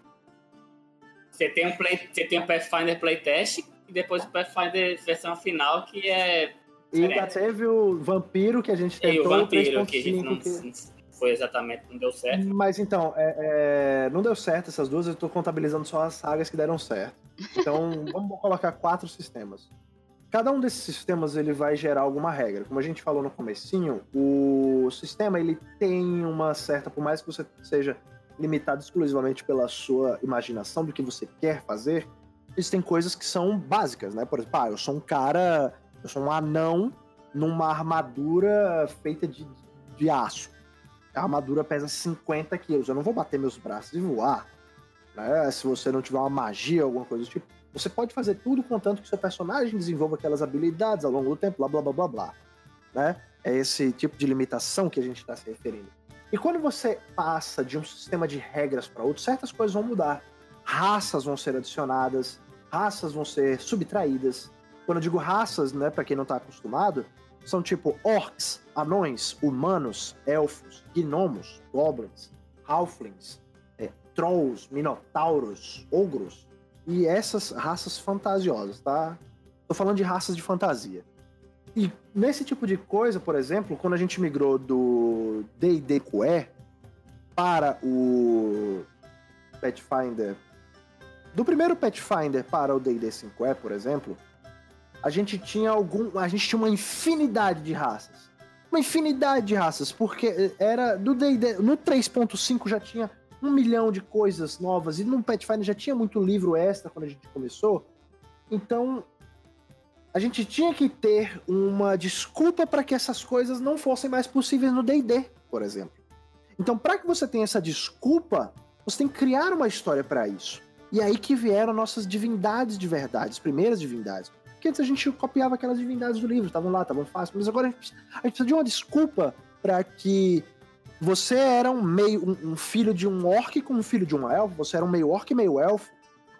você tem um, play, você tem um Pathfinder playtest e depois o Pathfinder versão final, que é e ainda teve o Vampiro, que a gente tentou. E o Vampiro, que a gente não que... foi exatamente, não deu certo. Mas então, é, é, não deu certo essas duas, eu tô contabilizando só as sagas que deram certo. Então, vamos colocar quatro sistemas. Cada um desses sistemas, ele vai gerar alguma regra. Como a gente falou no comecinho, o sistema, ele tem uma certa, por mais que você seja limitado exclusivamente pela sua imaginação do que você quer fazer, existem coisas que são básicas, né? Por exemplo, ah, eu sou um cara, eu sou um anão numa armadura feita de, de aço. A armadura pesa cinquenta quilos, eu não vou bater meus braços e voar, né? Se você não tiver uma magia, alguma coisa do tipo, você pode fazer tudo contanto que seu personagem desenvolva aquelas habilidades ao longo do tempo, blá, blá, blá, blá, blá, né? É esse tipo de limitação que a gente está se referindo. E quando você passa de um sistema de regras para outro, certas coisas vão mudar. Raças vão ser adicionadas, raças vão ser subtraídas. Quando eu digo raças, né, para quem não tá acostumado, são tipo orcs, anões, humanos, elfos, gnomos, goblins, halflings, é, trolls, minotauros, ogros e essas raças fantasiosas, tá? Tô falando de raças de fantasia. E nesse tipo de coisa, por exemplo, quando a gente migrou do D e D cinco E para o Pathfinder, do primeiro Pathfinder para o D e D cinco E, por exemplo, a gente tinha algum, a gente tinha uma infinidade de raças. Uma infinidade de raças, porque era do D e D, no três ponto cinco já tinha um milhão de coisas novas, e no Pathfinder já tinha muito livro extra quando a gente começou. Então, a gente tinha que ter uma desculpa para que essas coisas não fossem mais possíveis no D e D, por exemplo. Então, para que você tenha essa desculpa, você tem que criar uma história para isso. E aí que vieram nossas divindades de verdade, as primeiras divindades. Porque antes a gente copiava aquelas divindades do livro, estavam lá, estavam fáceis, mas agora a gente, precisa, a gente precisa de uma desculpa para que você era um meio um, um filho de um orc com um filho de um elfo, você era um meio orc e meio elfo.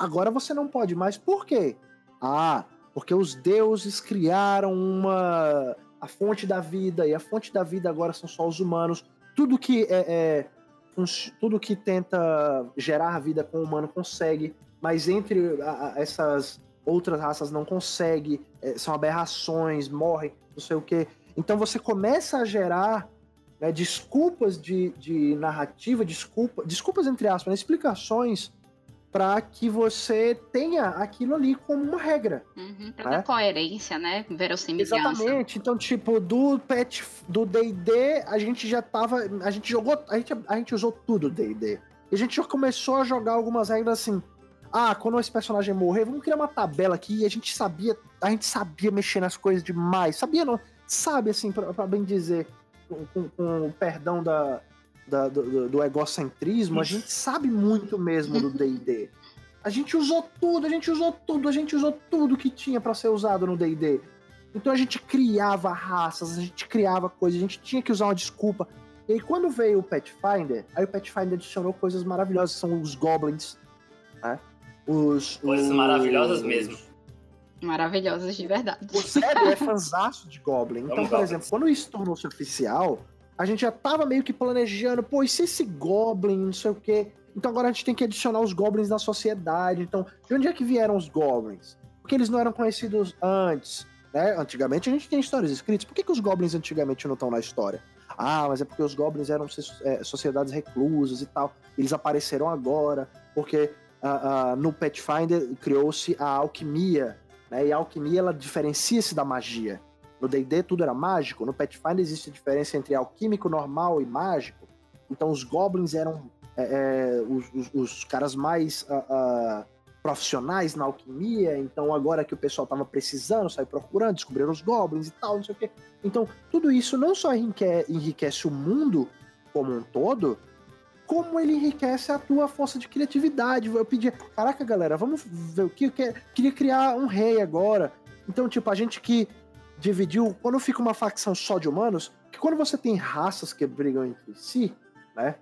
agora você não pode mais. Por quê? Ah, porque os deuses criaram uma... a fonte da vida, e a fonte da vida agora são só os humanos. Tudo que é, é tudo que tenta gerar vida com o humano consegue, mas entre a, a, essas outras raças não consegue, é, são aberrações, morrem, não sei o quê. Então você começa a gerar, né, desculpas de, de narrativa, desculpa, desculpas entre aspas, né, explicações para que você tenha aquilo ali como uma regra. Uhum, pra né? dar coerência, né? Verossimilhança. Exatamente. Então, tipo, do pet do D e D, a gente já tava. A gente jogou. A gente, a gente usou tudo D e D. E a gente já começou a jogar algumas regras assim. Ah, quando esse personagem morrer, vamos criar uma tabela aqui. E a gente sabia. A gente sabia mexer nas coisas demais. Sabia, não? Sabe, assim, pra, pra bem dizer, com, com, com o perdão da, da, do, do egocentrismo, a gente sabe muito mesmo do D e D. A gente usou tudo, a gente usou tudo, a gente usou tudo que tinha pra ser usado no D e D. Então a gente criava raças, a gente criava coisas, a gente tinha que usar uma desculpa. E aí quando veio o Pathfinder, aí o Pathfinder adicionou coisas maravilhosas, são os goblins, né? Os, Coisas os... maravilhosas mesmo. Maravilhosas de verdade. O Zeb é fanzaço de Goblin. Então, Vamos, por Goblins. exemplo, quando isso tornou-se oficial, a gente já tava meio que planejando, pô, e se esse Goblin, não sei o quê... Então agora a gente tem que adicionar os Goblins na sociedade. Então, de onde é que vieram os Goblins? Porque eles não eram conhecidos antes, né? Antigamente a gente tem histórias escritas. Por que, que os Goblins antigamente não estão na história? Ah, mas é porque os Goblins eram é, sociedades reclusas e tal. Eles apareceram agora, porque uh, uh, no Pathfinder criou-se a alquimia, né? E a alquimia, ela diferencia-se da magia. No D e D tudo era mágico. No Pathfinder existe a diferença entre alquímico normal e mágico. Então os Goblins eram... É, é, os, os, os caras mais uh, uh, profissionais na alquimia, então agora que o pessoal tava precisando, saiu procurando, descobriram os goblins e tal, não sei o quê. Então, tudo isso não só enriquece, enriquece o mundo como um todo, como ele enriquece a tua força de criatividade. Eu pedi, caraca, galera, vamos ver o que eu quero. Queria criar um rei agora. Então, tipo, a gente que dividiu, quando fica uma facção só de humanos, que quando você tem raças que brigam entre si, né?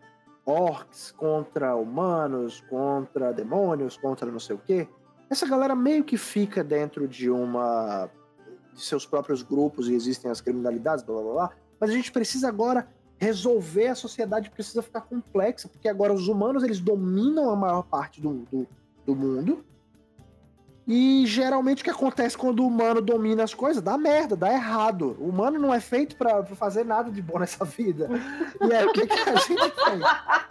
Orcs contra humanos, contra demônios, contra não sei o quê. Essa galera meio que fica dentro de uma... de seus próprios grupos e existem as criminalidades, blá blá blá. Mas a gente precisa agora resolver, a sociedade precisa ficar complexa, porque agora os humanos, eles dominam a maior parte do, do, do mundo. E geralmente o que acontece quando o humano domina as coisas? Dá merda, dá errado. O humano não é feito pra, pra fazer nada de bom nessa vida. E aí, o que, que a gente fez?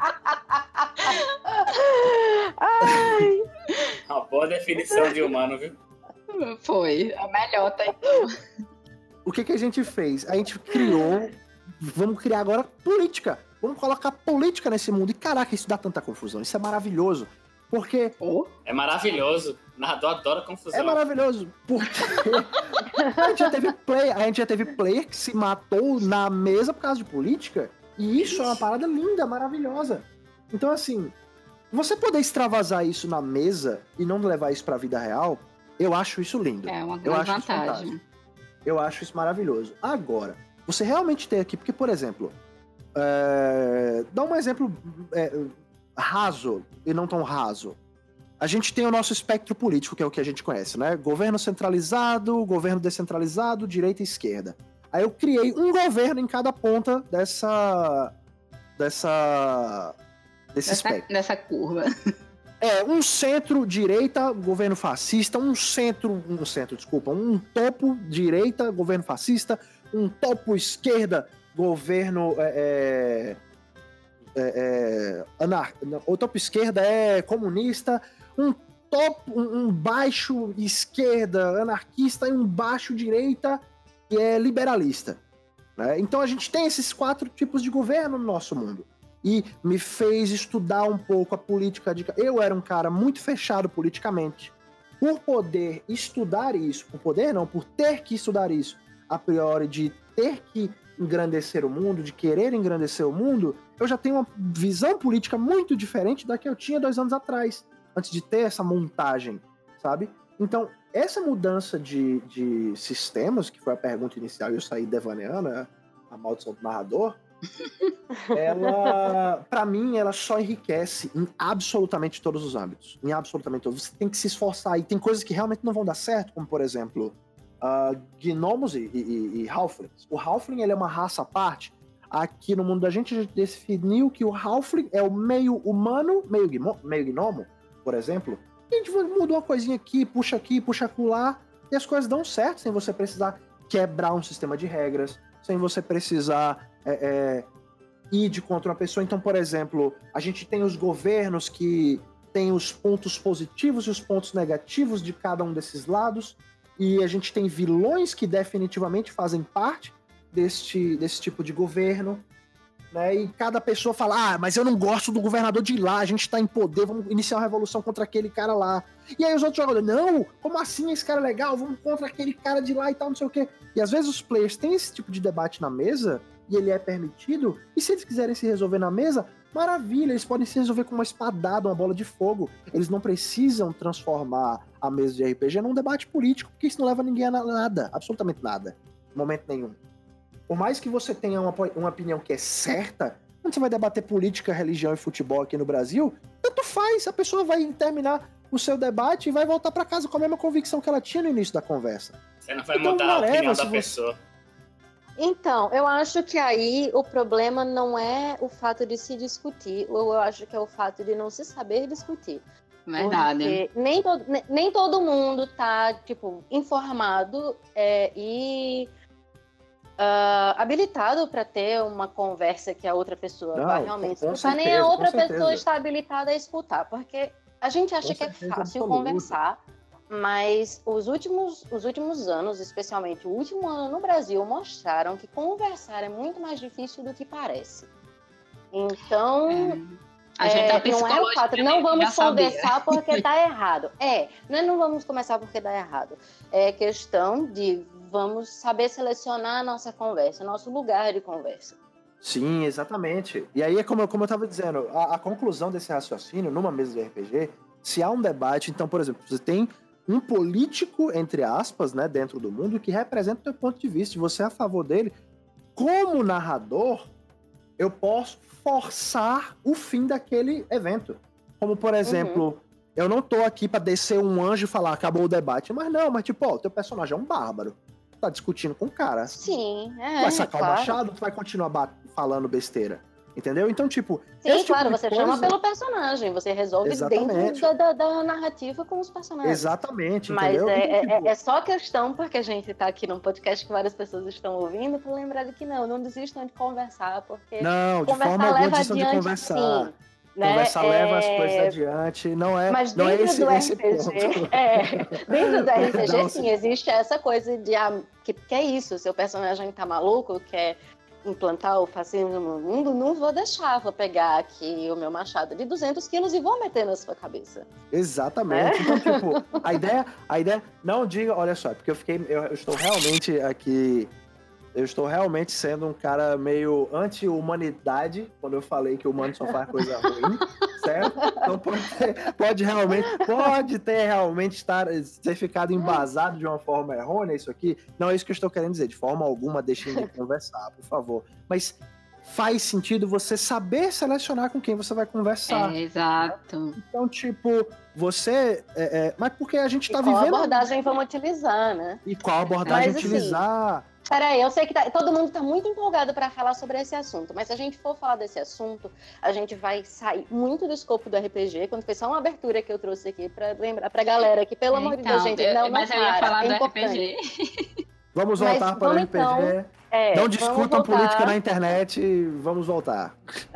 Ai, Uma boa definição de humano, viu? Foi. A melhor até então. O que, que a gente fez? A gente criou... Vamos criar agora política. Vamos colocar política nesse mundo. E caraca, isso dá tanta confusão. Isso é maravilhoso. Porque... Oh. É maravilhoso. O narrador adora confusão. É maravilhoso, porque a, gente já teve player, a gente já teve player que se matou na mesa por causa de política, e isso é uma parada linda, maravilhosa. Então, assim, você poder extravasar isso na mesa e não levar isso pra vida real, eu acho isso lindo. É uma eu grande acho isso vantagem. fantástico. Eu acho isso maravilhoso. Agora, você realmente tem aqui, porque, por exemplo, é, dá um exemplo é, raso e não tão raso. A gente tem o nosso espectro político, que é o que a gente conhece, né? Governo centralizado, governo descentralizado, direita e esquerda. Aí eu criei um governo em cada ponta dessa... dessa... desse Nessa, espectro. nessa curva. É, um centro-direita, governo fascista, um centro... um centro, desculpa, um topo-direita, governo fascista, um topo-esquerda, governo... É, é, é, anar... o topo-esquerda é comunista... um top, um, um baixo esquerda anarquista e um baixo direita que é liberalista, né? Então a gente tem esses quatro tipos de governo no nosso mundo. E me fez estudar um pouco a política de... Eu era um cara muito fechado politicamente. Por poder estudar isso, por poder não, por ter que estudar isso, a priori de ter que engrandecer o mundo, de querer engrandecer o mundo, eu já tenho uma visão política muito diferente da que eu tinha dois anos atrás, antes de ter essa montagem, sabe? Então, essa mudança de, de sistemas, que foi a pergunta inicial e eu saí devaneando, a maldição do narrador, ela, pra mim, ela só enriquece em absolutamente todos os âmbitos. Em absolutamente todos. Você tem que se esforçar. E tem coisas que realmente não vão dar certo, como, por exemplo, uh, gnomos e, e, e halflings. O halfling, ele é uma raça à parte. Aqui no mundo da gente, a gente definiu que o halfling é o meio humano, meio, meio gnomo, por exemplo. E a gente muda uma coisinha aqui, puxa aqui, puxa acolá, e as coisas dão certo sem você precisar quebrar um sistema de regras, sem você precisar é, é, ir de contra uma pessoa. Então, por exemplo, a gente tem os governos que têm os pontos positivos e os pontos negativos de cada um desses lados, e a gente tem vilões que definitivamente fazem parte deste, desse tipo de governo, né? E cada pessoa fala, ah, mas eu não gosto do governador de lá, a gente tá em poder, vamos iniciar uma revolução contra aquele cara lá. E aí os outros jogadores, não, como assim esse cara é legal, vamos contra aquele cara de lá e tal, não sei o quê. E às vezes os players têm esse tipo de debate na mesa, e ele é permitido, e se eles quiserem se resolver na mesa, maravilha, eles podem se resolver com uma espadada, uma bola de fogo. Eles não precisam transformar a mesa de R P G num debate político, porque isso não leva ninguém a nada, absolutamente nada, em momento nenhum. Por mais que você tenha uma, uma opinião que é certa, quando você vai debater política, religião e futebol aqui no Brasil, tanto faz, a pessoa vai terminar o seu debate e vai voltar para casa com a mesma convicção que ela tinha no início da conversa. Você não vai então, mudar a opinião da você... pessoa. Então, eu acho que aí o problema não é o fato de se discutir, ou eu acho que é o fato de não se saber discutir. Verdade. Porque nem, to, nem todo mundo tá, tipo, informado é, e... Uh, habilitado para ter uma conversa que a outra pessoa não, vai realmente escutar, certeza, nem a outra pessoa está habilitada a escutar, porque a gente acha com que certeza, é fácil conversar, mas os últimos, os últimos anos, especialmente o último ano no Brasil, mostraram que conversar é muito mais difícil do que parece. Então, é. A gente é, tá não é o fato, não vamos conversar porque dá errado. É, não, é não vamos começar porque dá errado. É questão de vamos saber selecionar a nossa conversa, nosso lugar de conversa. Sim, exatamente. E aí, como, como eu estava dizendo, a, a conclusão desse raciocínio, numa mesa de R P G, se há um debate, então, por exemplo, você tem um político, entre aspas, né, dentro do mundo, que representa o teu ponto de vista, e você é a favor dele, como narrador, eu posso forçar o fim daquele evento. Como, por exemplo... Uhum. Eu não tô aqui pra descer um anjo e falar, acabou o debate. Mas não, mas tipo, ó, o teu personagem é um bárbaro. Tu tá discutindo com o cara. Sim, é, tu vai sacar claro. o machado, tu vai continuar bat- falando besteira. Entendeu? Então, tipo... Sim, esse claro, tipo de você coisa... chama pelo personagem. Você resolve Exatamente. dentro da, da, da narrativa com os personagens. Exatamente, mas entendeu? Mas é, então, tipo... é, é só questão, porque a gente tá aqui num podcast que várias pessoas estão ouvindo, pra lembrar de que não, não desistam de conversar, porque não, de conversar forma alguma leva desistam adiante, de conversar. sim. Né? Conversa é... leva as coisas adiante, não é, Mas não dentro é esse, do esse R P G, ponto. É, dentro do R P G, não, sim, existe essa coisa de ah, que, que é isso, seu personagem tá maluco, quer implantar o fascismo no mundo, não vou deixar, vou pegar aqui o meu machado de duzentos quilos e vou meter na sua cabeça. Exatamente. É? Então, tipo, a ideia, a ideia, não diga, olha só, porque eu fiquei, eu, eu estou realmente aqui, eu estou realmente sendo um cara meio anti-humanidade, quando eu falei que o humano só faz coisa ruim, certo? Então pode, ter, pode realmente, pode ter realmente estar, ter ficado embasado de uma forma errônea isso aqui. Não é isso que eu estou querendo dizer, de forma alguma deixem de conversar, por favor. Mas faz sentido você saber selecionar com quem você vai conversar. É, exato. Né? Então, tipo, você... É, é, mas porque a gente tá e qual vivendo... qual abordagem vamos utilizar, né? E qual abordagem mas, utilizar... Assim, peraí, eu sei que tá, todo mundo tá muito empolgado para falar sobre esse assunto, mas se a gente for falar desse assunto, a gente vai sair muito do escopo do R P G, quando foi só uma abertura que eu trouxe aqui para lembrar pra galera que, pelo amor de Deus, gente, eu, não, não mas para, eu ia falar é do importante. R P G. Vamos voltar mas, para o vamos R P G. Então, é, não discutam voltar. política na internet e vamos voltar.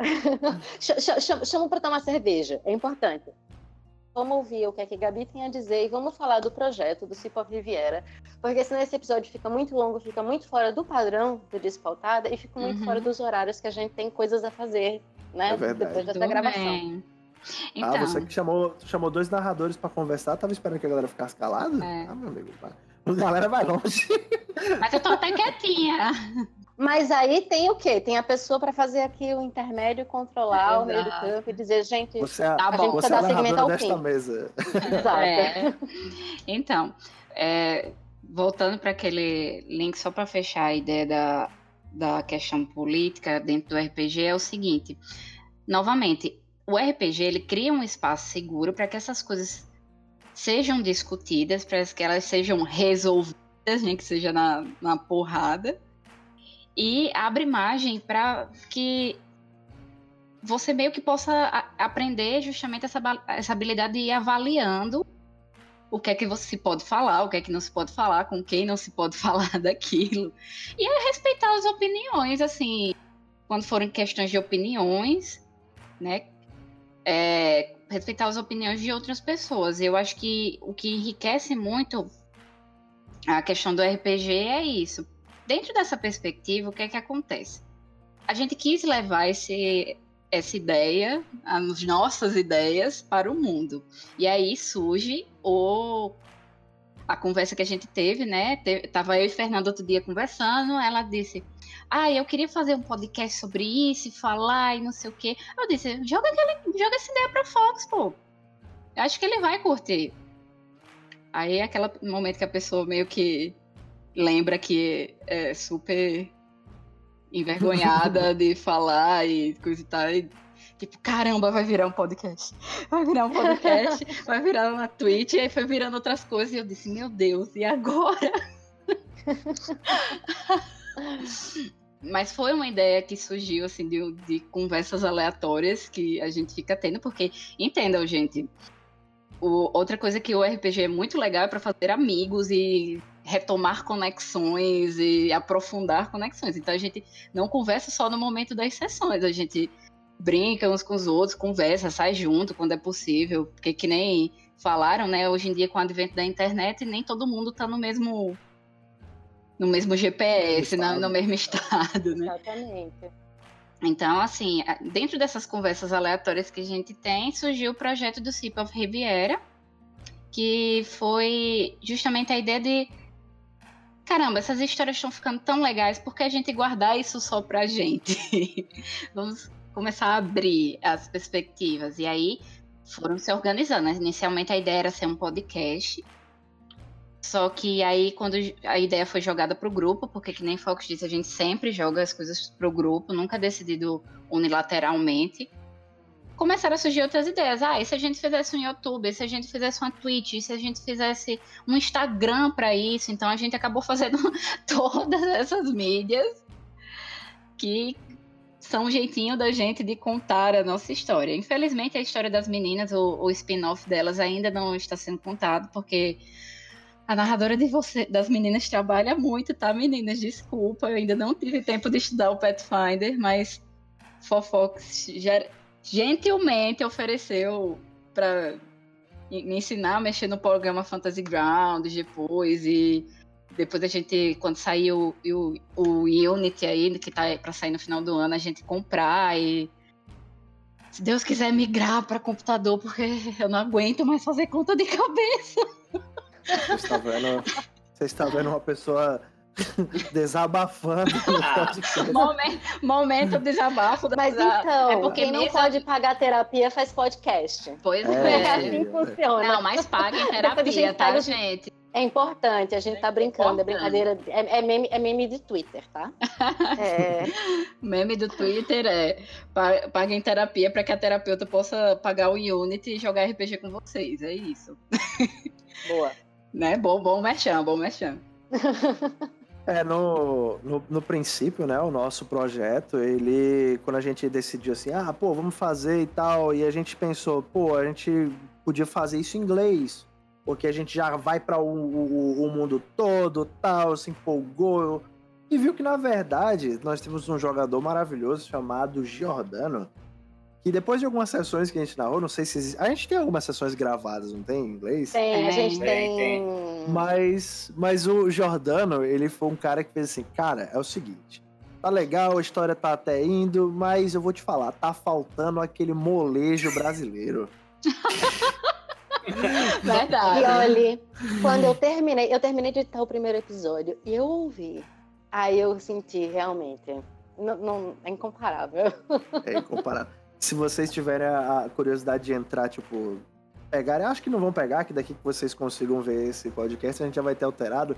Chama para tomar cerveja, é importante. Vamos ouvir o que é que a Gabi tem a dizer e vamos falar do projeto do Cipó Riviera, porque senão esse episódio fica muito longo, fica muito fora do padrão do Despautada e fica muito uhum. fora dos horários que a gente tem coisas a fazer, né? É verdade. Depois dessa Tudo gravação. Bem. Então... Ah, você que chamou, chamou dois narradores pra conversar, tava esperando que a galera ficasse calada? É. Ah, meu amigo, a galera vai longe. Mas eu tô até quietinha. Mas aí tem o quê? Tem a pessoa para fazer aqui o intermédio, controlar Exato. o meio do campo e dizer, gente, você é, tá bom, você você é dá segmento ao desta fim. mesa. Exato. É. Então, é, voltando para aquele link, só para fechar a ideia da, da questão política dentro do R P G é o seguinte, novamente, o R P G ele cria um espaço seguro para que essas coisas sejam discutidas, para que elas sejam resolvidas, nem que seja na, na porrada, e abre margem para que você meio que possa a, aprender justamente essa, essa habilidade de ir avaliando o que é que você pode falar, o que é que não se pode falar, com quem não se pode falar daquilo. E é respeitar as opiniões, assim, quando forem questões de opiniões, né? É, respeitar as opiniões de outras pessoas. Eu acho que o que enriquece muito a questão do R P G é isso. Dentro dessa perspectiva, o que é que acontece? A gente quis levar esse... essa ideia, as nossas ideias para o mundo. E aí surge o... a conversa que a gente teve, né? Te... Tava eu e Fernanda outro dia conversando, ela disse, ah, eu queria fazer um podcast sobre isso, e falar e não sei o quê. Eu disse, joga, aquele... joga essa ideia pra Fox, pô. Eu acho que ele vai curtir. Aí é aquele momento que a pessoa meio que lembra que é super... envergonhada de falar e coisa e tal. E, tipo, caramba, vai virar um podcast. Vai virar um podcast, vai virar uma Twitch. E aí foi virando outras coisas. E eu disse, meu Deus, e agora? Mas foi uma ideia que surgiu, assim, de, de conversas aleatórias que a gente fica tendo. Porque, entendam, gente, o, outra coisa que o R P G é muito legal é para fazer amigos e retomar conexões e aprofundar conexões. Então a gente não conversa só no momento das sessões, a gente brinca uns com os outros, conversa, sai junto quando é possível, porque que nem falaram, né, hoje em dia com o advento da internet, nem todo mundo tá no mesmo no mesmo G P S, no, no mesmo estado, né? Exatamente. Então, assim, dentro dessas conversas aleatórias que a gente tem, surgiu o projeto do Cip of Riviera, que foi justamente a ideia de caramba, essas histórias estão ficando tão legais, por que a gente guardar isso só pra gente? Vamos começar a abrir as perspectivas. E aí foram se organizando. Inicialmente a ideia era ser um podcast, só que aí quando a ideia foi jogada pro grupo, porque que nem Fox disse, a gente sempre joga as coisas pro grupo, nunca decidido unilateralmente, começaram a surgir outras ideias. Ah, e se a gente fizesse um YouTube, e se a gente fizesse uma Twitch, e se a gente fizesse um Instagram para isso? Então a gente acabou fazendo todas essas mídias que são um jeitinho da gente de contar a nossa história. Infelizmente a história das meninas, o, o spin-off delas ainda não está sendo contado, porque a narradora de você, das meninas trabalha muito, tá, meninas? Desculpa, eu ainda não tive tempo de estudar o Pathfinder, mas Fofox já gentilmente ofereceu para me ensinar a mexer no programa Fantasy Grounds depois, e depois a gente, quando sair o, o, o Unity aí, que tá para sair no final do ano, a gente comprar e, se Deus quiser, migrar para computador, porque eu não aguento mais fazer conta de cabeça. Você está vendo, você está vendo uma pessoa desabafando. momento, momento desabafo. Mas então, é porque quem não mesmo... pode pagar terapia faz podcast. Pois é. é. É assim que funciona. Não, mas paguem terapia, tá, pega... gente? É importante, a gente é tá brincando, é brincadeira, é, é, meme, é meme de Twitter, tá? É... Meme do Twitter é paguem terapia para que a terapeuta possa pagar o Unity e jogar R P G com vocês, é isso. Boa. Né? Bom, bom merchan, bom merchan. É, no, no, no princípio, né, o nosso projeto, ele, quando a gente decidiu assim, ah, pô, vamos fazer e tal, e a gente pensou, pô, a gente podia fazer isso em inglês, porque a gente já vai para o, o, o mundo todo, tal, se empolgou, e viu que, na verdade, nós temos um jogador maravilhoso chamado Giordano, que depois de algumas sessões que a gente narrou, não sei se existe... A gente tem algumas sessões gravadas, não tem, em inglês? Tem, a gente tem. tem... Mas, mas o Giordano, ele foi um cara que fez assim, cara, é o seguinte, tá legal, a história tá até indo, mas eu vou te falar, tá faltando aquele molejo brasileiro. Verdade. E olha, quando eu terminei, eu terminei de editar o primeiro episódio, e eu ouvi, aí eu senti realmente, não, não, é incomparável. É incomparável. Se vocês tiverem a curiosidade de entrar, tipo, pegarem, acho que não vão pegar, que daqui que vocês consigam ver esse podcast, a gente já vai ter alterado.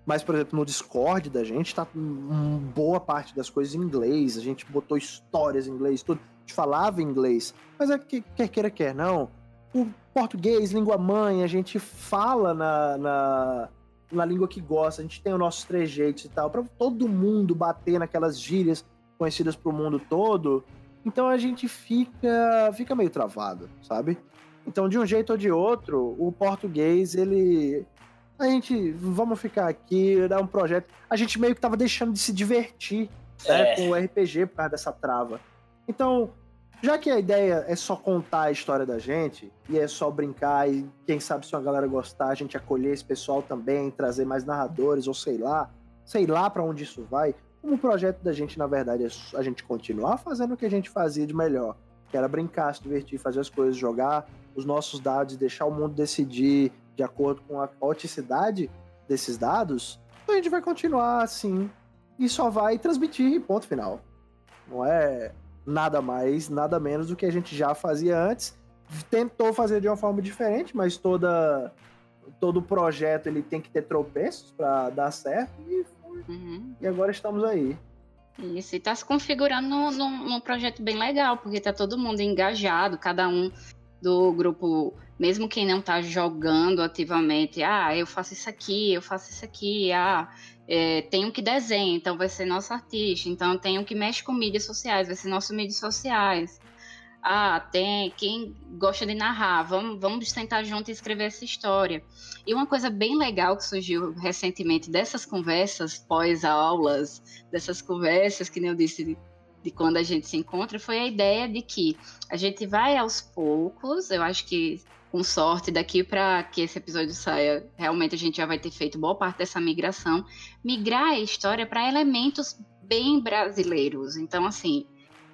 Mas, por exemplo, no Discord da gente tá com boa parte das coisas em inglês, a gente botou histórias em inglês, tudo, a gente falava em inglês, mas é que quer queira, quer não, o português, língua mãe, a gente fala na, na, na língua que gosta, a gente tem os nossos trejeitos e tal, pra todo mundo bater naquelas gírias conhecidas pro mundo todo, então a gente fica, fica meio travado, sabe? Então, de um jeito ou de outro, o português, ele... A gente, vamos ficar aqui, dar um projeto... A gente meio que tava deixando de se divertir, né, É. com o R P G por causa dessa trava. Então, já que a ideia é só contar a história da gente, e é só brincar, e quem sabe se uma galera gostar, a gente acolher esse pessoal também, trazer mais narradores, ou sei lá, sei lá pra onde isso vai, como o projeto da gente, na verdade, é a gente continuar fazendo o que a gente fazia de melhor, que era brincar, se divertir, fazer as coisas, jogar os nossos dados, deixar o mundo decidir de acordo com a caoticidade desses dados, então a gente vai continuar assim e só vai transmitir, ponto final. Não é nada mais, nada menos do que a gente já fazia antes. Tentou fazer de uma forma diferente, mas toda, todo projeto ele tem que ter tropeços para dar certo e, Uhum. e agora estamos aí. Isso, e tá se configurando num, num, num projeto bem legal, porque tá todo mundo engajado, cada um do grupo, mesmo quem não tá jogando ativamente, ah, eu faço isso aqui, eu faço isso aqui, ah, é, tem um que desenha, então vai ser nosso artista, então tem um que mexe com mídias sociais, vai ser nosso mídias sociais, ah, tem quem gosta de narrar, vamos, vamos tentar junto escrever essa história. E uma coisa bem legal que surgiu recentemente dessas conversas pós-aulas, dessas conversas, que nem eu disse, de, de quando a gente se encontra, foi a ideia de que a gente vai aos poucos, eu acho que com sorte daqui para que esse episódio saia, realmente a gente já vai ter feito boa parte dessa migração, migrar a história para elementos bem brasileiros. Então, assim,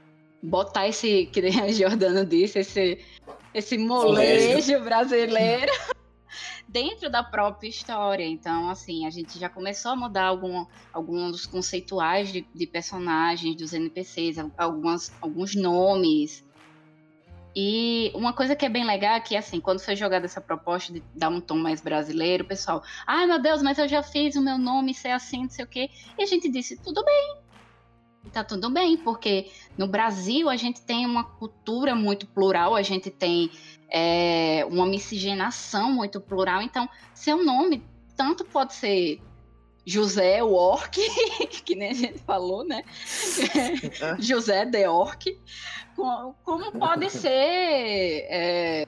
botar esse, que nem a Jordana disse, esse, esse molejo brasileiro dentro da própria história. Então, assim, a gente já começou a mudar algum, alguns conceituais de, de personagens, dos N P Cs, algumas, alguns nomes. E uma coisa que é bem legal é que, assim, quando foi jogada essa proposta de dar um tom mais brasileiro, o pessoal, ai meu Deus, mas eu já fiz o meu nome ser assim, não sei o quê. E a gente disse, tudo bem. Tá tudo bem, porque no Brasil a gente tem uma cultura muito plural, a gente tem é, uma miscigenação muito plural, então seu nome tanto pode ser José o Orc, que nem a gente falou, né? José the Orc, como pode ser é,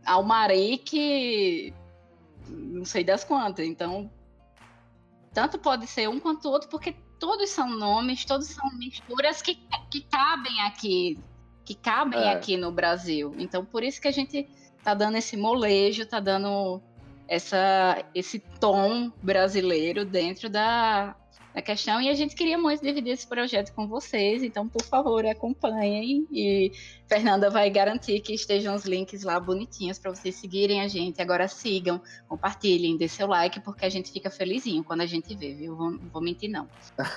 Almaric, não sei das quantas, então tanto pode ser um quanto o outro, porque todos são nomes, todos são misturas que, que cabem aqui, que cabem é. aqui no Brasil. Então, por isso que a gente tá dando esse molejo, tá dando essa, esse tom brasileiro dentro da, da questão. E a gente queria muito dividir esse projeto com vocês. Então, por favor, acompanhem. E Fernanda vai garantir que estejam os links lá bonitinhos para vocês seguirem a gente. Agora sigam, compartilhem, dê seu like, porque a gente fica felizinho quando a gente vê, viu? Vou, não vou mentir, não.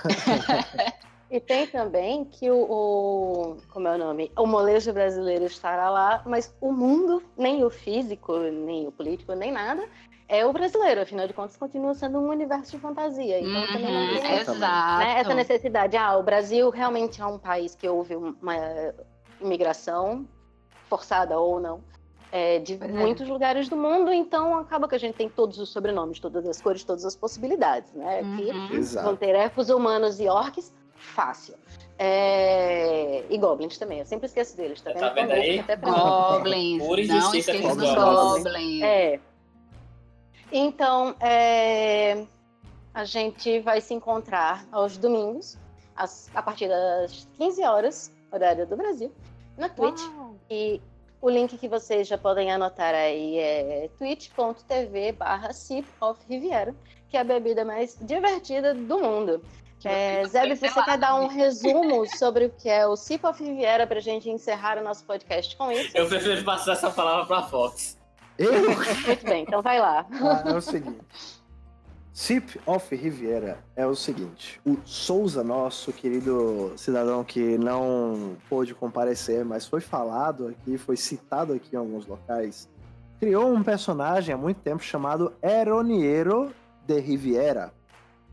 E tem também que o, o... Como é o nome? O molejo brasileiro estará lá, mas o mundo, nem o físico, nem o político, nem nada, é o brasileiro. Afinal de contas, continua sendo um universo de fantasia. Então, uhum, também não tem exato. Né, essa necessidade. Ah, o Brasil realmente é um país que houve uma imigração, forçada ou não, é, de pois muitos é. lugares do mundo, então acaba que a gente tem todos os sobrenomes, todas as cores, todas as possibilidades, né? Aqui uhum. vão ter elfos, humanos e orcs, fácil. É... E goblins também, eu sempre esqueço deles, tá vendo? Tá vendo aí? Até Goblins, não esqueça dos goblins. É. Então, é... a gente vai se encontrar aos domingos, a partir das quinze horas, horário do Brasil, na Twitch. Uau. E o link que vocês já podem anotar aí é twitch.tv barra Sip of Riviera, que é a bebida mais divertida do mundo. É, Zeb, você quer dar um resumo sobre o que é o Sip of Riviera pra gente encerrar o nosso podcast com isso? Eu prefiro passar essa palavra pra Fox. Eu? Muito bem, então vai lá. Ah, é o seguinte. Sip of Riviera é o seguinte. O Souza, nosso querido cidadão que não pôde comparecer, mas foi falado aqui, foi citado aqui em alguns locais, criou um personagem há muito tempo chamado Eroniero de Riviera.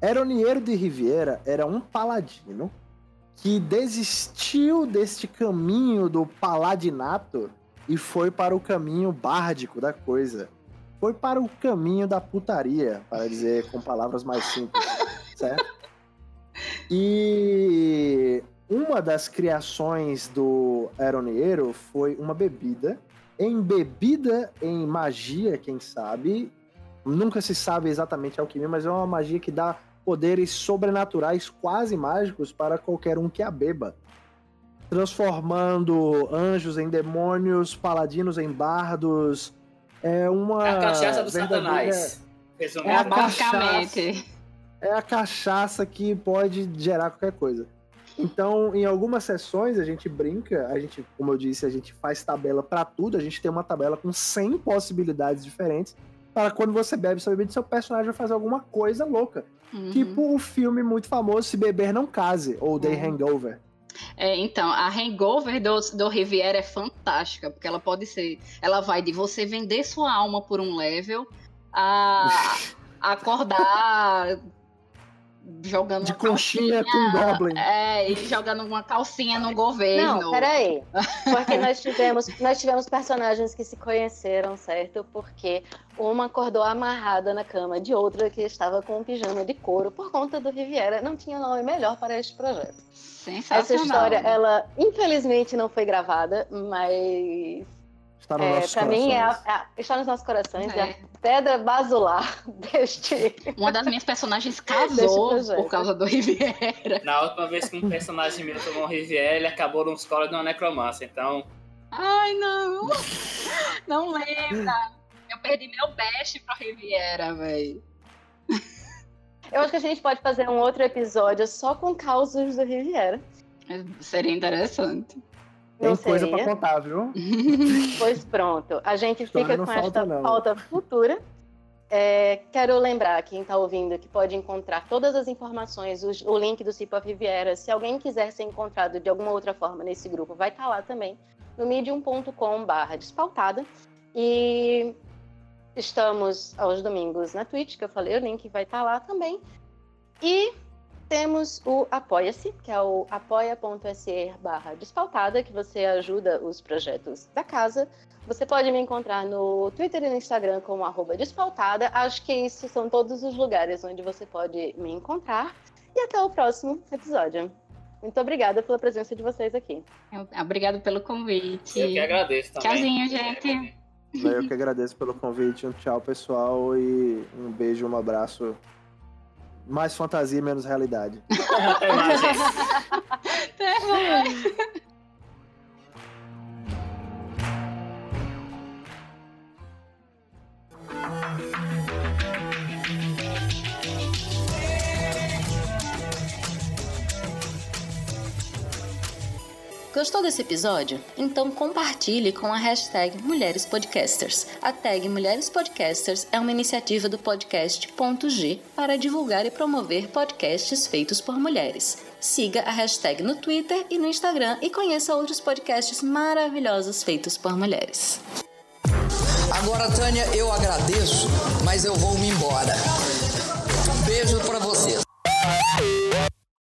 Eroniero de Riviera era um paladino que desistiu deste caminho do paladinato e foi para o caminho bárdico da coisa. Foi para o caminho da putaria, para dizer com palavras mais simples, certo? E uma das criações do Eroniero foi uma bebida, embebida em magia, quem sabe. Nunca se sabe exatamente a alquimia, mas é uma magia que dá poderes sobrenaturais quase mágicos para qualquer um que a beba, transformando anjos em demônios, paladinos em bardos. É uma É a cachaça do verdadeira... Satanás. É a basicamente. cachaça, é a cachaça que pode gerar qualquer coisa. Então, em algumas sessões a gente brinca, a gente, como eu disse, a gente faz tabela para tudo, a gente tem uma tabela com cem possibilidades diferentes para quando você bebe essa bebida, seu personagem vai fazer alguma coisa louca. Uhum. Tipo o filme muito famoso Se Beber Não Case, ou The uhum. Hangover. É, então, a Hangover do, do Riviera é fantástica, porque ela pode ser... Ela vai de você vender sua alma por um level a, a acordar... jogando de conchinha com Goblin. É, e jogando uma calcinha no governo. Não, peraí. Porque nós tivemos, nós tivemos personagens que se conheceram, certo? Porque uma acordou amarrada na cama de outra que estava com um pijama de couro por conta do Riviera. Não tinha nome melhor para este projeto. Sensacional. Essa história, ela infelizmente não foi gravada, mas... Está, no é, para mim, é a, a, está nos nossos corações, é. é a pedra basular deste. Uma das minhas personagens casou por causa do Riviera. Na última vez que um personagem meu tomou um Riviera, ele acabou numa escola de uma necromancia, então. Ai, não! Não lembra! Eu perdi meu best pro Riviera, velho. Eu acho que a gente pode fazer um outro episódio só com causos do Riviera. Seria interessante. Tem coisa pra contar, viu? Pois pronto. A gente fica com falta, esta não. pauta futura. É, quero lembrar quem está ouvindo que pode encontrar todas as informações, o, o link do Cipa Riviera. Se alguém quiser ser encontrado de alguma outra forma nesse grupo, vai estar tá lá também, no medium ponto com barra despautada. E estamos aos domingos na Twitch, que eu falei, o link vai estar tá lá também. E... temos o Apoia-se, que é o apoia.se barra despautada, que você ajuda os projetos da casa. Você pode me encontrar no Twitter e no Instagram como arroba despautada. Acho que isso são todos os lugares onde você pode me encontrar. E até o próximo episódio. Muito obrigada pela presença de vocês aqui. Obrigado pelo convite. Eu que agradeço também. Tchauzinho, gente. Eu que agradeço pelo convite. Um tchau, pessoal, e um beijo, um abraço. Mais fantasia, menos realidade. Até mais, gente. Até mais. Gostou desse episódio? Então compartilhe com a hashtag Mulheres Podcasters. A tag Mulheres Podcasters é uma iniciativa do podcast Ponto G para divulgar e promover podcasts feitos por mulheres. Siga a hashtag no Twitter e no Instagram e conheça outros podcasts maravilhosos feitos por mulheres. Agora, Tânia, eu agradeço, mas eu vou me embora. Um beijo pra vocês.